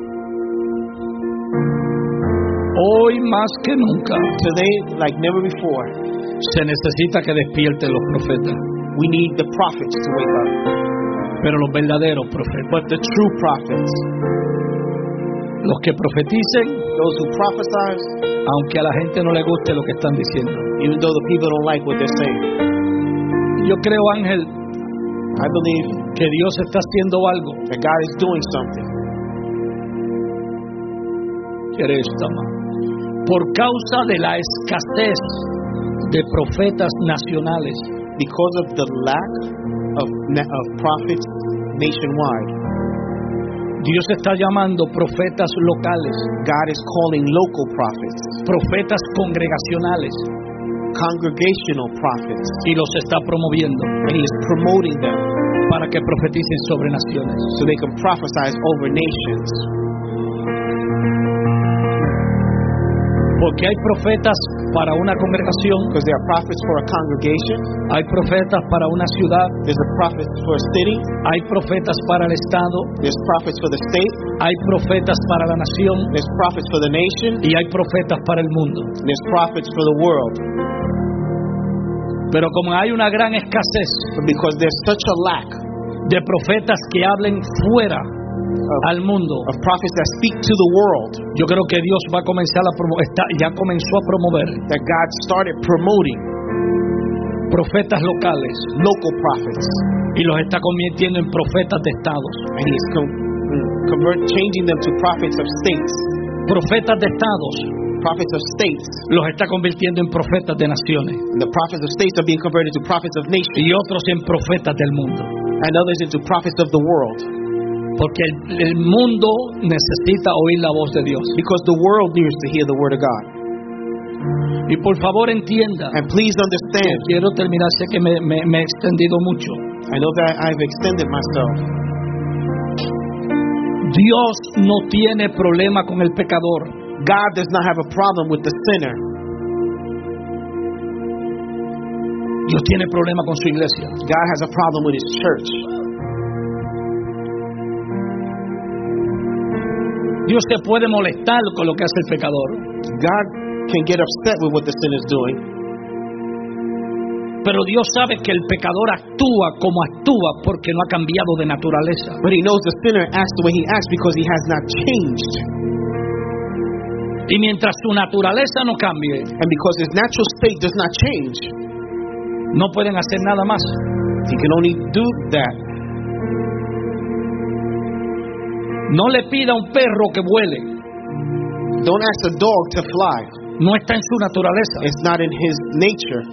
Speaker 1: Hoy más que nunca
Speaker 2: Today, like never before,
Speaker 1: se necesita que despierten los profetas,
Speaker 2: we need the prophets to wake up.
Speaker 1: pero los verdaderos profetas,
Speaker 2: But the true prophets,
Speaker 1: los que profeticen,
Speaker 2: those who prophesy,
Speaker 1: aunque a la gente no le guste lo que están diciendo.
Speaker 2: even though the people don't like what they're saying.
Speaker 1: Yo creo, Ángel,
Speaker 2: I believe
Speaker 1: que Dios está haciendo algo.
Speaker 2: that God is doing something.
Speaker 1: Por causa de la escasez de profetas nacionales,
Speaker 2: Because of the lack of prophets nationwide,
Speaker 1: Dios está llamando profetas locales,
Speaker 2: God is calling local prophets,
Speaker 1: profetas congregacionales,
Speaker 2: congregational prophets,
Speaker 1: y los está promoviendo
Speaker 2: and He is promoting them
Speaker 1: para que profeticen sobre naciones.
Speaker 2: so they can prophesy over nations.
Speaker 1: Porque hay profetas para una congregación,
Speaker 2: Because there are prophets for a congregation,
Speaker 1: hay profetas para una ciudad,
Speaker 2: there's a prophet for a city,
Speaker 1: hay profetas para el estado,
Speaker 2: there's prophets for the state,
Speaker 1: hay profetas para la nación
Speaker 2: there's prophets for the nation,
Speaker 1: y hay profetas para el mundo.
Speaker 2: and there's prophets for the world.
Speaker 1: Pero como hay una gran escasez
Speaker 2: But because there's such a lack
Speaker 1: de profetas que hablen fuera al mundo,
Speaker 2: of prophets that speak to the world,
Speaker 1: yo creo que Dios va a comenzar ya comenzó a promover
Speaker 2: that God started promoting
Speaker 1: profetas locales
Speaker 2: local prophets,
Speaker 1: y los está convirtiendo en profetas de estados.
Speaker 2: and He's changing them to prophets of states.
Speaker 1: Profetas de estados
Speaker 2: Prophets of states,
Speaker 1: los está convirtiendo en profetas de naciones
Speaker 2: and the prophets of states are being converted to prophets of nations,
Speaker 1: y otros en profetas del mundo.
Speaker 2: and others into prophets of the world.
Speaker 1: Porque el mundo necesita oír la voz de Dios.
Speaker 2: Because the world needs to hear the word of God.
Speaker 1: Y por favor entienda,
Speaker 2: And please understand,
Speaker 1: quiero terminar, sé que me he extendido mucho.
Speaker 2: I know that I've extended myself.
Speaker 1: Dios no tiene problema con el pecador.
Speaker 2: God does not have a problem with the sinner.
Speaker 1: Dios tiene problema con su iglesia.
Speaker 2: God has a problem with His church.
Speaker 1: Dios se puede molestar con lo que hace el pecador,
Speaker 2: God can get upset with what the sinner's doing,
Speaker 1: pero Dios sabe que el pecador actúa como actúa porque no ha cambiado de naturaleza.
Speaker 2: but He knows the sinner acts the way he acts because he has not changed.
Speaker 1: Y mientras su naturaleza no cambie,
Speaker 2: And because his natural state does not change,
Speaker 1: no pueden hacer nada más.
Speaker 2: he can only do that.
Speaker 1: No le pida a un perro que vuele,
Speaker 2: Don't ask a dog to fly.
Speaker 1: no está en su naturaleza.
Speaker 2: It's not in his nature.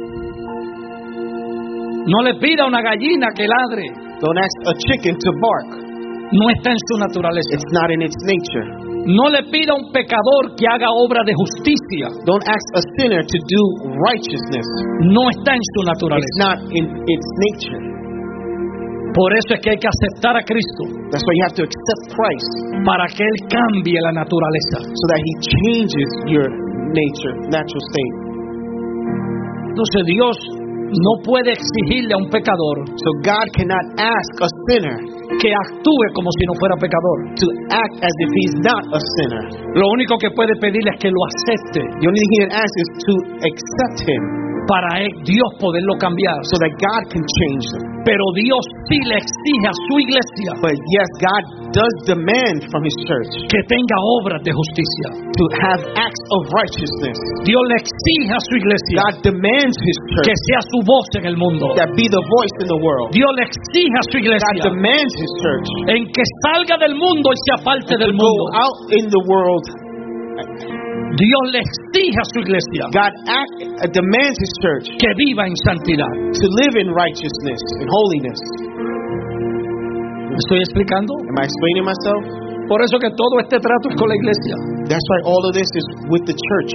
Speaker 1: No le pida a una gallina que ladre,
Speaker 2: Don't ask a chicken to bark.
Speaker 1: no está en su naturaleza.
Speaker 2: It's not in its nature.
Speaker 1: No le pida a un pecador que haga obra de justicia,
Speaker 2: Don't ask a sinner to do righteousness.
Speaker 1: no está en su
Speaker 2: It's
Speaker 1: naturaleza.
Speaker 2: not in its nature.
Speaker 1: Por eso es que hay que aceptar a Cristo
Speaker 2: That's why you have to accept Christ
Speaker 1: para que Él cambie la naturaleza.
Speaker 2: so that He changes your nature, natural state.
Speaker 1: Entonces Dios no puede exigirle a un pecador
Speaker 2: So God cannot ask a sinner
Speaker 1: que actúe como si no fuera pecador.
Speaker 2: to act as if he's not a sinner.
Speaker 1: Lo único que puede pedirle es que lo acepte
Speaker 2: The only thing He can ask is to accept Him
Speaker 1: para Dios poderlo cambiar.
Speaker 2: so that God can change them.
Speaker 1: Pero Dios sí le exige a su iglesia
Speaker 2: But yes, God does demand from His church
Speaker 1: que tenga obras de justicia.
Speaker 2: to have acts of righteousness.
Speaker 1: Dios le exige a su iglesia
Speaker 2: God demands His
Speaker 1: que
Speaker 2: church
Speaker 1: sea su voz en el mundo.
Speaker 2: that be the voice in the world.
Speaker 1: Dios le exige a su
Speaker 2: God
Speaker 1: iglesia
Speaker 2: demands His church
Speaker 1: en que salga del mundo y se aparte
Speaker 2: to
Speaker 1: del
Speaker 2: go
Speaker 1: mundo.
Speaker 2: out in the world.
Speaker 1: Dios le exige a su iglesia
Speaker 2: God demands His church
Speaker 1: que viva en santidad.
Speaker 2: to live in righteousness and holiness.
Speaker 1: ¿Me estoy explicando?
Speaker 2: Am I explaining myself?
Speaker 1: Por eso que todo este trato es con la iglesia.
Speaker 2: That's why all of this is with the church.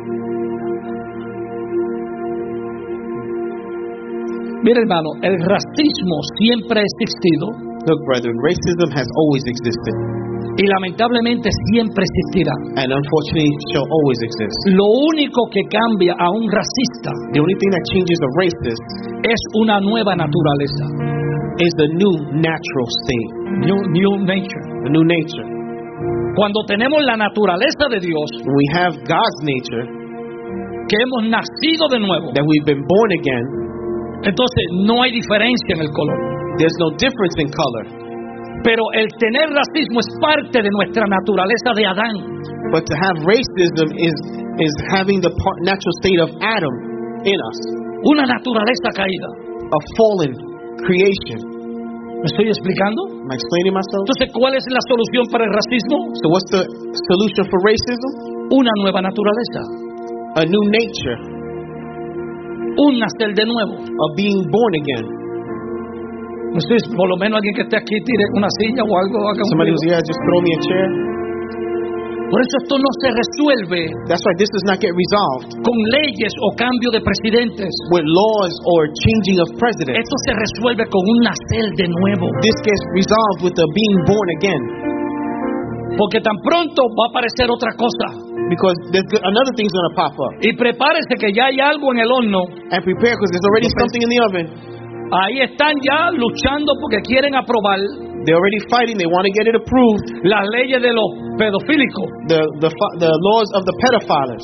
Speaker 1: Mira, hermano, el racismo siempre ha existido
Speaker 2: Look, brethren, racism has always existed
Speaker 1: y lamentablemente siempre existirá.
Speaker 2: and unfortunately shall always exist.
Speaker 1: Lo único que cambia a un racista
Speaker 2: The only thing that changes a racist
Speaker 1: es una nueva naturaleza,
Speaker 2: is the new natural state,
Speaker 1: new nature.
Speaker 2: the new nature.
Speaker 1: Cuando tenemos la naturaleza de Dios,
Speaker 2: When we have God's nature,
Speaker 1: que hemos nacido de nuevo,
Speaker 2: that we've been born again,
Speaker 1: entonces no hay diferencia en el color.
Speaker 2: there's no difference in color.
Speaker 1: Pero el tener racismo es parte de nuestra naturaleza de Adán.
Speaker 2: But to have racism is having the natural state of Adam in us,
Speaker 1: Una naturaleza caída.
Speaker 2: a fallen creation.
Speaker 1: ¿Me estoy explicando?
Speaker 2: Am I explaining myself?
Speaker 1: Entonces, ¿cuál es la solución para el racismo?
Speaker 2: So what's the solution for racism?
Speaker 1: Una nueva naturaleza.
Speaker 2: A new nature
Speaker 1: Un nacer de nuevo.
Speaker 2: of being born again.
Speaker 1: Por lo menos alguien que esté aquí tire una silla o algo. Haga un
Speaker 2: Somebody
Speaker 1: ruido.
Speaker 2: who's here, just throw me a chair.
Speaker 1: Por eso esto no se resuelve
Speaker 2: That's why this does not get resolved
Speaker 1: con leyes o cambio de presidentes.
Speaker 2: with laws or changing of presidents.
Speaker 1: Esto se resuelve con un nacer de nuevo.
Speaker 2: This gets resolved with the being born again.
Speaker 1: Porque tan pronto va a aparecer otra cosa.
Speaker 2: Because another thing's going to pop up.
Speaker 1: Y prepárese que ya hay algo en el horno.
Speaker 2: And prepare because there's already something in the oven.
Speaker 1: Ahí están ya luchando porque quieren aprobar
Speaker 2: They're already fighting. They want to get it approved.
Speaker 1: las leyes de los pedofílicos.
Speaker 2: The laws of the pedophiles.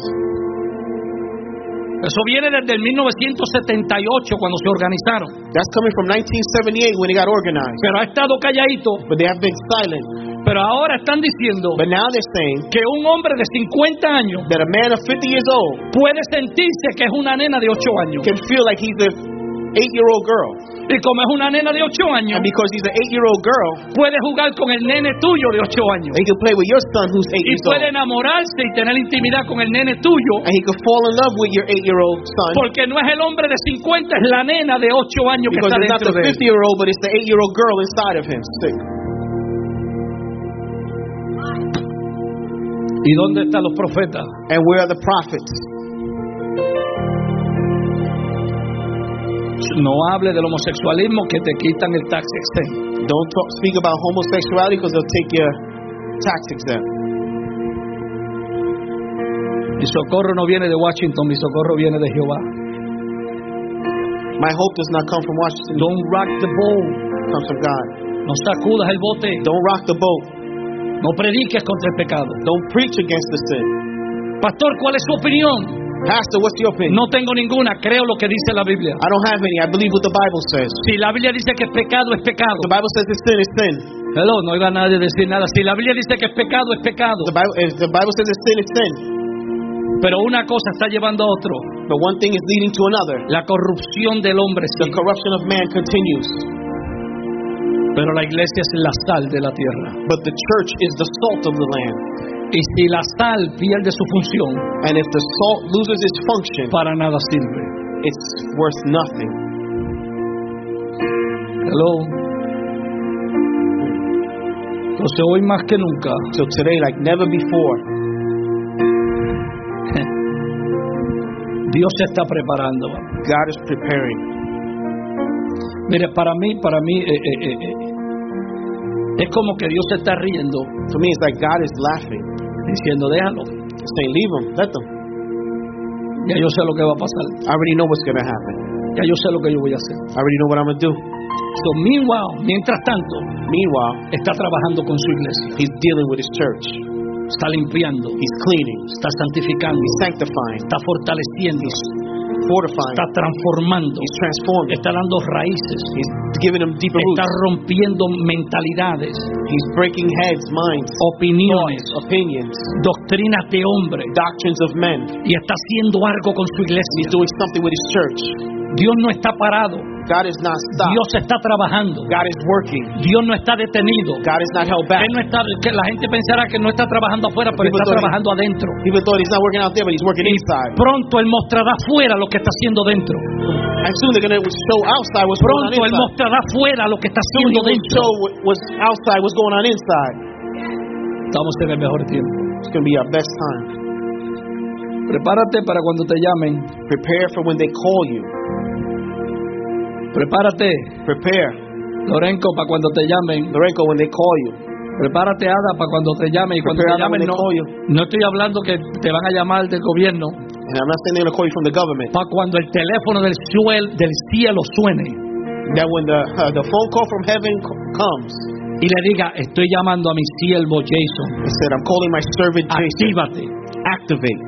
Speaker 1: Eso viene desde el 1978 cuando se organizaron.
Speaker 2: That's coming from 1978 when it got organized.
Speaker 1: Pero ha estado calladito.
Speaker 2: But they have been silent.
Speaker 1: Pero ahora están diciendo
Speaker 2: But now they're saying
Speaker 1: que un hombre de 50 años
Speaker 2: that a man of 50 years old
Speaker 1: puede sentirse que es una nena de 8 años.
Speaker 2: can feel like he's an 8-year-old girl.
Speaker 1: Y como es una nena de 8 años,
Speaker 2: And because he's an 8-year-old girl,
Speaker 1: puede jugar con el nene tuyo de 8 años.
Speaker 2: he can play with your son who's 8
Speaker 1: Y
Speaker 2: years
Speaker 1: puede
Speaker 2: old.
Speaker 1: enamorarse y tener intimidad con el nene tuyo.
Speaker 2: And he could fall in love with your 8-year-old son.
Speaker 1: Porque no es el hombre de 50, es la nena de 8 años que
Speaker 2: Because
Speaker 1: está
Speaker 2: it's not
Speaker 1: dentro
Speaker 2: the
Speaker 1: de él.
Speaker 2: 50-year-old, but it's the 8-year-old girl inside of him. Sick.
Speaker 1: ¿Y dónde están los profetas?
Speaker 2: And where are the prophets?
Speaker 1: No hable del homosexualismo que te quitan el tax exempt.
Speaker 2: Don't speak about homosexuality because they'll take your tax exempt.
Speaker 1: Mi socorro no viene de Washington, mi socorro viene de Jehová.
Speaker 2: My hope does not come from Washington.
Speaker 1: Don't rock the boat.
Speaker 2: It comes from God.
Speaker 1: No sacudas el bote.
Speaker 2: Don't rock the boat.
Speaker 1: No prediques contra el pecado.
Speaker 2: Don't preach against the sin.
Speaker 1: Pastor, ¿cuál es su opinión?
Speaker 2: Pastor, what's your opinion?
Speaker 1: No tengo ninguna, creo lo que dice la Biblia.
Speaker 2: I don't have any. I believe what the Bible says.
Speaker 1: Si la Biblia dice que es pecado, es pecado.
Speaker 2: The Bible says it's sin is sin.
Speaker 1: Hello, no iba a nadie a decir nada. Si la Biblia dice que es pecado, es pecado.
Speaker 2: If the Bible says it's sin, it's sin.
Speaker 1: Pero una cosa está llevando a otro.
Speaker 2: But one thing is leading to another.
Speaker 1: La corrupción del hombre.
Speaker 2: The corruption of man continues.
Speaker 1: Pero la iglesia es la sal de la tierra.
Speaker 2: But the church is the salt of the land.
Speaker 1: Y si la sal pierde su función,
Speaker 2: And if the salt loses its function,
Speaker 1: para nada sirve.
Speaker 2: it's worth nothing.
Speaker 1: Hello. Entonces hoy más que nunca,
Speaker 2: So today, like never before,
Speaker 1: Dios se está preparando.
Speaker 2: God is preparing.
Speaker 1: Mire, para mí es como que Dios se está riendo,
Speaker 2: To me, it's like God is laughing,
Speaker 1: diciendo, déjalo,
Speaker 2: saying, leave them, let them.
Speaker 1: ya yo sé lo que va a pasar,
Speaker 2: I already know what's going to happen.
Speaker 1: ya yo sé lo que yo voy a hacer.
Speaker 2: I already know what I'm going to do.
Speaker 1: So, meanwhile, mientras tanto,
Speaker 2: Meanwhile,
Speaker 1: está trabajando con su iglesia,
Speaker 2: he's dealing with his church.
Speaker 1: está limpiando,
Speaker 2: He's cleaning.
Speaker 1: está santificando,
Speaker 2: He's sanctifying.
Speaker 1: está fortaleciendo,
Speaker 2: Fortifying.
Speaker 1: está transformando,
Speaker 2: He's transforming.
Speaker 1: está dando raíces,
Speaker 2: He's giving them deeper
Speaker 1: está
Speaker 2: roots.
Speaker 1: rompiendo mentalidades,
Speaker 2: He's breaking heads, minds,
Speaker 1: opiniones,
Speaker 2: opinions,
Speaker 1: doctrinas de hombre,
Speaker 2: doctrines of men.
Speaker 1: y está haciendo algo con su iglesia.
Speaker 2: He's doing something with his church.
Speaker 1: Dios no está parado,
Speaker 2: God is not
Speaker 1: Dios
Speaker 2: stopped.
Speaker 1: está trabajando,
Speaker 2: God is working.
Speaker 1: Dios no está detenido.
Speaker 2: God is not held back.
Speaker 1: Él no está, que la gente pensará que no está trabajando afuera, pero
Speaker 2: People
Speaker 1: está
Speaker 2: thought
Speaker 1: trabajando adentro.
Speaker 2: People thought he's not working out there, but he's working inside.
Speaker 1: Pronto Él mostrará afuera lo que está haciendo dentro.
Speaker 2: And soon they're going to show outside what's going on
Speaker 1: Pronto Él
Speaker 2: inside.
Speaker 1: mostrará afuera lo que está
Speaker 2: Soon
Speaker 1: haciendo
Speaker 2: he will
Speaker 1: dentro.
Speaker 2: show what's outside, what's going on inside.
Speaker 1: Estamos en el mejor tiempo.
Speaker 2: It's going to be our best time.
Speaker 1: Prepárate para cuando te llamen.
Speaker 2: Prepare for when they call you.
Speaker 1: Prepárate,
Speaker 2: Prepare,
Speaker 1: Lorenco, para cuando te llamen.
Speaker 2: Lorenco, when they call you.
Speaker 1: Prepárate, Ada, para cuando te llamen. Y cuando te
Speaker 2: Prepare, Ada,
Speaker 1: llamen,
Speaker 2: when they call you.
Speaker 1: no estoy hablando que te van a llamar del gobierno.
Speaker 2: And I'm not saying they're going to call you from the government.
Speaker 1: Para cuando el teléfono del cielo suene
Speaker 2: That when the phone call from heaven comes,
Speaker 1: y le diga, estoy llamando a mi siervo Jason.
Speaker 2: it said, I'm calling my servant Jason.
Speaker 1: Actívate.
Speaker 2: Activate.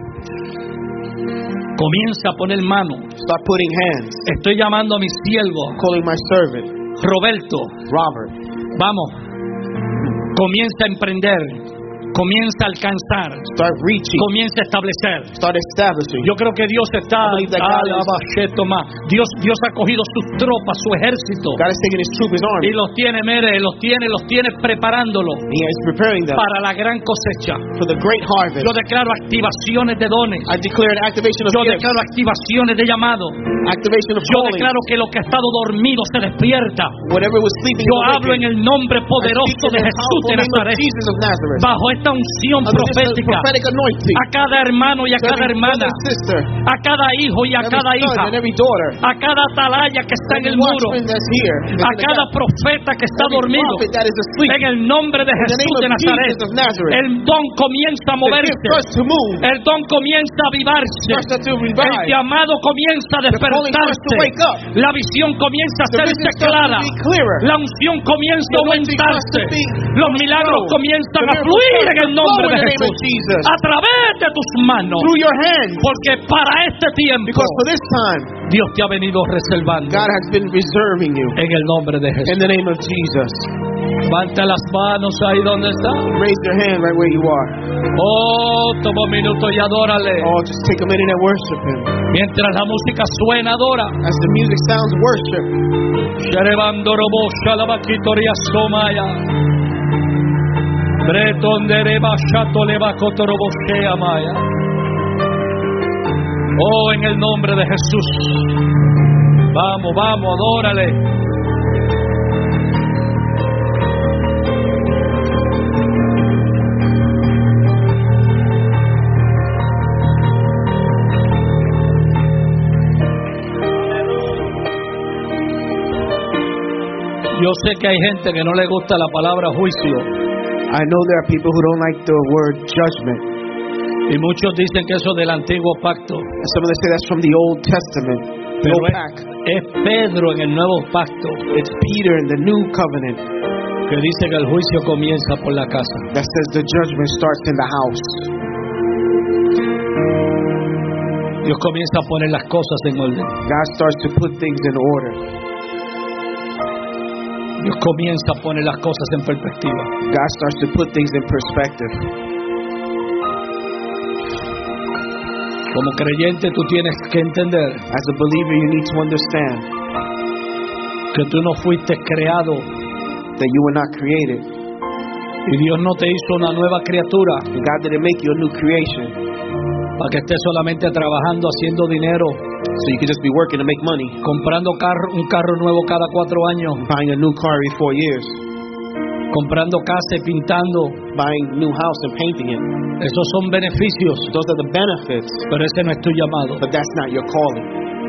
Speaker 1: Comienza a poner mano.
Speaker 2: Start putting hands.
Speaker 1: Estoy llamando a mi siervo
Speaker 2: Calling my servant
Speaker 1: Roberto.
Speaker 2: Robert.
Speaker 1: Vamos. Comienza a emprender. Comienza a alcanzar.
Speaker 2: Start reaching.
Speaker 1: Comienza a establecer.
Speaker 2: Start establishing.
Speaker 1: Yo creo que Dios está.
Speaker 2: I believe that God is-
Speaker 1: Dios ha cogido sus tropas, su ejército.
Speaker 2: God is taking his troop, his
Speaker 1: Y
Speaker 2: army.
Speaker 1: los tiene, mire, los tiene preparándolo
Speaker 2: He is preparing them
Speaker 1: para la gran cosecha.
Speaker 2: for the great harvest.
Speaker 1: Yo declaro activaciones de dones.
Speaker 2: I declare an activation of
Speaker 1: Yo
Speaker 2: gifts.
Speaker 1: declaro activaciones de llamado.
Speaker 2: Activation of
Speaker 1: Yo
Speaker 2: calling.
Speaker 1: declaro que lo que ha estado dormido se despierta.
Speaker 2: Whatever was sleeping
Speaker 1: Yo
Speaker 2: is
Speaker 1: hablo en
Speaker 2: awakened.
Speaker 1: el nombre
Speaker 2: I
Speaker 1: poderoso
Speaker 2: speak
Speaker 1: de
Speaker 2: in the
Speaker 1: Jesús
Speaker 2: powerful
Speaker 1: de
Speaker 2: name of
Speaker 1: Nazaret.
Speaker 2: Jesus of Nazareth.
Speaker 1: Bajo esta unción
Speaker 2: Under this
Speaker 1: profética,
Speaker 2: prophetic anointing.
Speaker 1: a cada hermano y a
Speaker 2: To
Speaker 1: cada
Speaker 2: every
Speaker 1: hermana,
Speaker 2: brother and sister,
Speaker 1: a cada hijo y a
Speaker 2: every
Speaker 1: cada
Speaker 2: son
Speaker 1: hija,
Speaker 2: and every daughter,
Speaker 1: a cada atalaya que está en
Speaker 2: every
Speaker 1: el muro,
Speaker 2: watchman that's here, that's
Speaker 1: a
Speaker 2: in the
Speaker 1: cada
Speaker 2: gap,
Speaker 1: profeta que está
Speaker 2: every
Speaker 1: dormido,
Speaker 2: prophet that is asleep.
Speaker 1: en el nombre de
Speaker 2: In the
Speaker 1: Jesús
Speaker 2: name
Speaker 1: de
Speaker 2: of
Speaker 1: Nazaret,
Speaker 2: Jesus of Nazareth,
Speaker 1: el don comienza a
Speaker 2: the gift
Speaker 1: moverse,
Speaker 2: starts to move,
Speaker 1: el don comienza a avivarse,
Speaker 2: starts to
Speaker 1: el
Speaker 2: revive,
Speaker 1: llamado comienza a
Speaker 2: the calling starts to wake
Speaker 1: despertarse,
Speaker 2: up,
Speaker 1: la visión comienza a
Speaker 2: the
Speaker 1: hacerse
Speaker 2: vision starts
Speaker 1: clara,
Speaker 2: to be clearer,
Speaker 1: la unción comienza a
Speaker 2: The anointing starts
Speaker 1: aumentarse,
Speaker 2: to be
Speaker 1: los milagros
Speaker 2: flow.
Speaker 1: comienzan
Speaker 2: The
Speaker 1: a
Speaker 2: miracles
Speaker 1: fluir
Speaker 2: start
Speaker 1: en
Speaker 2: to
Speaker 1: el nombre
Speaker 2: flow
Speaker 1: de
Speaker 2: in the name of
Speaker 1: Jesús,
Speaker 2: Jesus.
Speaker 1: a través de tus manos,
Speaker 2: through your hands,
Speaker 1: porque para este tiempo
Speaker 2: because for this time,
Speaker 1: Dios te ha venido reservando
Speaker 2: God has been reserving you.
Speaker 1: en el nombre de Jesús.
Speaker 2: In the name of Jesus.
Speaker 1: Levanta las manos ahí donde está.
Speaker 2: Raise your hand right where you are.
Speaker 1: Oh, toma un minuto y adórale.
Speaker 2: Oh, just take a minute and worship Him.
Speaker 1: Mientras la música suena, adora.
Speaker 2: As the music sounds, worship.
Speaker 1: Sherebando robo shalabakitoria somaya. Breton dereba shato lebakotorobo sheamaya. Oh, en el nombre de Jesús. Vamos, vamos, adórale. Yo sé que hay gente que no le gusta la palabra juicio.
Speaker 2: I know there are people who don't like the word judgment.
Speaker 1: Y muchos dicen que eso es del antiguo pacto.
Speaker 2: And some of them say that's from the Old Testament, the
Speaker 1: Pero
Speaker 2: Old Pact.
Speaker 1: es Pedro en el nuevo pacto
Speaker 2: It's Peter in the New Covenant
Speaker 1: que dice que el juicio comienza por la casa.
Speaker 2: that says the judgment starts in the house.
Speaker 1: Dios comienza a poner las cosas en orden.
Speaker 2: God starts to put things in order.
Speaker 1: Dios comienza a poner las cosas en perspectiva.
Speaker 2: God starts to put things in perspective.
Speaker 1: Como creyente tú tienes que entender
Speaker 2: As a believer, you need to understand
Speaker 1: que tú no fuiste creado
Speaker 2: that you were not created.
Speaker 1: y Dios no te hizo una nueva criatura
Speaker 2: And God didn't make you a new creation
Speaker 1: para que estés solamente trabajando, haciendo dinero,
Speaker 2: so you could just be working to make money,
Speaker 1: comprando un carro nuevo cada 4 años,
Speaker 2: buying a new car every 4 years,
Speaker 1: comprando casa y pintando.
Speaker 2: buying new house and painting it.
Speaker 1: Esos son beneficios,
Speaker 2: Those are the benefits,
Speaker 1: pero ese no es tu llamado.
Speaker 2: but that's not your calling.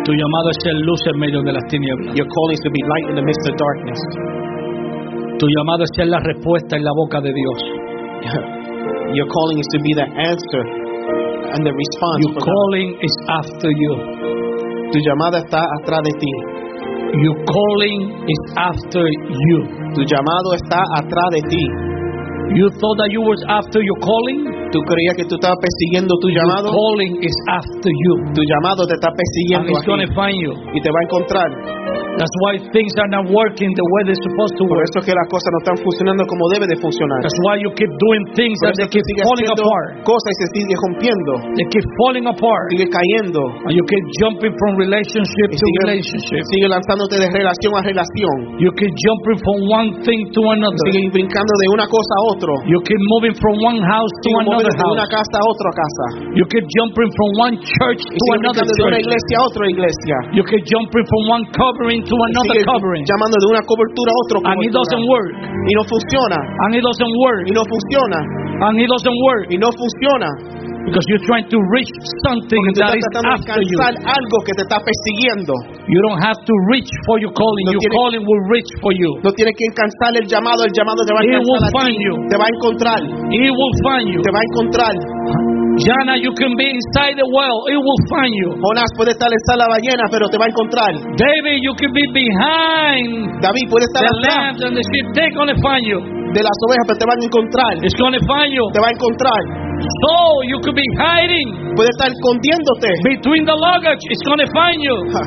Speaker 1: Tu llamado es ser luz en medio de las tinieblas.
Speaker 2: Your calling is to be light in the midst of darkness.
Speaker 1: Tu llamado es ser la respuesta en la boca de Dios.
Speaker 2: Your calling is to be the answer and the response.
Speaker 1: Your calling is after you.
Speaker 2: Tu llamada está atrás de ti.
Speaker 1: Your calling is after you.
Speaker 2: Tu llamado está atrás de ti.
Speaker 1: You thought that you was after your calling?
Speaker 2: ¿Tú creías que tú estabas persiguiendo tu llamado?
Speaker 1: Your calling is after you.
Speaker 2: Tu llamado te está
Speaker 1: And
Speaker 2: persiguiendo
Speaker 1: it's going
Speaker 2: a
Speaker 1: to find you.
Speaker 2: ti y te va a encontrar.
Speaker 1: That's why things are not working the way they're supposed to
Speaker 2: Por
Speaker 1: work.
Speaker 2: eso es que las cosas no están funcionando como debe de funcionar.
Speaker 1: That's why you keep doing things
Speaker 2: Por
Speaker 1: and
Speaker 2: eso
Speaker 1: they keep
Speaker 2: sigue
Speaker 1: falling
Speaker 2: haciendo
Speaker 1: apart.
Speaker 2: cosas y se sigue rompiendo,
Speaker 1: They keep falling apart.
Speaker 2: sigue cayendo,
Speaker 1: And you keep jumping from relationship
Speaker 2: y
Speaker 1: to relationship.
Speaker 2: sigue lanzándote de relación a relación,
Speaker 1: You keep jumping from one thing to another.
Speaker 2: sigue brincando de una cosa a otro,
Speaker 1: You keep moving from one house to
Speaker 2: sigue
Speaker 1: another
Speaker 2: moviéndote de una
Speaker 1: house.
Speaker 2: casa a otra casa,
Speaker 1: You keep jumping from one church
Speaker 2: y
Speaker 1: to
Speaker 2: sigue
Speaker 1: another
Speaker 2: brincando de una
Speaker 1: church.
Speaker 2: iglesia a otra iglesia,
Speaker 1: You keep jumping from one covering to
Speaker 2: y
Speaker 1: another
Speaker 2: sigue
Speaker 1: covering.
Speaker 2: llamando de una cobertura a otra
Speaker 1: And it
Speaker 2: cobertura,
Speaker 1: doesn't work.
Speaker 2: y no funciona,
Speaker 1: And it doesn't work.
Speaker 2: y no funciona,
Speaker 1: And it doesn't work.
Speaker 2: y no funciona,
Speaker 1: Because you're trying to reach something
Speaker 2: porque tú
Speaker 1: that
Speaker 2: estás
Speaker 1: is
Speaker 2: tratando de
Speaker 1: after you.
Speaker 2: alcanzar algo que te está persiguiendo.
Speaker 1: You don't have to reach for your calling.
Speaker 2: No
Speaker 1: Your
Speaker 2: tiene-
Speaker 1: calling will reach for you.
Speaker 2: No tienes que alcanzar el llamado te va a
Speaker 1: He will
Speaker 2: alcanzar a
Speaker 1: find
Speaker 2: ti,
Speaker 1: you.
Speaker 2: te va a encontrar,
Speaker 1: He will find you.
Speaker 2: te va a encontrar.
Speaker 1: Jana, you can be inside the well. It will find you.
Speaker 2: Jonás puede estar en la ballena, pero te va a encontrar.
Speaker 1: David, you can be behind
Speaker 2: David puede estar
Speaker 1: the
Speaker 2: atrás
Speaker 1: lambs and the sheep. They're going to find you.
Speaker 2: de las ovejas, pero te van a encontrar.
Speaker 1: It's going to find you.
Speaker 2: Te va a encontrar.
Speaker 1: So you could be hiding
Speaker 2: Puede estar escondiéndote.
Speaker 1: between the luggage. It's going to find you.
Speaker 2: Ja,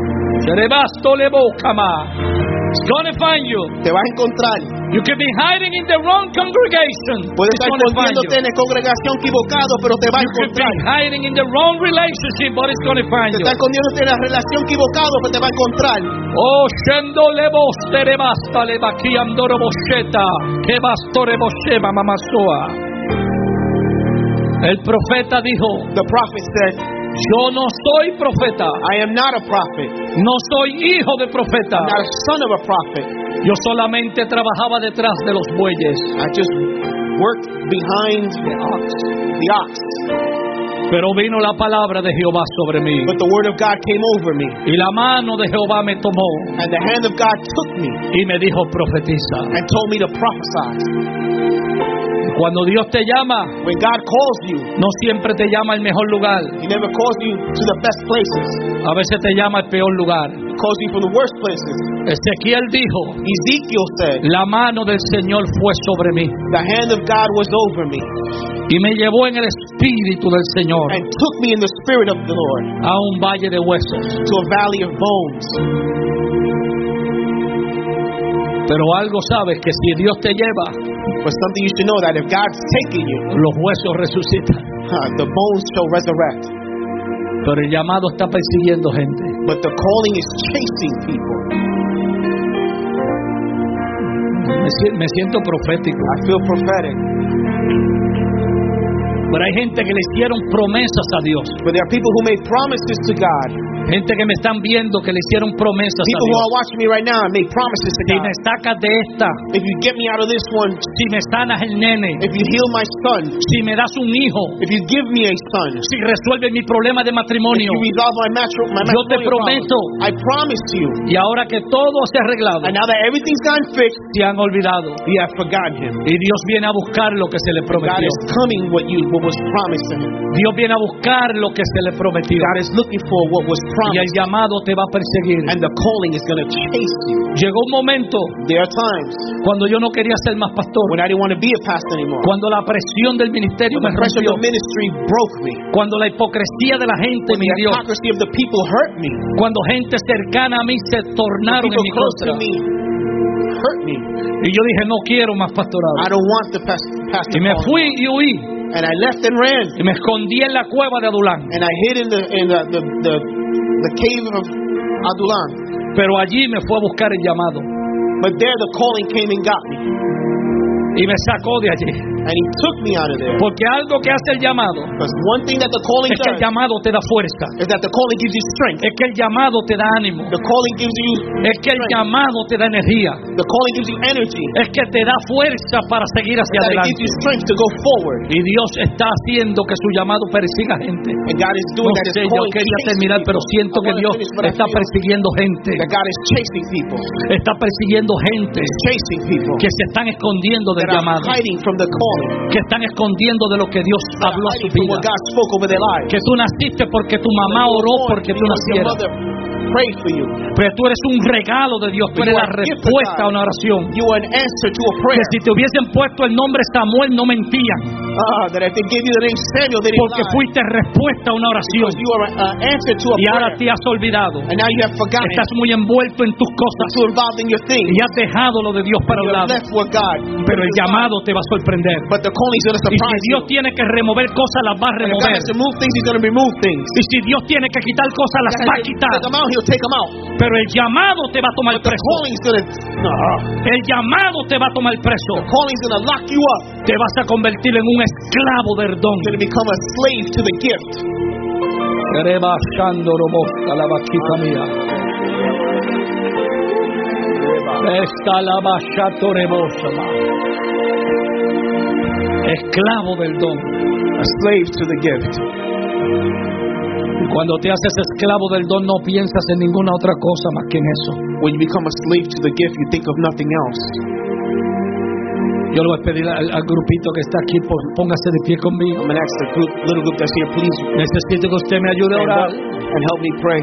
Speaker 1: It's going to find you.
Speaker 2: te va a encontrar.
Speaker 1: You could be hiding in the wrong congregation.
Speaker 2: Puede
Speaker 1: It's
Speaker 2: estar
Speaker 1: going to find
Speaker 2: escondiéndote
Speaker 1: you.
Speaker 2: en la congregación equivocado, pero te va a
Speaker 1: You could be
Speaker 2: encontrar.
Speaker 1: hiding in the wrong relationship, but it's going to find
Speaker 2: Te
Speaker 1: you.
Speaker 2: está escondiéndote en la relación equivocado, pero te va a encontrar.
Speaker 1: Oh, shendo le boste le basta le bakiandoro bosheta, que bastore bosheba mamasoa. El profeta dijo,
Speaker 2: The prophet said,
Speaker 1: yo no soy profeta,
Speaker 2: I am not a prophet,
Speaker 1: no soy hijo de profeta.
Speaker 2: I'm not a son of a prophet.
Speaker 1: Yo solamente trabajaba detrás de los bueyes.
Speaker 2: I just worked behind the ox.
Speaker 1: Pero vino la palabra de Jehová sobre mí.
Speaker 2: But the word of God came over me,
Speaker 1: Y la mano de Jehová me tomó
Speaker 2: and the hand of God took me
Speaker 1: y me dijo, profetiza.
Speaker 2: and told me to prophesy.
Speaker 1: Cuando Dios te llama,
Speaker 2: When God calls you,
Speaker 1: no siempre te llama al mejor lugar.
Speaker 2: He never calls you to the best places.
Speaker 1: A veces te llama al peor lugar.
Speaker 2: He calls you from the worst places.
Speaker 1: Ezequiel dijo,
Speaker 2: Ezekiel said,
Speaker 1: la mano del Señor fue sobre mí
Speaker 2: the hand of God was over me
Speaker 1: y me llevó en el espíritu del Señor
Speaker 2: and took me in the spirit of the Lord
Speaker 1: a un valle de huesos.
Speaker 2: to a valley of bones.
Speaker 1: Pero algo sabes, que si Dios te lleva,
Speaker 2: But something you should know, that if God's taking you,
Speaker 1: los huesos resucitan.
Speaker 2: the bones shall resurrect.
Speaker 1: Pero el llamado está persiguiendo gente.
Speaker 2: But the calling is chasing people.
Speaker 1: Me siento profético.
Speaker 2: I feel prophetic.
Speaker 1: Pero hay gente que le hicieron promesas a Dios.
Speaker 2: But there are people who made promises to God.
Speaker 1: Gente que me están viendo que le hicieron promesas a
Speaker 2: People who
Speaker 1: Dios.
Speaker 2: are watching me right now and made promises to
Speaker 1: Si
Speaker 2: God.
Speaker 1: me sacas de esta,
Speaker 2: If you get me out of this one,
Speaker 1: si me sanas el nene,
Speaker 2: if you heal my son,
Speaker 1: si me das un hijo,
Speaker 2: if you give me a son,
Speaker 1: si resuelves mi problema de
Speaker 2: if
Speaker 1: matrimonio.
Speaker 2: you resolve my
Speaker 1: Yo te
Speaker 2: matrimonial
Speaker 1: prometo.
Speaker 2: problem, I promise you.
Speaker 1: Y ahora que todo se ha arreglado,
Speaker 2: And now that everything's gone fixed,
Speaker 1: se han olvidado.
Speaker 2: you have forgotten Him.
Speaker 1: Y Dios viene a buscar lo que se le
Speaker 2: God
Speaker 1: prometió.
Speaker 2: is coming what was promised to Him.
Speaker 1: Dios viene a buscar lo que se le prometió.
Speaker 2: God is looking for what was
Speaker 1: Y el
Speaker 2: promised,
Speaker 1: llamado te va a perseguir.
Speaker 2: and the calling is going to chase you.
Speaker 1: Llegó un momento
Speaker 2: There are times
Speaker 1: cuando yo no quería ser más pastor.
Speaker 2: when I didn't want to be a pastor anymore.
Speaker 1: Cuando la presión del ministerio
Speaker 2: When
Speaker 1: me
Speaker 2: the pressure
Speaker 1: rompió.
Speaker 2: of the ministry broke me.
Speaker 1: Cuando la hipocresía de la gente
Speaker 2: When
Speaker 1: me
Speaker 2: the
Speaker 1: hirió.
Speaker 2: hypocrisy of the people hurt me.
Speaker 1: Cuando gente cercana a mí se tornaron en
Speaker 2: People
Speaker 1: mi
Speaker 2: close
Speaker 1: contra.
Speaker 2: to me hurt me.
Speaker 1: Y yo dije, no quiero más
Speaker 2: I
Speaker 1: pastorado.
Speaker 2: don't want the pastor
Speaker 1: Y me
Speaker 2: calling.
Speaker 1: fui y huí.
Speaker 2: And I left and ran.
Speaker 1: Y me escondí en la cueva de Adulán.
Speaker 2: And I hid in the cave of Adullam.
Speaker 1: Pero allí me fue a buscar el llamado.
Speaker 2: But there the calling came and got me.
Speaker 1: y me sacó de allí.
Speaker 2: And He took me out of there.
Speaker 1: Porque algo que hace el llamado
Speaker 2: Because one thing that the calling
Speaker 1: es que el
Speaker 2: does
Speaker 1: llamado te da fuerza,
Speaker 2: is that the calling gives you strength.
Speaker 1: es que el llamado te da ánimo,
Speaker 2: The calling gives you
Speaker 1: es que el llamado te da energía,
Speaker 2: the calling gives you energy.
Speaker 1: es que te da fuerza para seguir hacia
Speaker 2: That it
Speaker 1: adelante.
Speaker 2: gives you strength to go forward.
Speaker 1: Y Dios está haciendo que su llamado persiga gente.
Speaker 2: And God is
Speaker 1: No
Speaker 2: doing that.
Speaker 1: sé,
Speaker 2: His
Speaker 1: yo
Speaker 2: calling
Speaker 1: quería
Speaker 2: chases
Speaker 1: terminar, pero
Speaker 2: people.
Speaker 1: siento
Speaker 2: I
Speaker 1: que
Speaker 2: wanna
Speaker 1: Dios
Speaker 2: finish, but I
Speaker 1: está
Speaker 2: feel
Speaker 1: persiguiendo gente,
Speaker 2: that God is chasing people.
Speaker 1: está persiguiendo gente
Speaker 2: Chasing people
Speaker 1: que se están escondiendo del
Speaker 2: that are
Speaker 1: llamado,
Speaker 2: hiding from the calling.
Speaker 1: que están escondiendo de lo que Dios
Speaker 2: That are
Speaker 1: habló a su
Speaker 2: hiding from
Speaker 1: vida.
Speaker 2: what God spoke over their lives.
Speaker 1: Que tú naciste porque tu mamá oró porque tú
Speaker 2: Your
Speaker 1: nacieras.
Speaker 2: mother prayed for you.
Speaker 1: Pero tú eres un regalo de Dios, tú
Speaker 2: But
Speaker 1: eres
Speaker 2: you
Speaker 1: la
Speaker 2: are a gift of
Speaker 1: respuesta a
Speaker 2: God.
Speaker 1: una oración.
Speaker 2: You are an answer to a
Speaker 1: Que
Speaker 2: prayer.
Speaker 1: si te hubiesen puesto el nombre Samuel no mentían,
Speaker 2: That if they gave you the name Samuel, they didn't
Speaker 1: porque
Speaker 2: lie.
Speaker 1: fuiste respuesta a una oración.
Speaker 2: Because you are an answer to a
Speaker 1: Y ahora
Speaker 2: prayer.
Speaker 1: te has olvidado.
Speaker 2: And now you have forgotten.
Speaker 1: Estás muy envuelto en tus cosas
Speaker 2: Too involved in your things.
Speaker 1: y has dejado lo de Dios para
Speaker 2: You
Speaker 1: un
Speaker 2: have
Speaker 1: lado.
Speaker 2: left with God.
Speaker 1: Pero el llamado te va a sorprender.
Speaker 2: But the calling is going to
Speaker 1: Y si
Speaker 2: surprise
Speaker 1: Dios
Speaker 2: you.
Speaker 1: tiene que remover cosas, las va a
Speaker 2: And if God
Speaker 1: remover.
Speaker 2: has to move things, He's going to remove things.
Speaker 1: Y si Dios tiene que quitar cosas, las va a quitar.
Speaker 2: Take them out, He'll take them out.
Speaker 1: Pero el llamado te va a tomar
Speaker 2: But the
Speaker 1: preso.
Speaker 2: calling is going to
Speaker 1: El llamado te va a tomar preso.
Speaker 2: calling is going to lock you up.
Speaker 1: Te vas a convertir en un esclavo del don.
Speaker 2: You're going to become a slave to the gift.
Speaker 1: La vaquita mía. Esta la bachato rebosa. Esclavo del don.
Speaker 2: A slave to the gift.
Speaker 1: Y cuando te haces esclavo del don no piensas en ninguna otra cosa más que en eso.
Speaker 2: When you become a slave to the gift, you think of nothing else.
Speaker 1: Yo le voy a pedir al grupito que está aquí, póngase de pie conmigo.
Speaker 2: I'm going to ask the little group that's here, please
Speaker 1: Necesito que usted me ayude a
Speaker 2: stand
Speaker 1: orar.
Speaker 2: up and help me pray.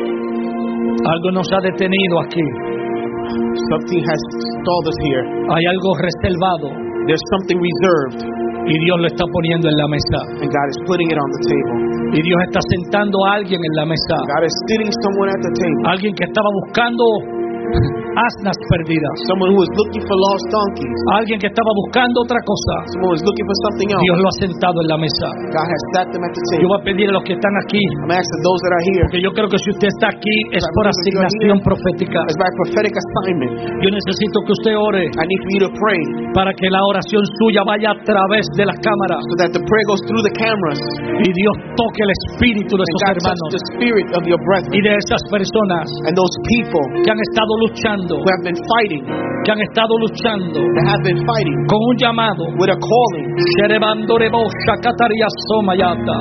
Speaker 1: Algo nos ha detenido aquí.
Speaker 2: Something has stalled us here.
Speaker 1: Hay algo reservado
Speaker 2: There's something reserved,
Speaker 1: y Dios lo está poniendo en la mesa.
Speaker 2: and God is putting it on the table.
Speaker 1: Y Dios está sentando a alguien en la mesa.
Speaker 2: God is sitting someone at the table.
Speaker 1: Alguien que estaba buscando asnas perdidas.
Speaker 2: Someone who is looking for lost donkeys.
Speaker 1: Alguien que estaba buscando otra cosa.
Speaker 2: Someone who is looking for something else.
Speaker 1: Dios lo ha sentado en la mesa.
Speaker 2: God has sat them at the
Speaker 1: Yo
Speaker 2: table.
Speaker 1: voy a pedir a los que están aquí,
Speaker 2: I'm asking those that are here,
Speaker 1: porque yo creo que si usted está aquí es por asignación profética.
Speaker 2: it's by prophetic assignment.
Speaker 1: Yo necesito que usted ore
Speaker 2: I need for you to pray
Speaker 1: para que la oración suya vaya a través de las cámaras
Speaker 2: so that the prayer goes through the cameras
Speaker 1: y Dios toque el espíritu de
Speaker 2: and
Speaker 1: esos
Speaker 2: God touches
Speaker 1: hermanos
Speaker 2: the spirit of your
Speaker 1: y
Speaker 2: brethren
Speaker 1: de esas personas
Speaker 2: and those people
Speaker 1: que han estado luchando,
Speaker 2: who have been fighting,
Speaker 1: que han estado luchando
Speaker 2: that have been fighting
Speaker 1: con un llamado.
Speaker 2: with a calling.
Speaker 1: Sherebandorebo shakataria somayata.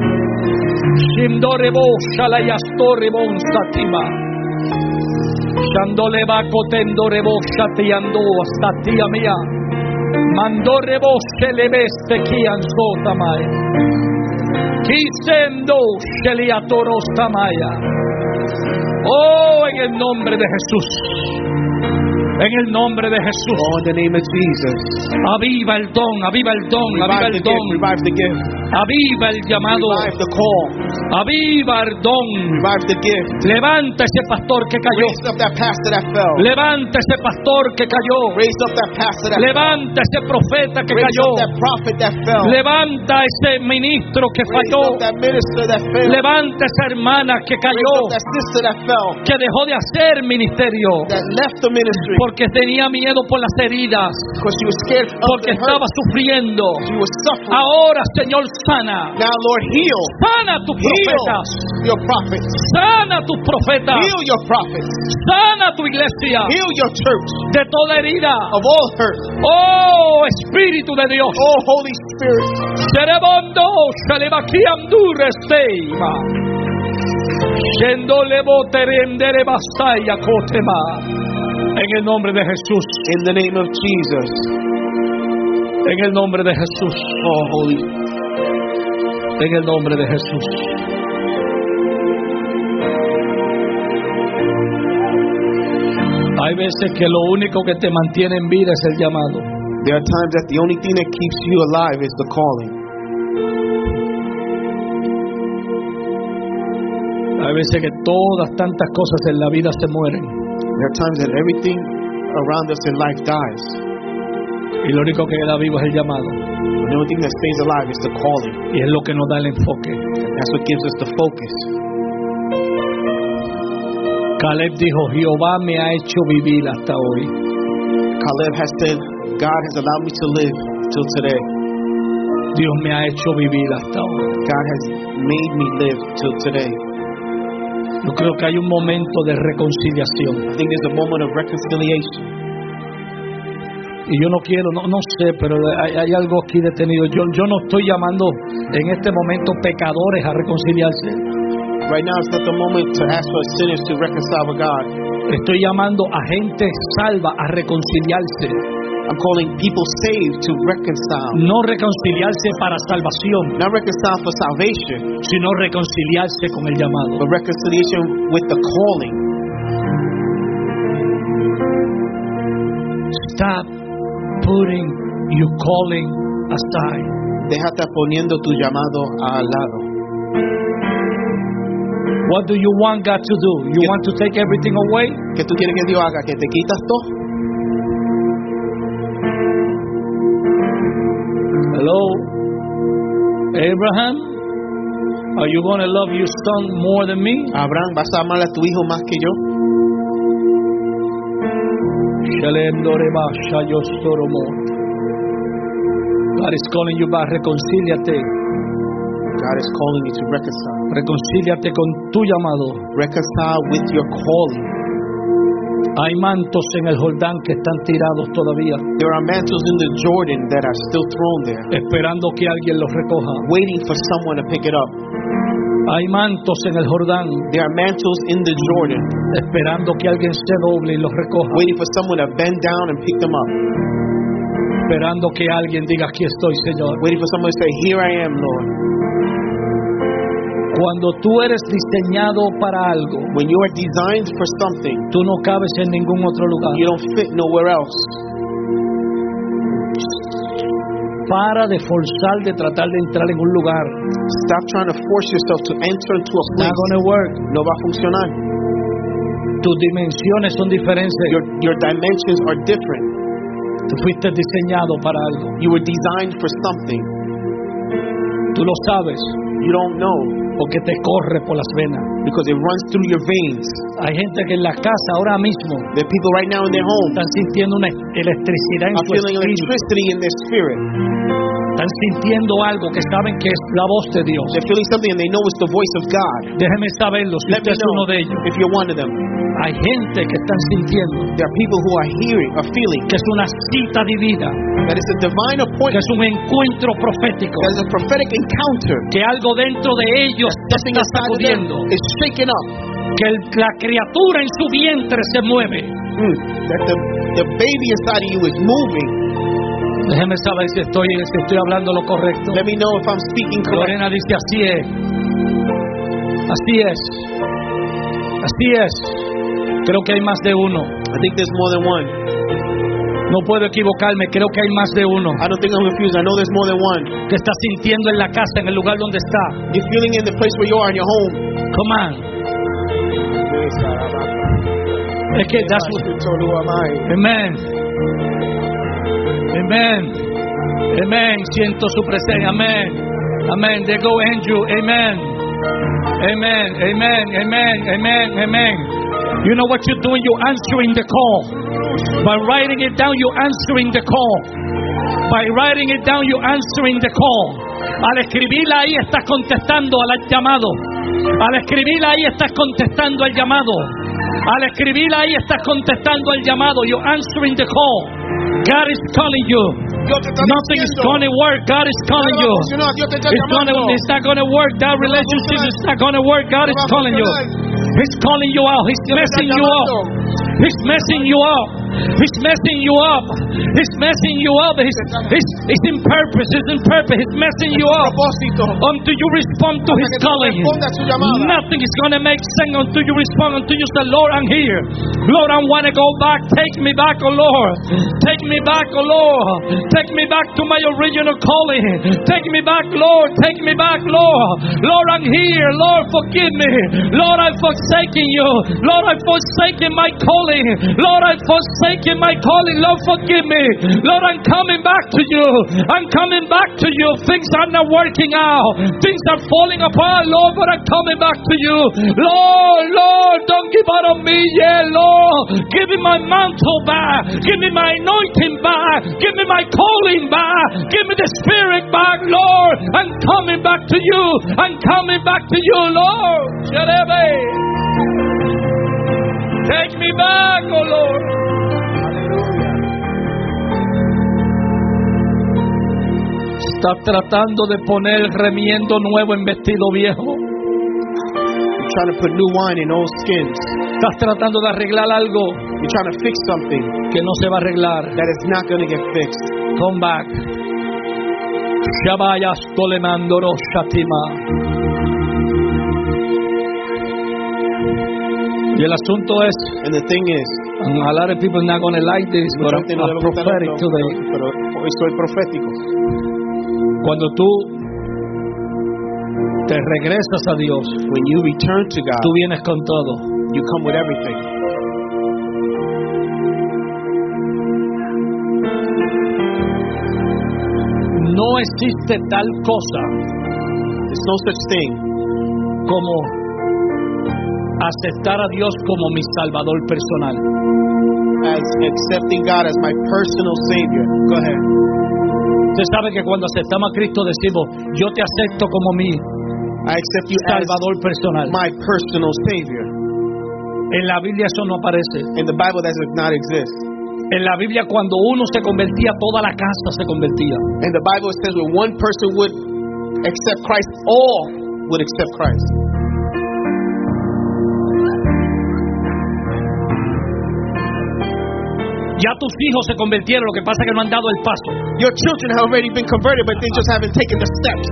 Speaker 1: Shimdorebo shalayastorebo satima. Shandoleba kotendorebo shatiando satia mia. Mandorebo shelebeste kian sotamaya. Kisendo sheliatoros tamaya. Oh, en el nombre de Jesús. En el nombre de Jesús.
Speaker 2: Oh, in the name of Jesus.
Speaker 1: Aviva el don, aviva el don, aviva
Speaker 2: Revive
Speaker 1: el
Speaker 2: the gift,
Speaker 1: don.
Speaker 2: revive the gift.
Speaker 1: Aviva el llamado.
Speaker 2: Revive the call.
Speaker 1: Aviva el don.
Speaker 2: Revive the gift.
Speaker 1: Levanta ese pastor que cayó.
Speaker 2: Raise up that pastor that fell.
Speaker 1: Levanta ese pastor que cayó.
Speaker 2: Raise up that pastor that fell.
Speaker 1: Levanta ese profeta que
Speaker 2: Raise
Speaker 1: cayó.
Speaker 2: up that prophet that fell.
Speaker 1: Levanta ese ministro que
Speaker 2: Raise
Speaker 1: falló.
Speaker 2: up that minister that fell.
Speaker 1: Levanta esa hermana que
Speaker 2: Raise
Speaker 1: cayó,
Speaker 2: up that sister that fell.
Speaker 1: que dejó de hacer ministerio
Speaker 2: That left the ministry
Speaker 1: porque tenía miedo por las heridas,
Speaker 2: because she was scared of
Speaker 1: porque
Speaker 2: the
Speaker 1: estaba
Speaker 2: hurt.
Speaker 1: sufriendo.
Speaker 2: She was suffering.
Speaker 1: Ahora, Señor, sana.
Speaker 2: Now, Lord, heal.
Speaker 1: Sana tus profetas.
Speaker 2: Heal your prophets.
Speaker 1: Sana tus profetas.
Speaker 2: Heal your prophets.
Speaker 1: Sana tu iglesia
Speaker 2: Heal your church
Speaker 1: de toda herida.
Speaker 2: of all hurt.
Speaker 1: Oh, Espíritu de Dios.
Speaker 2: Oh, Holy Spirit.
Speaker 1: Serebondo, Shalebakiamduresteima. Shendolebo terendere bastaya kotema. En el nombre de Jesús.
Speaker 2: In the name of Jesus.
Speaker 1: En el nombre de Jesús.
Speaker 2: Oh, Holy.
Speaker 1: En el nombre de Jesús. Hay veces que lo único que te mantiene en vida es el llamado.
Speaker 2: There are times that the only thing that keeps you alive is the calling.
Speaker 1: Hay veces que todas tantas cosas en la vida se mueren
Speaker 2: There are times that everything around us in life dies.
Speaker 1: y lo único que queda vivo es el llamado,
Speaker 2: And the only thing that stays alive is the calling.
Speaker 1: y es lo que nos da el enfoque.
Speaker 2: And that's what gives us the focus.
Speaker 1: Caleb dijo: Jehová me ha hecho vivir hasta hoy.
Speaker 2: Caleb has said, God has allowed me to live till today.
Speaker 1: Dios me ha hecho vivir hasta ahora.
Speaker 2: God has made me live till today.
Speaker 1: Yo creo que hay un momento de reconciliación.
Speaker 2: I think there's a moment of reconciliation.
Speaker 1: Y yo no quiero, no sé, pero hay algo aquí detenido. Yo no estoy llamando en este momento pecadores a reconciliarse.
Speaker 2: Right now, it's not the moment to ask for sinners to reconcile with God.
Speaker 1: Estoy llamando a gente salva a reconciliarse.
Speaker 2: I'm calling people saved to reconcile.
Speaker 1: No reconciliarse para salvación,
Speaker 2: Not reconcile for salvation,
Speaker 1: sino reconciliarse con el llamado.
Speaker 2: but reconciliation with the calling.
Speaker 1: Stop putting your calling aside.
Speaker 2: Deja estar poniendo tu llamado al lado.
Speaker 1: What do you want God to do? You want to take everything away?
Speaker 2: ¿Qué tú quieres que Dios haga? ¿Que te quitas todo?
Speaker 1: Hello? Abraham, are you going to love your son more than me?
Speaker 2: Abraham, ¿vas a amar a tu hijo más que yo?
Speaker 1: God is calling you back. Reconcíliate.
Speaker 2: God is calling you to reconcile.
Speaker 1: Reconcíliate con tu llamado.
Speaker 2: Reconcile with your calling.
Speaker 1: Hay mantos en el Jordán que están tirados todavía,
Speaker 2: There are mantles in the Jordan that are still thrown there,
Speaker 1: esperando que alguien los recoja.
Speaker 2: waiting for someone to pick it up.
Speaker 1: Hay mantos en el Jordán
Speaker 2: There are mantles in the Jordan,
Speaker 1: esperando que alguien se doble y los recoja.
Speaker 2: waiting for someone to bend down and pick them up.
Speaker 1: Esperando que alguien diga, aquí estoy, Señor.
Speaker 2: Waiting for someone to say, here I am, Lord.
Speaker 1: Cuando tú eres diseñado para algo,
Speaker 2: When you are designed for something,
Speaker 1: tú no cabes en ningún otro lugar.
Speaker 2: you don't fit nowhere else.
Speaker 1: Para de forzar, de tratar de entrar en un lugar.
Speaker 2: Stop trying to force yourself to enter into a
Speaker 1: Not
Speaker 2: place.
Speaker 1: gonna work.
Speaker 2: No va a funcionar.
Speaker 1: Tus dimensiones son diferentes.
Speaker 2: Your dimensions are different.
Speaker 1: Tú fuiste diseñado para algo.
Speaker 2: You were designed for something.
Speaker 1: Tú lo sabes
Speaker 2: You don't know
Speaker 1: porque te corre por las venas.
Speaker 2: because it runs through your veins.
Speaker 1: Hay gente que en la casa ahora mismo
Speaker 2: There are people right now in their home
Speaker 1: están sintiendo una electricidad en
Speaker 2: are
Speaker 1: su
Speaker 2: feeling
Speaker 1: espíritu.
Speaker 2: electricity in their spirit.
Speaker 1: Están sintiendo algo que saben que es la voz de Dios.
Speaker 2: They're feeling something and they know it's the voice of God.
Speaker 1: Déjeme saberlo si
Speaker 2: Let
Speaker 1: usted
Speaker 2: me
Speaker 1: es uno de
Speaker 2: know
Speaker 1: ellos.
Speaker 2: if you're one of them.
Speaker 1: Hay gente que están sintiendo
Speaker 2: There are people who are hearing or feeling
Speaker 1: que es una cita divina,
Speaker 2: that it's a divine
Speaker 1: que
Speaker 2: appointment,
Speaker 1: es un encuentro profético,
Speaker 2: that is a prophetic encounter.
Speaker 1: que algo dentro de ellos se
Speaker 2: Something
Speaker 1: está
Speaker 2: inside of them
Speaker 1: sacudiendo,
Speaker 2: is shaken up.
Speaker 1: que la criatura en su vientre se mueve.
Speaker 2: That the baby inside of you is moving.
Speaker 1: Déjeme saber si estoy hablando lo correcto.
Speaker 2: Let me know if I'm speaking correct.
Speaker 1: Lorena dice, así es. Así es. Así es. Creo que hay más de uno.
Speaker 2: I think there's more than one.
Speaker 1: No puedo equivocarme, creo que hay más de uno
Speaker 2: I don't think I'm confused. I know there's more than one.
Speaker 1: que está sintiendo en la casa, en el lugar donde está.
Speaker 2: You're feeling in the place where you are in your home.
Speaker 1: Come on. Es que that's what, amen. Amen. Amen. Siento su presencia. Amen. Amen. There go Andrew. Amen. Amen. Amen. Amen. Amen. Amen. You know what you're doing? You're answering the call. By writing it down, you're answering the call. By writing it down, you're answering the call. Al escribirla ahí estás contestando al llamado. Al escribirla ahí estás contestando al llamado. Al escribirla ahí estás contestando al llamado. You're answering the call. God is calling you. Nothing is going to work. God is calling you. It's not going to work. That relationship is not going to work. God is calling you. He's calling you out. He's messing you up. He's messing you up. He's messing you up. He's messing you up. He's in purpose. He's in purpose. He's messing you up until you respond to His calling. Nothing is going to make sense until you respond. Until you say, Lord, I'm here. Lord, I want to go back. Take me back, oh Lord. Take me back, oh Lord. Take me back to my original calling. Take me back, Lord. Take me back, Lord. Lord, I'm here. Lord, forgive me. Lord, I've forsaken you. Lord, I've forsaken my calling. Lord, I've forsaken forsaken my calling. Lord, forgive me. Lord, I'm coming back to you. I'm coming back to you. Things are not working out. Things are falling apart, Lord, but I'm coming back to you. Lord, don't give up on me yet, Lord. Give me my mantle back. Give me my anointing back. Give me my calling back. Give me the Spirit back, Lord. I'm coming back to you. I'm coming back to you, Lord. Take me back, oh Lord. Estás tratando de poner remiendo nuevo en vestido viejo.
Speaker 2: You're trying to put new wine in old skins.
Speaker 1: Estás tratando de arreglar algo
Speaker 2: You're trying to fix something
Speaker 1: que no se va a arreglar.
Speaker 2: that is not going to get fixed.
Speaker 1: Come back. Shabayas tolemandoro shatima. Y el asunto es,
Speaker 2: And the thing is,
Speaker 1: a lot of people are not going to like this, but
Speaker 2: mucha gente no le
Speaker 1: I'm
Speaker 2: va a gustar
Speaker 1: prophetic
Speaker 2: esto,
Speaker 1: today.
Speaker 2: pero hoy soy profético.
Speaker 1: Cuando tú te regresas a Dios,
Speaker 2: When you return to God,
Speaker 1: tú vienes con todo.
Speaker 2: you come with everything.
Speaker 1: No existe tal cosa
Speaker 2: There's no such thing
Speaker 1: como aceptar a Dios como mi Salvador personal.
Speaker 2: as accepting God as my personal Savior. Go ahead.
Speaker 1: Usted sabe que cuando aceptamos a Cristo decimos, yo te acepto como mi
Speaker 2: I accept you as
Speaker 1: Salvador personal.
Speaker 2: my personal Savior.
Speaker 1: En la Biblia eso no aparece.
Speaker 2: In the Bible, that does not exist.
Speaker 1: En la Biblia cuando uno se convertía, toda la casa se convertía.
Speaker 2: In the Bible, it says when one person would accept Christ, all would accept Christ.
Speaker 1: Ya tus hijos se convirtieron, lo que pasa es que no han dado el paso.
Speaker 2: Your children have already been converted, but they just haven't taken the steps.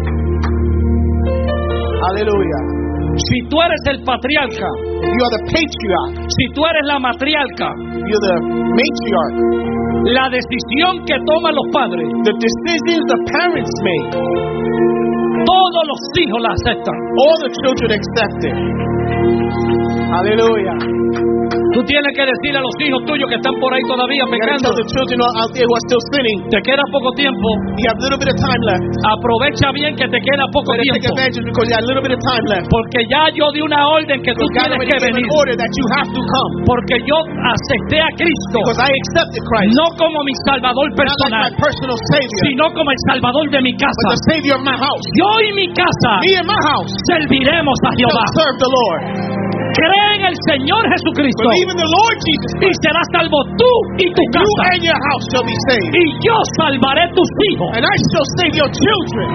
Speaker 2: Hallelujah.
Speaker 1: Si tú eres el patriarca,
Speaker 2: If you are the patriarch,
Speaker 1: si tú eres la matriarca,
Speaker 2: you're the matriarch.
Speaker 1: la decisión que toman los padres,
Speaker 2: The decisions the parents make,
Speaker 1: todos los hijos la aceptan.
Speaker 2: all the children accept it. Hallelujah.
Speaker 1: Tú tienes que decirle a los hijos tuyos que están por ahí todavía
Speaker 2: You gotta
Speaker 1: pecando,
Speaker 2: tell the children out there who are still sinning,
Speaker 1: te queda poco tiempo,
Speaker 2: you have a little bit of time left.
Speaker 1: aprovecha bien que te queda poco
Speaker 2: Better take
Speaker 1: tiempo,
Speaker 2: advantage because you have a little bit of time left.
Speaker 1: porque ya yo di una orden que tú
Speaker 2: Because God
Speaker 1: tienes
Speaker 2: already
Speaker 1: que
Speaker 2: gave
Speaker 1: venir,
Speaker 2: an order that you have to come.
Speaker 1: porque yo acepté a Cristo,
Speaker 2: Because I accepted Christ,
Speaker 1: no como mi Salvador
Speaker 2: not like
Speaker 1: personal,
Speaker 2: my personal Savior,
Speaker 1: sino como el Salvador de mi
Speaker 2: but
Speaker 1: casa.
Speaker 2: the Savior of my house.
Speaker 1: Yo y mi casa
Speaker 2: Me and my house
Speaker 1: serviremos a
Speaker 2: shall
Speaker 1: Jehová.
Speaker 2: serve the Lord.
Speaker 1: Cree en el Señor Jesucristo
Speaker 2: Believe in the Lord Jesus
Speaker 1: y serás salvo tú y tu
Speaker 2: You
Speaker 1: casa.
Speaker 2: and your house shall be saved.
Speaker 1: Y yo salvaré tus hijos.
Speaker 2: And I shall save your children.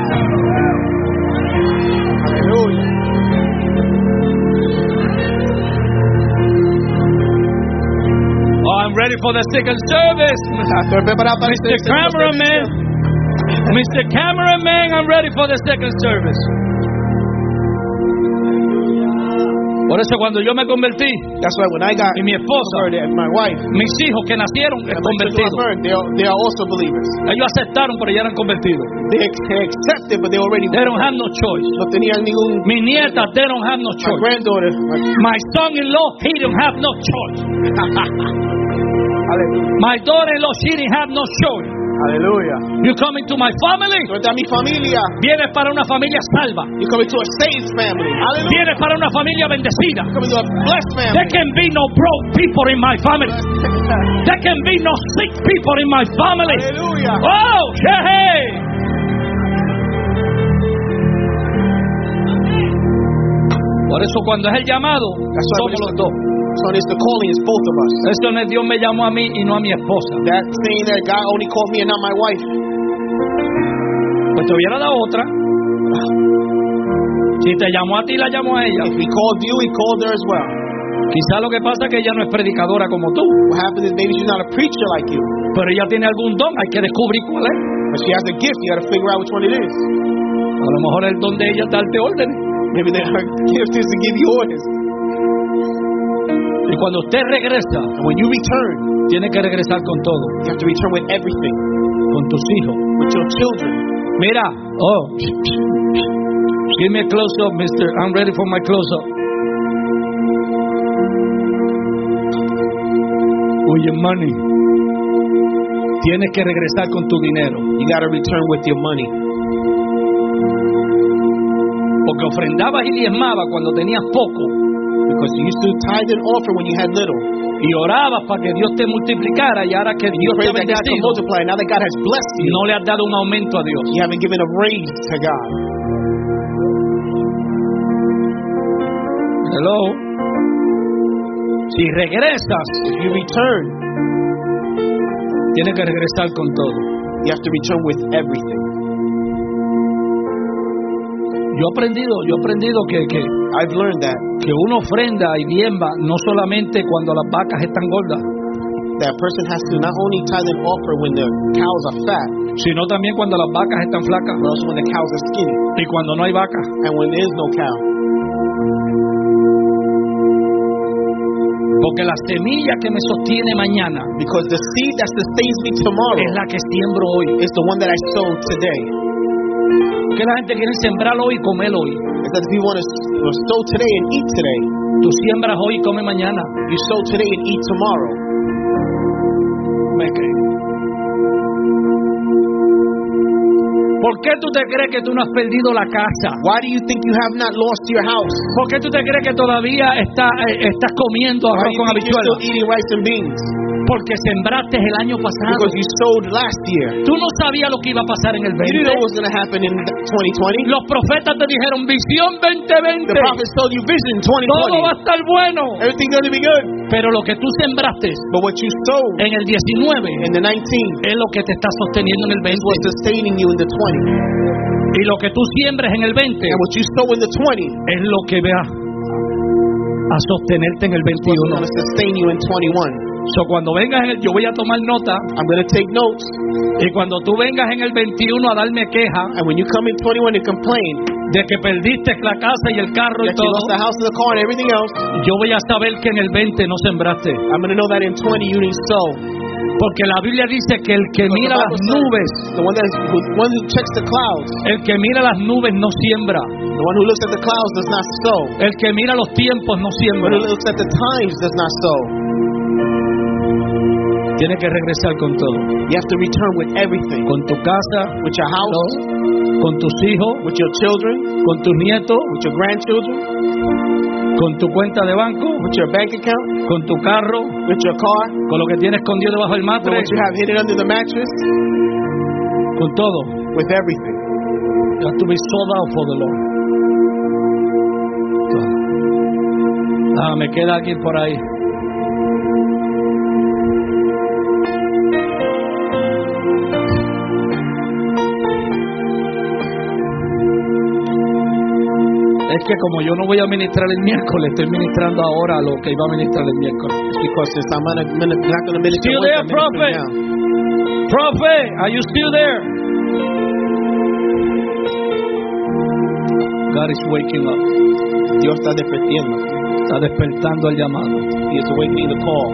Speaker 2: Hallelujah.
Speaker 1: Oh, I'm ready for the second service.
Speaker 2: Estoy preparado para
Speaker 1: Mr. Cameraman. Mr. Cameraman, I'm ready for the second service. Por eso cuando yo me convertí,
Speaker 2: That's why when I got
Speaker 1: y mi esposa,
Speaker 2: converted, my wife,
Speaker 1: mis hijos que nacieron
Speaker 2: and my children
Speaker 1: convertidos,
Speaker 2: were burned, they are also believers.
Speaker 1: ellos aceptaron, pero ya eran convertidos.
Speaker 2: They accepted, but they already
Speaker 1: They don't have no choice.
Speaker 2: no tenían ningún.
Speaker 1: Mi nieta, they don't have no
Speaker 2: My
Speaker 1: choice.
Speaker 2: granddaughter.
Speaker 1: My son-in-law, he don't have no choice.
Speaker 2: Hallelujah.
Speaker 1: My daughter-in-law, she didn't have no choice.
Speaker 2: Hallelujah.
Speaker 1: You come into my family,
Speaker 2: Frente a mi familia.
Speaker 1: vienes para una familia salva.
Speaker 2: You come into a saved family. Hallelujah.
Speaker 1: Vienes para una familia bendecida.
Speaker 2: You come into a blessed
Speaker 1: There
Speaker 2: family.
Speaker 1: can be no broke people in my family. There can be no sick people in my family.
Speaker 2: Hallelujah.
Speaker 1: Oh, hey. Por eso cuando es el llamado,
Speaker 2: That's why
Speaker 1: somos los dos.
Speaker 2: So it's the calling is both of us.
Speaker 1: Eso no es Dios me llamó a mí y no a mi esposa.
Speaker 2: That saying that God only called me and not my wife.
Speaker 1: Pues te hubiera dado otra. Si te llamó a ti, la llamó a ella.
Speaker 2: If he called you, he called her as well.
Speaker 1: Quizá lo que pasa es que ella no es predicadora como tú,
Speaker 2: What happens is maybe she's not a preacher like you,
Speaker 1: pero ella tiene algún don, hay que descubrir cuál es.
Speaker 2: but she has a gift. You got to figure out which one it is.
Speaker 1: A lo mejor el don de ella es darte órdenes.
Speaker 2: Maybe her gift is to give you orders.
Speaker 1: Y cuando usted regresa,
Speaker 2: And when you return,
Speaker 1: tiene que regresar con todo,
Speaker 2: you have to return with everything,
Speaker 1: con tus hijos.
Speaker 2: with your children.
Speaker 1: Mira, oh, give me a close up, mister. I'm ready for my close up. with your money. Tienes que regresar con tu dinero.
Speaker 2: You got to return with your money.
Speaker 1: Porque ofrendabas y diezmabas cuando tenías poco.
Speaker 2: Because you used to tithe and offer when you had little.
Speaker 1: Y orabas para que Dios te multiplicara, y ahora que Dios te ha bendecido,
Speaker 2: multiply. Now that God has blessed you,
Speaker 1: no le has dado un aumento a Dios.
Speaker 2: You haven't given a raise to God.
Speaker 1: Hello. Si regresas,
Speaker 2: if you return,
Speaker 1: tienes que regresar con todo.
Speaker 2: You have to return with everything.
Speaker 1: Yo he aprendido que
Speaker 2: I've learned that
Speaker 1: uno ofrenda y diezma no solamente cuando las vacas están gordas.
Speaker 2: That person has to not only tithe and offer when the cows are fat,
Speaker 1: sino también cuando las vacas están flacas.
Speaker 2: But also when the cows are skinny.
Speaker 1: Y cuando no hay vaca.
Speaker 2: And when there is no cow.
Speaker 1: Porque la semilla que me sostiene mañana,
Speaker 2: because the seed that sustains me tomorrow,
Speaker 1: es la que siembro hoy.
Speaker 2: Is the one that I sow today.
Speaker 1: Que la gente quiere sembrar hoy y comer hoy.
Speaker 2: It's that if you want to sow today and eat today,
Speaker 1: tú siembras hoy y come mañana.
Speaker 2: You sow today and eat tomorrow.
Speaker 1: ¿Por qué tú te crees que tú no has perdido la casa?
Speaker 2: Why do you think you have not lost your house?
Speaker 1: ¿Por qué tú te crees que todavía estás comiendo arroz con habichuelas?
Speaker 2: Eating rice and beans?
Speaker 1: Porque sembraste el año pasado.
Speaker 2: Because you sowed last year.
Speaker 1: Tú no sabías lo que iba a pasar en el 2020.
Speaker 2: You didn't know what was going to happen in 2020.
Speaker 1: Los profetas te dijeron visión 2020.
Speaker 2: The prophets told you vision 2020.
Speaker 1: Todo va a estar bueno.
Speaker 2: Everything's going to be good.
Speaker 1: Pero lo que tú sembraste,
Speaker 2: but what you sowed
Speaker 1: en el 19,
Speaker 2: in the 19,
Speaker 1: es lo que te está sosteniendo en el 20.
Speaker 2: What's sustaining you in the 20.
Speaker 1: Y lo que tú siembres en el 20,
Speaker 2: and what you sow in the 20,
Speaker 1: es lo que va a sostenerte en el 21.
Speaker 2: Going to sustain you in 21.
Speaker 1: So cuando vengas yo voy a tomar nota.
Speaker 2: I'm going to take notes.
Speaker 1: Y cuando tú vengas en el 21 a darme queja,
Speaker 2: and when you come in 21 and complain,
Speaker 1: de que perdiste la casa y el carro y todo,
Speaker 2: you lost the house and the car and everything else,
Speaker 1: yo voy a saber que en el 20 no sembraste.
Speaker 2: I'm going to know that in 20 you didn't sow.
Speaker 1: Porque la Biblia dice que el que mira las nubes,
Speaker 2: the one who checks the clouds,
Speaker 1: el que mira las nubes no siembra.
Speaker 2: The one who looks at the clouds does not sow.
Speaker 1: El que mira los tiempos no siembra.
Speaker 2: The one who looks at the times does not sow.
Speaker 1: Tienes que regresar con todo.
Speaker 2: You have to return with everything.
Speaker 1: Con tu casa,
Speaker 2: with your house,
Speaker 1: con tus hijos,
Speaker 2: with your children,
Speaker 1: con tus nietos,
Speaker 2: with your grandchildren,
Speaker 1: con tu cuenta de banco,
Speaker 2: with your bank account,
Speaker 1: con tu carro,
Speaker 2: with your car,
Speaker 1: con lo que tienes escondido debajo del matre,
Speaker 2: what you have hidden under the mattress,
Speaker 1: con todo.
Speaker 2: With everything.
Speaker 1: You have to be sold out for the Lord. Me queda aquí por ahí. Es que como yo no voy a ministrar el miércoles, estoy ministrando ahora lo que iba a ministrar el miércoles.
Speaker 2: Because I'm not going to minister.
Speaker 1: Still there, prophet? Prophet, are you still there? God is waking up.
Speaker 2: Dios está despertando.
Speaker 1: Está despertando el llamado.
Speaker 2: He is awakening the call.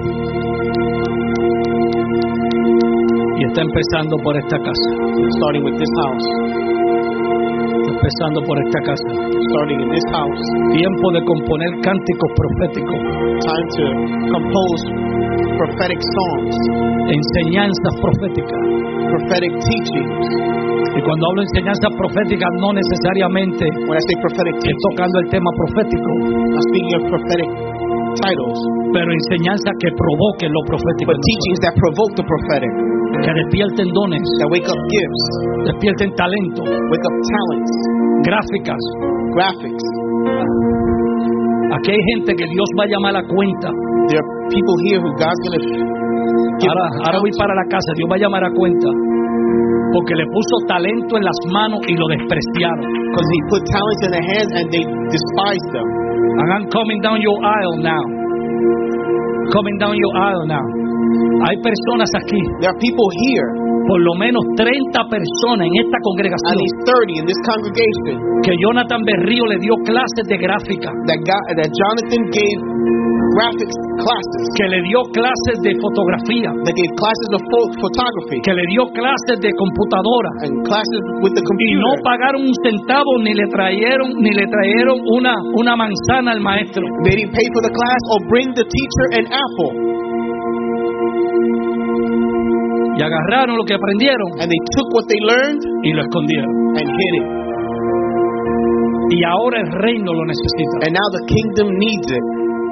Speaker 1: Y está empezando por esta casa.
Speaker 2: Starting with this house.
Speaker 1: Empezando por esta casa.
Speaker 2: Starting in this house.
Speaker 1: Tiempo de componer cánticos proféticos.
Speaker 2: Time to compose prophetic songs.
Speaker 1: Enseñanzas proféticas.
Speaker 2: Prophetic teachings.
Speaker 1: Y cuando hablo de enseñanzas proféticas, no necesariamente
Speaker 2: when I say prophetic
Speaker 1: es tocando el tema profético.
Speaker 2: I'm speaking of prophetic titles.
Speaker 1: Pero enseñanzas que provoquen lo profético.
Speaker 2: But teachings that provoke the prophetic.
Speaker 1: Que despierten dones.
Speaker 2: That wake up gifts.
Speaker 1: Despierten talento.
Speaker 2: Wake up talents.
Speaker 1: Gráficas.
Speaker 2: Graphics.
Speaker 1: Aquí hay gente que Dios va a llamar a cuenta.
Speaker 2: There are people here who God's going to give.
Speaker 1: Ahora voy para la casa. Dios va a llamar a cuenta. Porque le puso talento en las manos y lo despreciaron.
Speaker 2: Because he put talents in their hands and they despised them.
Speaker 1: And I'm coming down your aisle now. Coming down your aisle now. Hay personas aquí.
Speaker 2: There are people here.
Speaker 1: Por lo menos 30 personas en esta congregación.
Speaker 2: At least 30 in this congregation.
Speaker 1: Que Jonathan Berrío le dio clases de gráfica.
Speaker 2: That Jonathan gave graphics classes.
Speaker 1: Que le dio clases de fotografía.
Speaker 2: That gave classes of photography.
Speaker 1: Que le dio clases de computadora.
Speaker 2: And classes with the computer.
Speaker 1: Y no pagaron un centavo ni le trajeron una manzana al maestro.
Speaker 2: They didn't pay for the class or bring the teacher an apple.
Speaker 1: Y agarraron lo que aprendieron
Speaker 2: and they took what they learned
Speaker 1: y lo escondieron.
Speaker 2: and hid it.
Speaker 1: Y ahora el reino lo necesita.
Speaker 2: And now the kingdom needs it.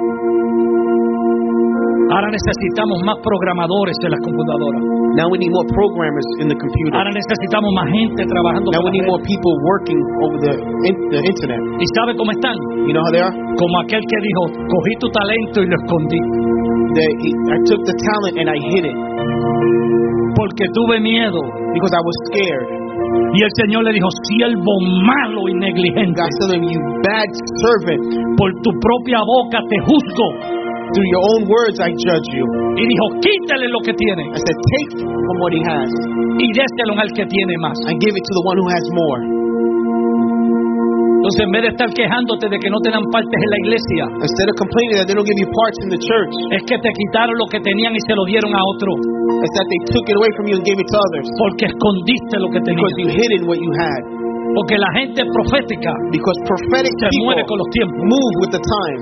Speaker 1: Ahora necesitamos más programadores en las computadoras.
Speaker 2: Now we need more programmers in the computer.
Speaker 1: Ahora necesitamos más gente trabajando
Speaker 2: Now
Speaker 1: con
Speaker 2: we need
Speaker 1: la
Speaker 2: more people working over the internet.
Speaker 1: red. ¿Y sabe cómo están?
Speaker 2: You know how they are?
Speaker 1: Como aquel que dijo, cogí tu talento y lo escondí.
Speaker 2: I took the talent and I hid it
Speaker 1: Porque tuve miedo.
Speaker 2: because I was scared.
Speaker 1: Y el Señor le dijo, siervo malo y negligente,
Speaker 2: God said to him, you bad servant,
Speaker 1: por tu propia boca te juzgo.
Speaker 2: through your own words I judge you.
Speaker 1: Y dijo, quítale lo que tiene
Speaker 2: I said, take from what he has
Speaker 1: y déselo al que tiene más.
Speaker 2: and give it to the one who has more.
Speaker 1: Entonces, en vez de estar quejándote de que no te dan partes en la iglesia,
Speaker 2: Instead of complaining that they don't give you parts in the church,
Speaker 1: es que te quitaron lo que tenían y se lo dieron a otro,
Speaker 2: it's that they took it away from you and gave it to others
Speaker 1: porque escondiste lo que
Speaker 2: because you
Speaker 1: tenías.
Speaker 2: hid in what you had.
Speaker 1: Porque la gente profética
Speaker 2: Because prophetic
Speaker 1: se muere con
Speaker 2: people
Speaker 1: los tiempos.
Speaker 2: move with the times.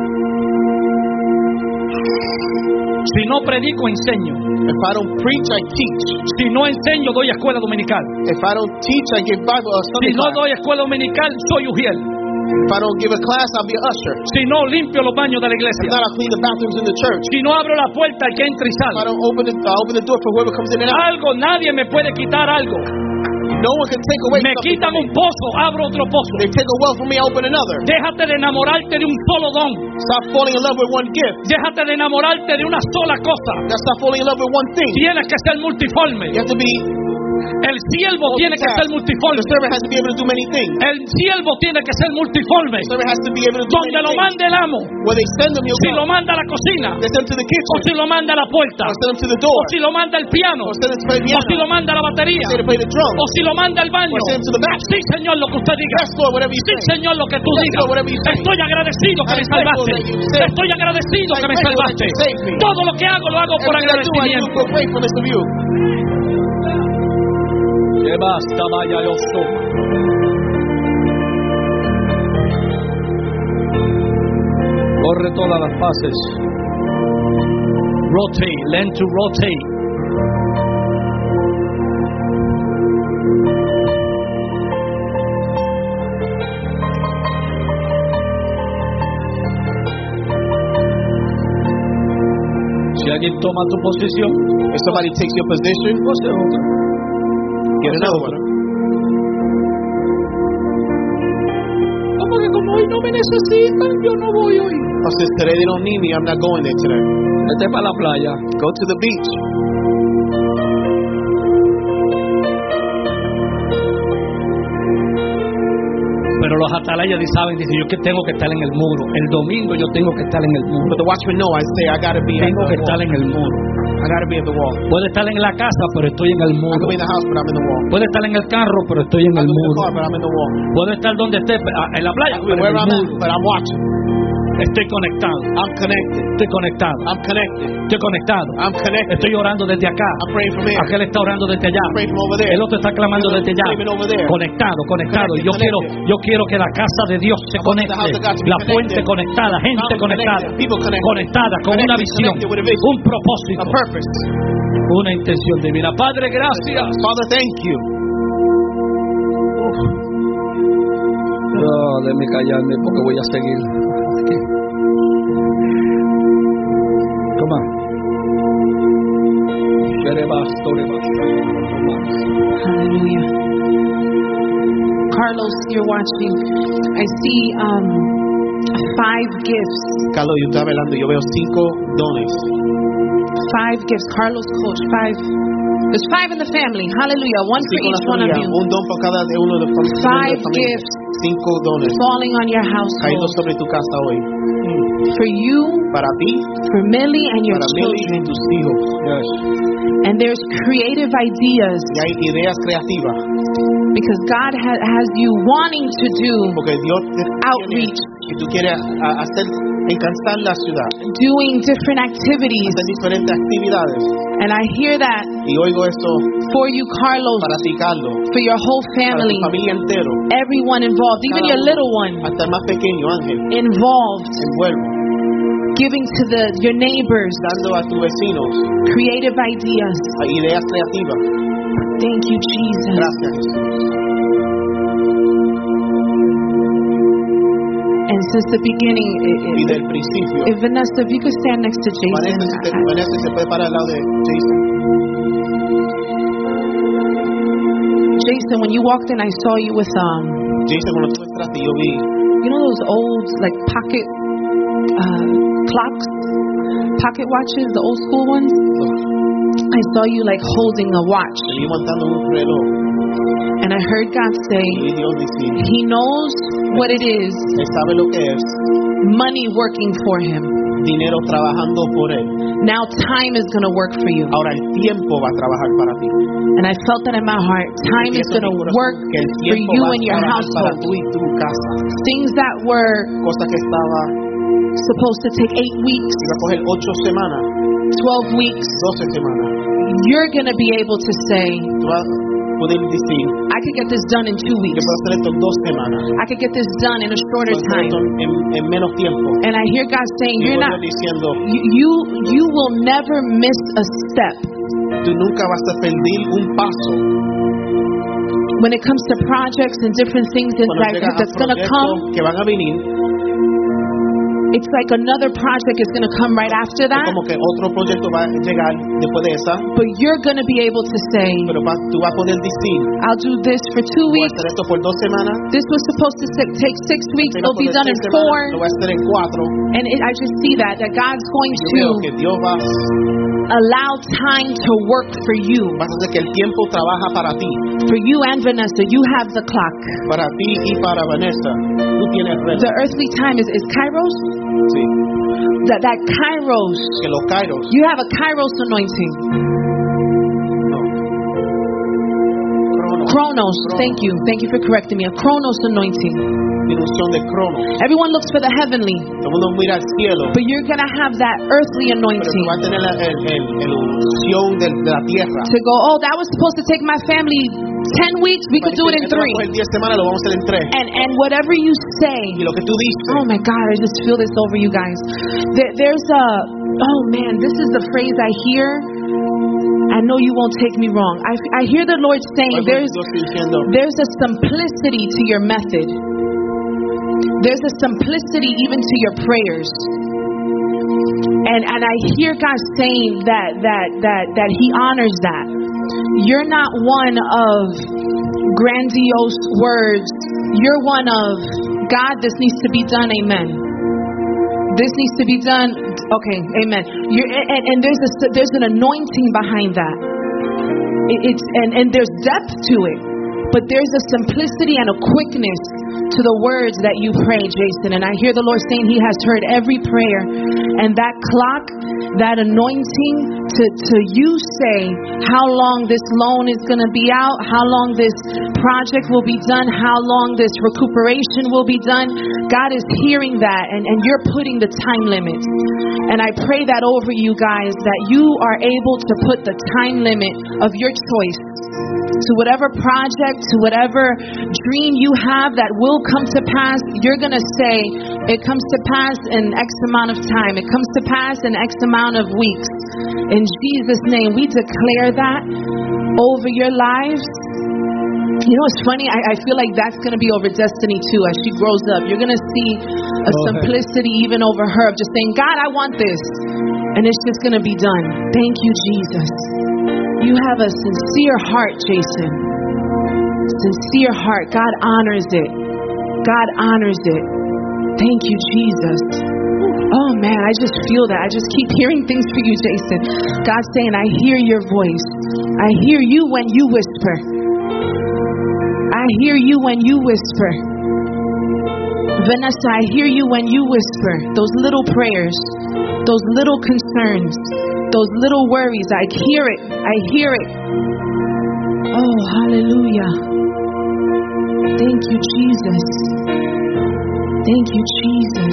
Speaker 1: Si no predico, enseño.
Speaker 2: If I don't preach, I teach.
Speaker 1: Si no enseño, doy escuela dominical.
Speaker 2: If I don't teach, I give Bible
Speaker 1: Si
Speaker 2: Sunday
Speaker 1: no
Speaker 2: class.
Speaker 1: doy escuela dominical, soy ujiel.
Speaker 2: If I don't give a class, I'll be an usher.
Speaker 1: Si no limpio los baños de la
Speaker 2: If
Speaker 1: iglesia.
Speaker 2: not, I'll clean the bathrooms in the church.
Speaker 1: Si no abro la puerta al que entra y
Speaker 2: If I
Speaker 1: sale.
Speaker 2: don't open the door for whoever comes in and out.
Speaker 1: Algo, nadie me puede quitar algo.
Speaker 2: No one can take away
Speaker 1: Me
Speaker 2: something
Speaker 1: quitan
Speaker 2: from
Speaker 1: un
Speaker 2: me.
Speaker 1: pozo, abro otro pozo.
Speaker 2: They take a well from me, I open another.
Speaker 1: Déjate de enamorarte de un solo don.
Speaker 2: Stop falling in love with one gift.
Speaker 1: Déjate de enamorarte de una sola cosa.
Speaker 2: Stop falling in love with one thing.
Speaker 1: Tienes que ser multiforme.
Speaker 2: You have to be.
Speaker 1: El siervo tiene que ser multiforme.
Speaker 2: The servant has to be able to do many things.
Speaker 1: El siervo tiene que ser multiforme.
Speaker 2: The servant has to be able to do
Speaker 1: Donde
Speaker 2: many
Speaker 1: lo
Speaker 2: things.
Speaker 1: mande el amo.
Speaker 2: Where they send them,
Speaker 1: Si lo manda a la cocina.
Speaker 2: they send them to the
Speaker 1: O
Speaker 2: kitchen.
Speaker 1: si lo manda a la puerta.
Speaker 2: Or send them to the
Speaker 1: O
Speaker 2: door.
Speaker 1: si lo manda al piano.
Speaker 2: Or send them to play
Speaker 1: O
Speaker 2: piano.
Speaker 1: si lo manda a la batería.
Speaker 2: Say to play the drum.
Speaker 1: O si lo manda al baño.
Speaker 2: Or send them to the back.
Speaker 1: Sí, Señor, lo que usted diga.
Speaker 2: Yes, Lord, whatever you
Speaker 1: Sí,
Speaker 2: say.
Speaker 1: Señor, lo que tú
Speaker 2: Yes,
Speaker 1: digas.
Speaker 2: Lord, whatever you say.
Speaker 1: Estoy agradecido que me
Speaker 2: I'm grateful
Speaker 1: salvaste.
Speaker 2: that you saved me.
Speaker 1: Estoy agradecido que me
Speaker 2: I'm grateful that
Speaker 1: salvaste.
Speaker 2: you saved me.
Speaker 1: Todo lo que hago lo hago por
Speaker 2: Everything I do, I do
Speaker 1: agradecimiento.
Speaker 2: for gratefulness of you.
Speaker 1: Que basta, vaya yo soy. Corre todas las fases. Rotate, learn to rotate. Si alguien toma tu posición,
Speaker 2: If somebody takes your position,
Speaker 1: coge otra.
Speaker 2: get another one.
Speaker 1: Porque como hoy no me necesitan, yo no voy hoy.
Speaker 2: Or since today they don't need me, I'm not going there today.
Speaker 1: Vete para la playa.
Speaker 2: Go to the beach.
Speaker 1: Pero los atalayas saben, dicen, yo que tengo que estar en el muro. El domingo yo tengo que estar en el muro.
Speaker 2: But the watchmen know I say I gotta be at
Speaker 1: Tengo
Speaker 2: the
Speaker 1: que estar
Speaker 2: wall.
Speaker 1: en el muro.
Speaker 2: I gotta be at the wall.
Speaker 1: Puedo estar en la casa, pero estoy en el
Speaker 2: I
Speaker 1: muro.
Speaker 2: can be in the house, but I'm in the wall.
Speaker 1: Puedo estar en el carro, pero estoy en
Speaker 2: I
Speaker 1: el
Speaker 2: can be in the
Speaker 1: muro.
Speaker 2: car, but I'm in the wall.
Speaker 1: Puedo estar donde esté, en la playa,
Speaker 2: I can be
Speaker 1: pero en
Speaker 2: wherever
Speaker 1: el
Speaker 2: I'm at,
Speaker 1: muro.
Speaker 2: but I'm watching.
Speaker 1: Estoy conectado.
Speaker 2: I'm connected.
Speaker 1: Estoy conectado.
Speaker 2: I'm connected.
Speaker 1: Estoy conectado.
Speaker 2: I'm connected.
Speaker 1: Estoy orando desde acá.
Speaker 2: I'm praying from here.
Speaker 1: Aquel está orando desde allá.
Speaker 2: I'm praying from over there.
Speaker 1: El otro está clamando desde allá.
Speaker 2: Screaming over there.
Speaker 1: Conectado, conectado. Y
Speaker 2: Connected.
Speaker 1: yo quiero que la casa de Dios se
Speaker 2: I want the
Speaker 1: conecte.
Speaker 2: house of God to be
Speaker 1: La fuente
Speaker 2: connected.
Speaker 1: conectada, gente
Speaker 2: Mountain
Speaker 1: conectada.
Speaker 2: connected. People connected.
Speaker 1: Conectada con una
Speaker 2: Connected,
Speaker 1: visión,
Speaker 2: connected with a vision.
Speaker 1: un propósito,
Speaker 2: A purpose.
Speaker 1: una intención divina. Padre, gracias.
Speaker 2: Father, thank you.
Speaker 1: No, déjame callarme porque voy a seguir. Come on.
Speaker 3: Hallelujah. Carlos, you're watching. I see 5 gifts.
Speaker 2: Carlos, yo estaba hablando, yo veo 5 dones.
Speaker 3: 5 gifts. Carlos, coach, 5. There's 5 in the family. Hallelujah. One for
Speaker 2: 5 en la
Speaker 3: each one of
Speaker 2: familia,
Speaker 3: you.
Speaker 2: un don por cada uno de los
Speaker 3: 5 gifts
Speaker 2: 5 dones
Speaker 3: falling on your
Speaker 2: cayendo
Speaker 3: household.
Speaker 2: sobre tu casa hoy.
Speaker 3: For you,
Speaker 2: Para ti,
Speaker 3: for Millie and your
Speaker 2: para Milly y
Speaker 3: children.
Speaker 2: tus hijos.
Speaker 3: And there's creative ideas
Speaker 2: Y hay ideas creativas.
Speaker 3: because God has you wanting to do
Speaker 2: Porque Dios te
Speaker 3: outreach,
Speaker 2: y tú quieres hacer encantar la ciudad,
Speaker 3: doing different activities.
Speaker 2: hacer diferentes actividades.
Speaker 3: And I hear that
Speaker 2: Y oigo esto
Speaker 3: for you, Carlos,
Speaker 2: para ti, Carlos,
Speaker 3: for your whole
Speaker 2: para tu
Speaker 3: family,
Speaker 2: familia entero,
Speaker 3: everyone involved, even
Speaker 2: Cada
Speaker 3: your
Speaker 2: uno,
Speaker 3: little one
Speaker 2: hasta el más pequeño, Ángel,
Speaker 3: involved.
Speaker 2: envuelvo.
Speaker 3: giving to your neighbors,
Speaker 2: dando a tus vecinos
Speaker 3: creative ideas.
Speaker 2: ideas creativas.
Speaker 3: Thank you, Jesus.
Speaker 2: Gracias, Jesús.
Speaker 3: And since the beginning,
Speaker 2: Y del principio,
Speaker 3: if Vanessa, if you could stand next to Jason.
Speaker 2: Vanessa se puede parar al lado de Jason.
Speaker 3: Jason, when you walked in, I saw you with
Speaker 2: Jason, cuando tú entraste, yo vi,
Speaker 3: you know those old like pocket clocks, pocket watches, the old school ones. I saw you like holding a watch,
Speaker 2: te vi montando un reloj.
Speaker 3: and I heard God say,
Speaker 2: Y Dios dice,
Speaker 3: He knows what it is,
Speaker 2: Él sabe lo que es
Speaker 3: money working for Him.
Speaker 2: dinero trabajando por Él.
Speaker 3: Now time is going to work for you.
Speaker 2: Ahora el tiempo va a trabajar para ti.
Speaker 3: And I felt that in my heart. Time is going to work
Speaker 2: Que el
Speaker 3: for
Speaker 2: tiempo
Speaker 3: you
Speaker 2: va a
Speaker 3: and your
Speaker 2: trabajar para
Speaker 3: household.
Speaker 2: tú y tu casa.
Speaker 3: Things that were
Speaker 2: Cosa que estaba,
Speaker 3: supposed to take 8 weeks,
Speaker 2: iba a coger 8 semanas,
Speaker 3: 12 weeks,
Speaker 2: 12 semanas.
Speaker 3: you're going to be able to say,
Speaker 2: Tú vas a poder decir,
Speaker 3: I could get this done in 2
Speaker 2: yo
Speaker 3: weeks.
Speaker 2: puedo hacer esto en 2 semanas.
Speaker 3: I could get this done in a shorter
Speaker 2: Puedo hacer
Speaker 3: time.
Speaker 2: esto en menos tiempo.
Speaker 3: And I hear God saying,
Speaker 2: Y
Speaker 3: you're
Speaker 2: Dios
Speaker 3: not,
Speaker 2: diciendo,
Speaker 3: you will never miss a step
Speaker 2: tú nunca vas a perder un paso.
Speaker 3: when it comes to projects and different things
Speaker 2: Cuando llegas a
Speaker 3: that's going to come.
Speaker 2: proyectos que van a venir,
Speaker 3: It's like another project is going to come right after
Speaker 2: es
Speaker 3: that.
Speaker 2: como que otro proyecto va a llegar después de esa,
Speaker 3: But you're going to be able to say,
Speaker 2: pero tú vas a poder decir,
Speaker 3: I'll do this for 2
Speaker 2: voy a
Speaker 3: weeks.
Speaker 2: hacer esto por 2 semanas,
Speaker 3: This was supposed to take 6 weeks.
Speaker 2: tengo
Speaker 3: It'll be
Speaker 2: por
Speaker 3: done
Speaker 2: 6
Speaker 3: in
Speaker 2: semanas, lo
Speaker 3: 4.
Speaker 2: voy a hacer en 4.
Speaker 3: And I just see that God's going
Speaker 2: Yo veo que
Speaker 3: to
Speaker 2: Dios va
Speaker 3: allow time to work for you.
Speaker 2: vas a hacer que el tiempo trabaja para ti,
Speaker 3: For you and Vanessa, you have the clock.
Speaker 2: para ti y para Vanessa. Tú tienes reloj.
Speaker 3: The earthly time is Kairos?
Speaker 2: Sí,
Speaker 3: That Kairos.
Speaker 2: que los kairos,
Speaker 3: You have a Kairos anointing.
Speaker 2: no.
Speaker 3: Chronos. Thank you. Thank you for correcting me. A Chronos anointing.
Speaker 2: Tiene unción de crono.
Speaker 3: Everyone looks for the heavenly,
Speaker 2: Todo el mundo mira al cielo,
Speaker 3: but you're going to have that earthly
Speaker 2: pero tú
Speaker 3: anointing.
Speaker 2: vas a tener la unción de la tierra.
Speaker 3: To go, oh, that was supposed to take my family 10 weeks. We could do it in
Speaker 2: Esto va a
Speaker 3: 3.
Speaker 2: coger 10 semanas, lo vamos a hacer en 3.
Speaker 3: And whatever you say,
Speaker 2: Y lo que tú dices,
Speaker 3: oh my God, I just feel this over you guys. There's a, oh man, this is the phrase I hear. I know you won't take me wrong. I hear the Lord saying
Speaker 2: algo Dios está diciendo,
Speaker 3: there's a simplicity to your method. There's a simplicity even to your prayers. And I hear God saying that He honors that. You're not one of grandiose words. You're one of, God, this needs to be done, amen. This needs to be done, okay, amen. And there's an anointing behind that. And there's depth to it. But there's a simplicity and a quickness to the words that you pray, Jason. And I hear the Lord saying He has heard every prayer. And that clock, that anointing to you say how long this loan is going to be out, how long this project will be done, how long this recuperation will be done. God is hearing that, and you're putting the time limit. And I pray that over you guys, that you are able to put the time limit of your choice to whatever project, to whatever dream you have that will come to pass. You're going to say, it comes to pass in X amount of time. It comes to pass in X amount of weeks. In Jesus' name, we declare that over your lives. You know, it's funny. I feel like that's going to be over Destiny too as she grows up. You're going to see a simplicity even over her of just saying, God, I want this. And it's just going to be done. Thank you, Jesus. You have a sincere heart, Jason. Sincere heart. God honors it. God honors it. Thank you, Jesus. Oh man, I just feel that. I just keep hearing things for you, Jason. God's saying, I hear your voice. I hear you when you whisper. I hear you when you whisper. Vanessa, I hear you when you whisper. Those little prayers, those little concerns, those little worries. I hear it. I hear it. Oh, hallelujah. Thank you, Jesus. Thank you, Jesus.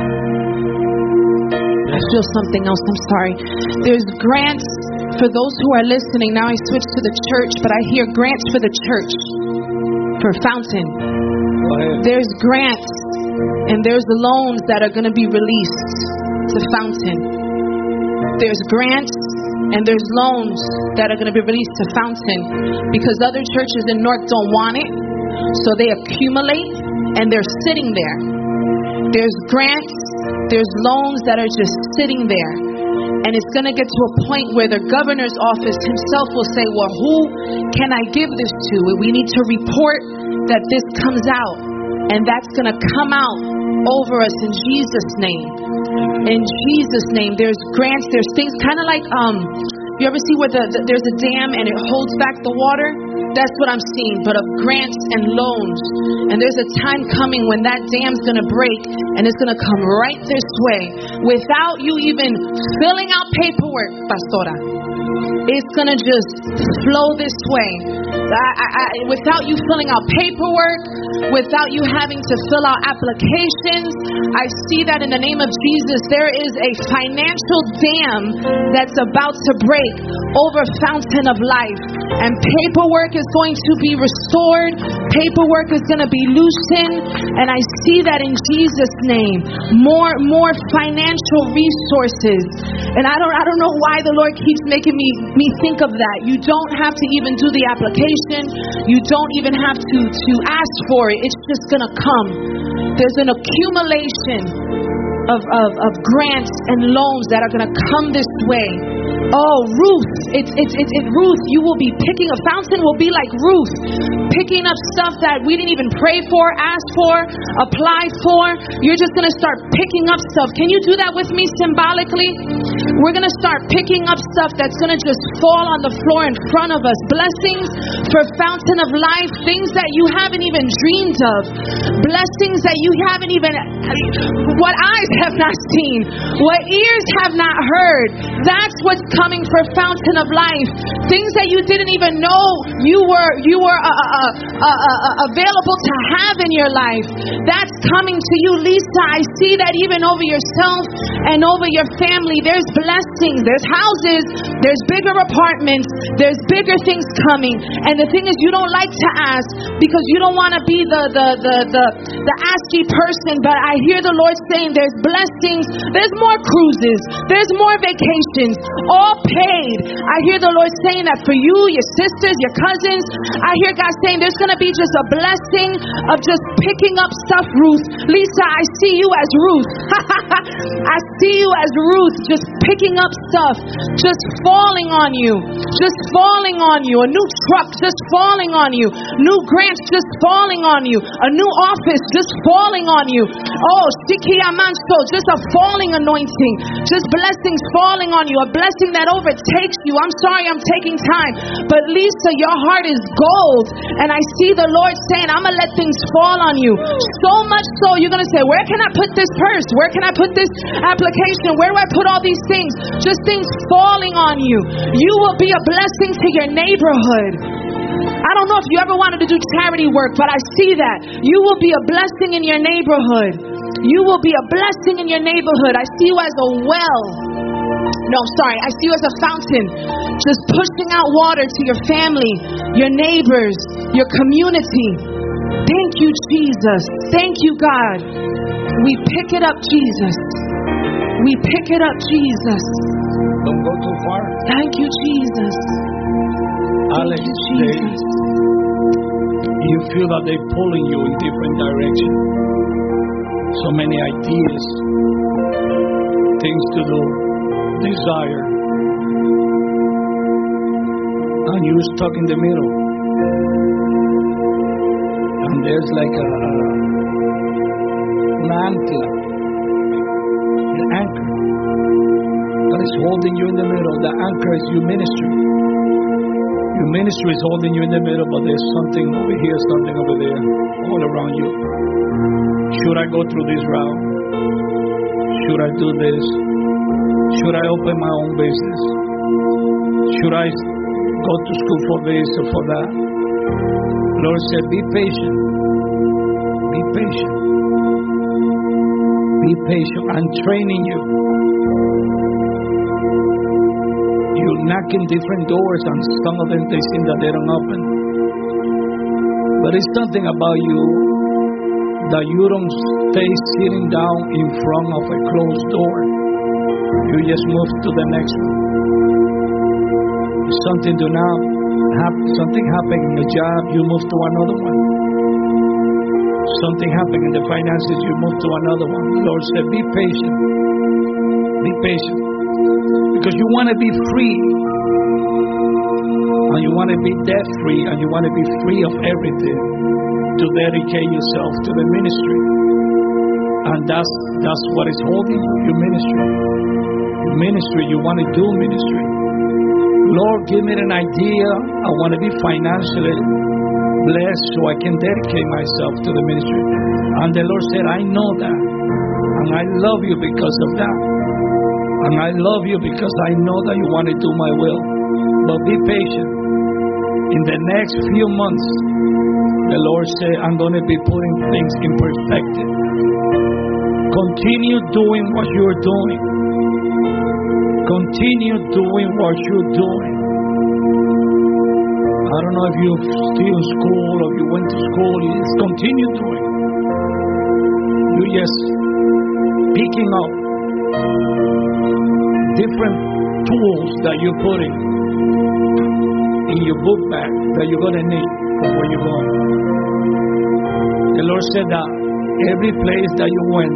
Speaker 3: I feel something else. I'm sorry. There's grants for those who are listening. Now I switch to the church, but I hear grants for the church, for Fountain. There's grants and there's loans that are going to be released. to Fountain. There's grants and there's loans that are going to be released to Fountain because other churches in North don't want it. So they accumulate and they're sitting there. There's grants, there's loans that are just sitting there. And it's going to get to a point where the governor's office himself will say, well, who can I give this to? We need to report that this comes out. And that's going to come out over us in Jesus' name. In Jesus' name. There's grants, there's things kind of like, you ever see where there's a dam and it holds back the water? That's what I'm seeing, but of grants and loans. And there's a time coming when that dam's going to break and it's going to come right this way without you even filling out paperwork, Pastora. It's going to just flow this way. Without you filling out paperwork, without you having to fill out applications, I see that in the name of Jesus, there is a financial dam that's about to break over Fountain of Life. And paperwork is going to be restored. Paperwork is going to be loosened. And I see that in Jesus' name. More financial resources. And I don't know why the Lord keeps making me think of that. You don't have to even do the application. You don't even have to ask for it. It's just going to come. There's an accumulation of grants and loans that are going to come this way. Oh, Ruth, it's Ruth. You will be picking a Fountain will be like Ruth, picking up stuff that we didn't even pray for, ask for, apply for. You're just going to start picking up stuff. Can you do that with me symbolically? We're going to start picking up stuff that's going to just fall on the floor in front of us. Blessings for Fountain of Life, things that you haven't even dreamed of, blessings that you haven't even, what eyes have not seen, what ears have not heard. That's what's coming for Fountain of Life. Things that you didn't even know you were available to have in your life. That's coming to you, Lisa. I see that even over yourself and over your family. There's blessings, there's houses, there's bigger apartments, there's bigger things coming. And the thing is, you don't like to ask because you don't want to be the asky person. But I hear the Lord saying there's blessings, there's more cruises, there's more vacations, all paid. I hear the Lord saying that for you, your sisters, your cousins. I hear God saying there's going to be just a blessing of just picking up stuff, Ruth. Lisa, I see you as Ruth. I see you as Ruth, just picking up stuff, just falling on you, just falling on you. A new truck just falling on you. New grants just falling on you. A new office just falling on you. Oh, Shikiamanso, just a falling anointing. Just blessings falling on you. A blessing that overtakes you. I'm sorry I'm taking time, but Lisa, your heart is gold. And I see the Lord saying, I'm going to let things fall on you. So much so, you're going to say, where can I put this purse? Where can I put this application? Where do I put all these things? Just things falling on you. You will be a blessing to your neighborhood. I don't know if you ever wanted to do charity work, but I see that. You will be a blessing in your neighborhood. You will be a blessing in your neighborhood. I see you as a well. No, sorry. I see you as a fountain, just pushing out water to your family, your neighbors, your community. Thank you, Jesus. Thank you, God. We pick it up, Jesus. We pick it up, Jesus.
Speaker 1: Don't go too far.
Speaker 3: Thank you, Jesus.
Speaker 1: Alex, you feel that they're pulling you in different directions. So many ideas, things to do, desire, and you're stuck in the middle. And there's like an anchor that is holding you in the middle. The anchor is your ministry. Your ministry is holding you in the middle, but there's something over here, something over there, all around you. Should I go through this route? Should I do this? Should I open my own business? Should I go to school for this or for that? The Lord said, be patient. Be patient. Be patient. I'm training you. You're knocking different doors, and some of them they seem that they don't open. But it's something about you that you don't stay sitting down in front of a closed door. You just move to the next one. Something happened in the job, you move to another one. Something happened in the finances, you move to another one. The Lord said, be patient. Be patient. Because you want to be free. And you want to be debt free. And you want to be free of everything. To dedicate yourself to the ministry. And that's what is holding you, your ministry. Your ministry, you want to do ministry. Lord, give me an idea. I want to be financially blessed so I can dedicate myself to the ministry. And the Lord said, I know that. And I love you because of that. And I love you because I know that you want to do my will. But be patient. In the next few months, the Lord said, I'm going to be putting things in perspective. Continue doing what you're doing. Continue doing what you're doing. I don't know if you're still in school or you went to school. You just continue doing. You're just picking up different tools that you're putting in your book bag that you're going to need for where you're going. The Lord said that every place that you went,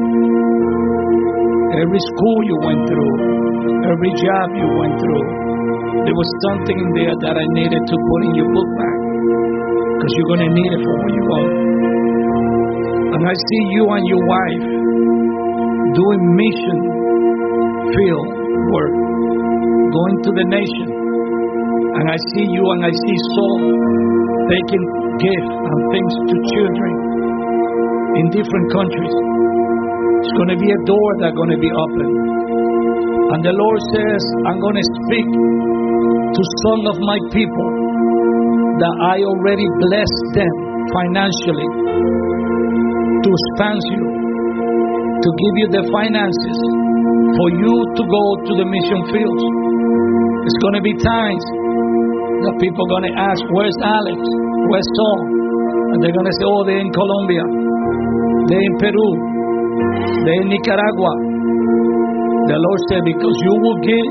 Speaker 1: every school you went through, every job you went through, there was something in there that I needed to put in your book bag. Because you're going to need it for where you're going. And I see you and your wife doing mission field work, going to the nation. And I see you and I see Saul taking gifts and things to children in different countries. It's going to be a door that's going to be open. And the Lord says, I'm going to speak to some of my people that I already blessed them financially to expand you, to give you the finances for you to go to the mission fields. It's going to be times that people are going to ask, where's Alex? Where's Saul? And they're going to say, oh, they're in Colombia, they're in Peru, they're in Nicaragua. The Lord said, because you will give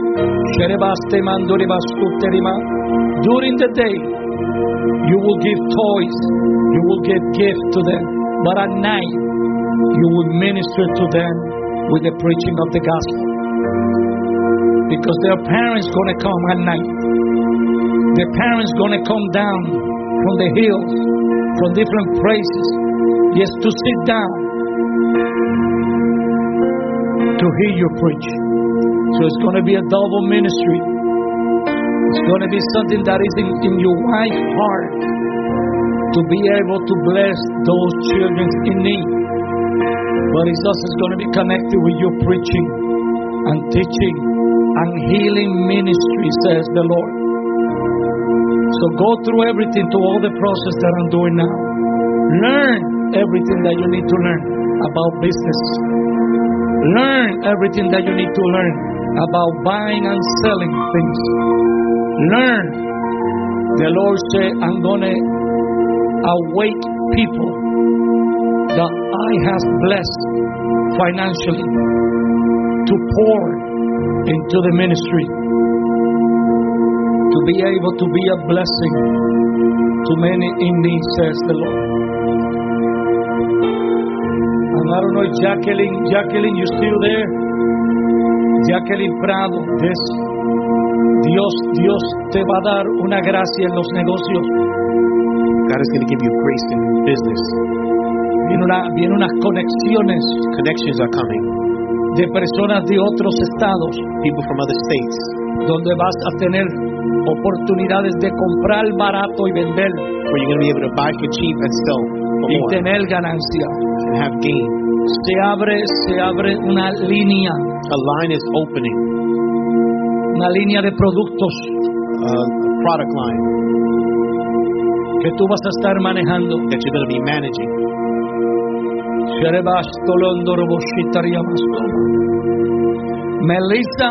Speaker 1: during the day, you will give toys, you will give gifts to them, but at night you will minister to them with the preaching of the gospel. Because their parents going to come at night. Their parents going to come down from the hills, from different places, just to sit down to hear you preach. So it's going to be a double ministry. It's going to be something that is in your wife's heart to be able to bless those children in need. But it's also going to be connected with your preaching and teaching and healing ministry, says the Lord. So go through everything, to all the process that I'm doing now. Learn everything that you need to learn about business. Learn everything that you need to learn about buying and selling things. Learn. The Lord said, I'm going to awake people that I have blessed financially to pour into the ministry, to be able to be a blessing to many in need, says the Lord. And I don't know if Jacqueline, you still there? Jacqueline Prado, Dios te va a dar una gracia en los negocios.
Speaker 2: God is going to give you grace in business.
Speaker 1: Vienen unas conexiones.
Speaker 2: Connections are coming.
Speaker 1: De personas de otros estados.
Speaker 2: People from other states.
Speaker 1: Donde vas a tener oportunidades de comprar barato y vender.
Speaker 2: Where you're going to be able to buy for cheap and sell for
Speaker 1: y
Speaker 2: more.
Speaker 1: Tener ganancia.
Speaker 2: And have gain.
Speaker 1: Se abre una línea.
Speaker 2: A line is opening.
Speaker 1: Una línea de productos.
Speaker 2: A product line.
Speaker 1: Que tú vas a estar manejando.
Speaker 2: That you're going to be managing.
Speaker 1: Melissa,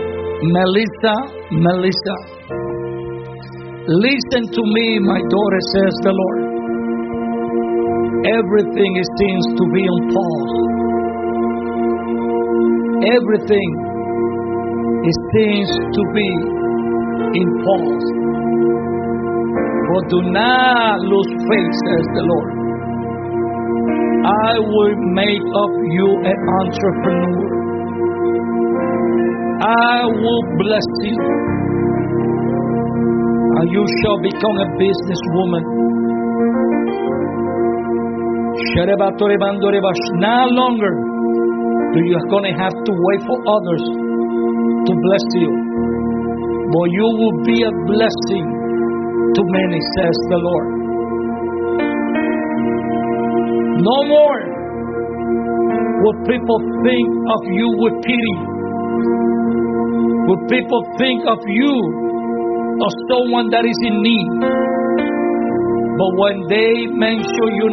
Speaker 1: listen to me, my daughter, says the Lord. Everything seems to be on pause. Everything It seems to be in pause. But do not lose faith, says the Lord. I will make of you an entrepreneur. I will bless you, and you shall become a businesswoman. No longer do you going to have to wait for others to bless you, but you will be a blessing to many, says the Lord. No more will people think of you with pity. Will people think of you as someone that is in need? But when they mention your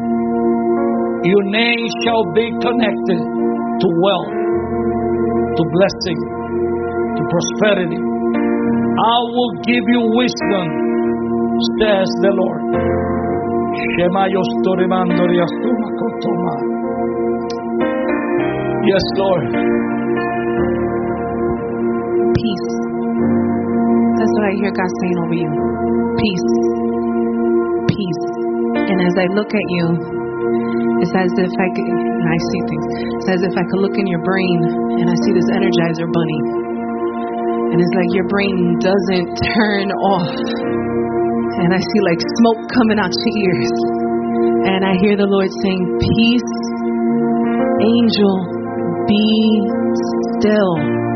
Speaker 1: name shall be connected to wealth, to blessing, to prosperity. I will give you wisdom, says the Lord. Yes, Lord.
Speaker 3: Peace. That's what I hear God saying over you. Peace. Peace. And as I look at you, it's as if I could, I see things. It's as if I could look in your brain and I see this Energizer bunny. And it's like your brain doesn't turn off. And I see like smoke coming out your ears. And I hear the Lord saying, peace, angel, be still.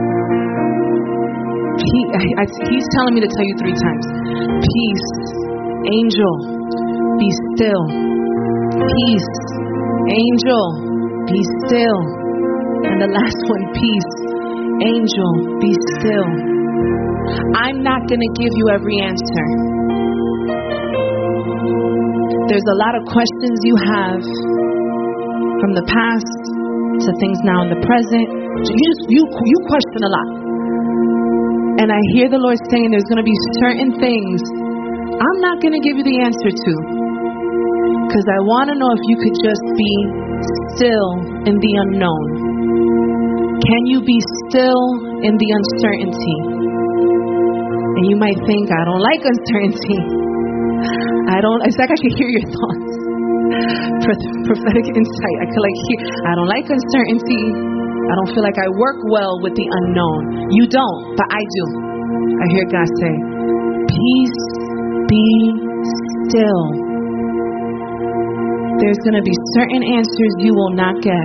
Speaker 3: He's telling me to tell you 3 times. Peace, angel, be still. Peace, angel, be still. And the last one, peace, angel, be still. I'm not going to give you every answer. There's a lot of questions you have from the past to things now in the present. You question a lot. And I hear the Lord saying there's going to be certain things I'm not going to give you the answer to. Because I want to know if you could just be still in the unknown. Can you be still in the uncertainty? And you might think, I don't like uncertainty. It's like I can hear your thoughts. Prophetic insight. I could hear, I don't like uncertainty. I don't feel like I work well with the unknown. You don't, but I do. I hear God say, peace, be still. There's going to be certain answers you will not get.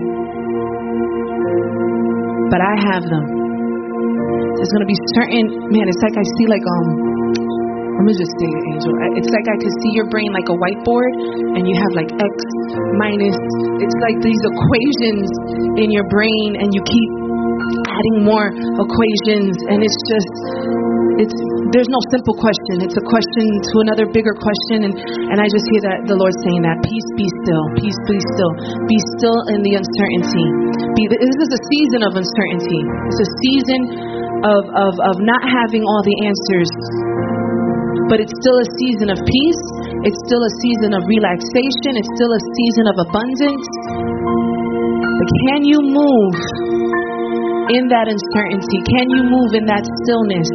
Speaker 3: But I have them. There's going to be certain, it's like I see let me just say it, Angel. It's like I could see your brain like a whiteboard, and you have like X, minus. It's like these equations in your brain, and you keep adding more equations, and there's no simple question. It's a question to another bigger question, and I just hear that the Lord saying that, peace, be still, peace, be still, be still in the uncertainty. This is a season of uncertainty. It's a season of not having all the answers. But it's still a season of peace. It's still a season of relaxation. It's still a season of abundance. But can you move in that uncertainty? Can you move in that stillness?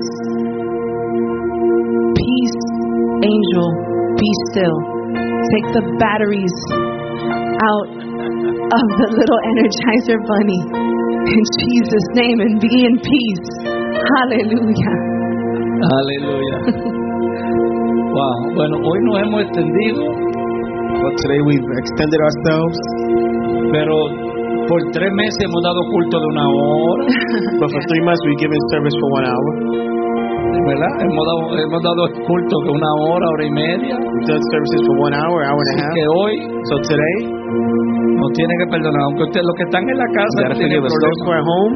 Speaker 3: Peace, angel, be still. Take the batteries out of the little Energizer bunny in Jesus' name and be in peace. Hallelujah.
Speaker 1: Hallelujah. Wow. Bueno, hoy nos hemos extendido.
Speaker 2: Well, today we've extended ourselves.
Speaker 1: Pero por 3 meses hemos dado culto de 1 hora.
Speaker 2: But for 3 months we've given service for 1 hour.
Speaker 1: ¿Verdad? Hemos dado culto de 1 hora, hora y media.
Speaker 2: We've done services for 1 hour, hour and a half.
Speaker 1: Que hoy,
Speaker 2: so today,
Speaker 1: nos tiene que perdonar. Aunque ustedes, los que están en la casa, no tienen problema.
Speaker 2: Those who are at home.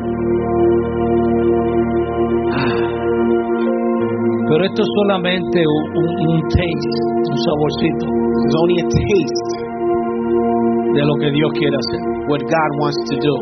Speaker 1: Pero esto es solamente un taste, un saborcito.
Speaker 2: It's only a taste
Speaker 1: de lo que Dios quiere hacer.
Speaker 2: What God wants to do.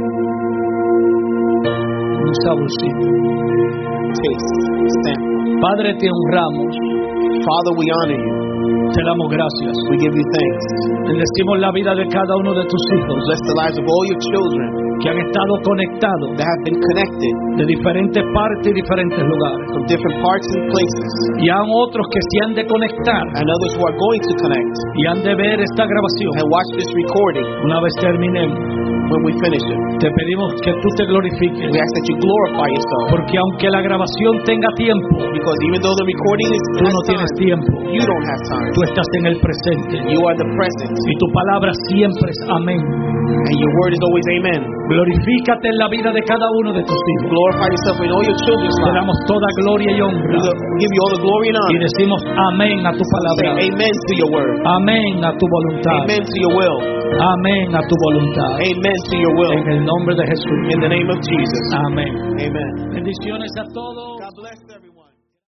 Speaker 1: Un saborcito.
Speaker 2: Taste. Stamp.
Speaker 1: Padre, te honramos.
Speaker 2: Father, we honor you.
Speaker 1: Te damos gracias.
Speaker 2: We give you thanks.
Speaker 1: Bendecimos la vida de cada uno de tus hijos
Speaker 2: Bless the lives of all your children
Speaker 1: que han estado conectados
Speaker 2: that have been connected
Speaker 1: de diferentes partes y diferentes lugares.
Speaker 2: from different parts and places,
Speaker 1: Y han otros que se han de conectar
Speaker 2: and others who are going to connect
Speaker 1: y han de ver esta grabación.
Speaker 2: and watch this recording
Speaker 1: Una vez terminemos,
Speaker 2: when we finish it.
Speaker 1: te pedimos que tú te glorifiques,
Speaker 2: We ask that you glorify yourself,
Speaker 1: porque aunque la grabación tenga tiempo,
Speaker 2: because even though the recording
Speaker 1: tú no
Speaker 2: has
Speaker 1: tienes
Speaker 2: time,
Speaker 1: tiempo.
Speaker 2: you don't have time.
Speaker 1: Tú estás en el presente
Speaker 2: You are the present,
Speaker 1: y tu palabra siempre es amén.
Speaker 2: and your word is always amen.
Speaker 1: Glorifícate en la vida de cada uno de tus hijos.
Speaker 2: Glorify yourself in all your children's
Speaker 1: Te
Speaker 2: lives.
Speaker 1: damos toda gloria y honra
Speaker 2: We give you all the glory and
Speaker 1: y
Speaker 2: honor.
Speaker 1: decimos amén a tu
Speaker 2: Say
Speaker 1: palabra,
Speaker 2: amen to your word.
Speaker 1: amén a tu voluntad,
Speaker 2: Amen to your will.
Speaker 1: amén a tu voluntad.
Speaker 2: Amen to your will.
Speaker 1: En el nombre de Jesús.
Speaker 2: In the name of Jesus.
Speaker 1: Amén.
Speaker 2: Amen.
Speaker 1: Bendiciones a todos.
Speaker 2: God bless everyone.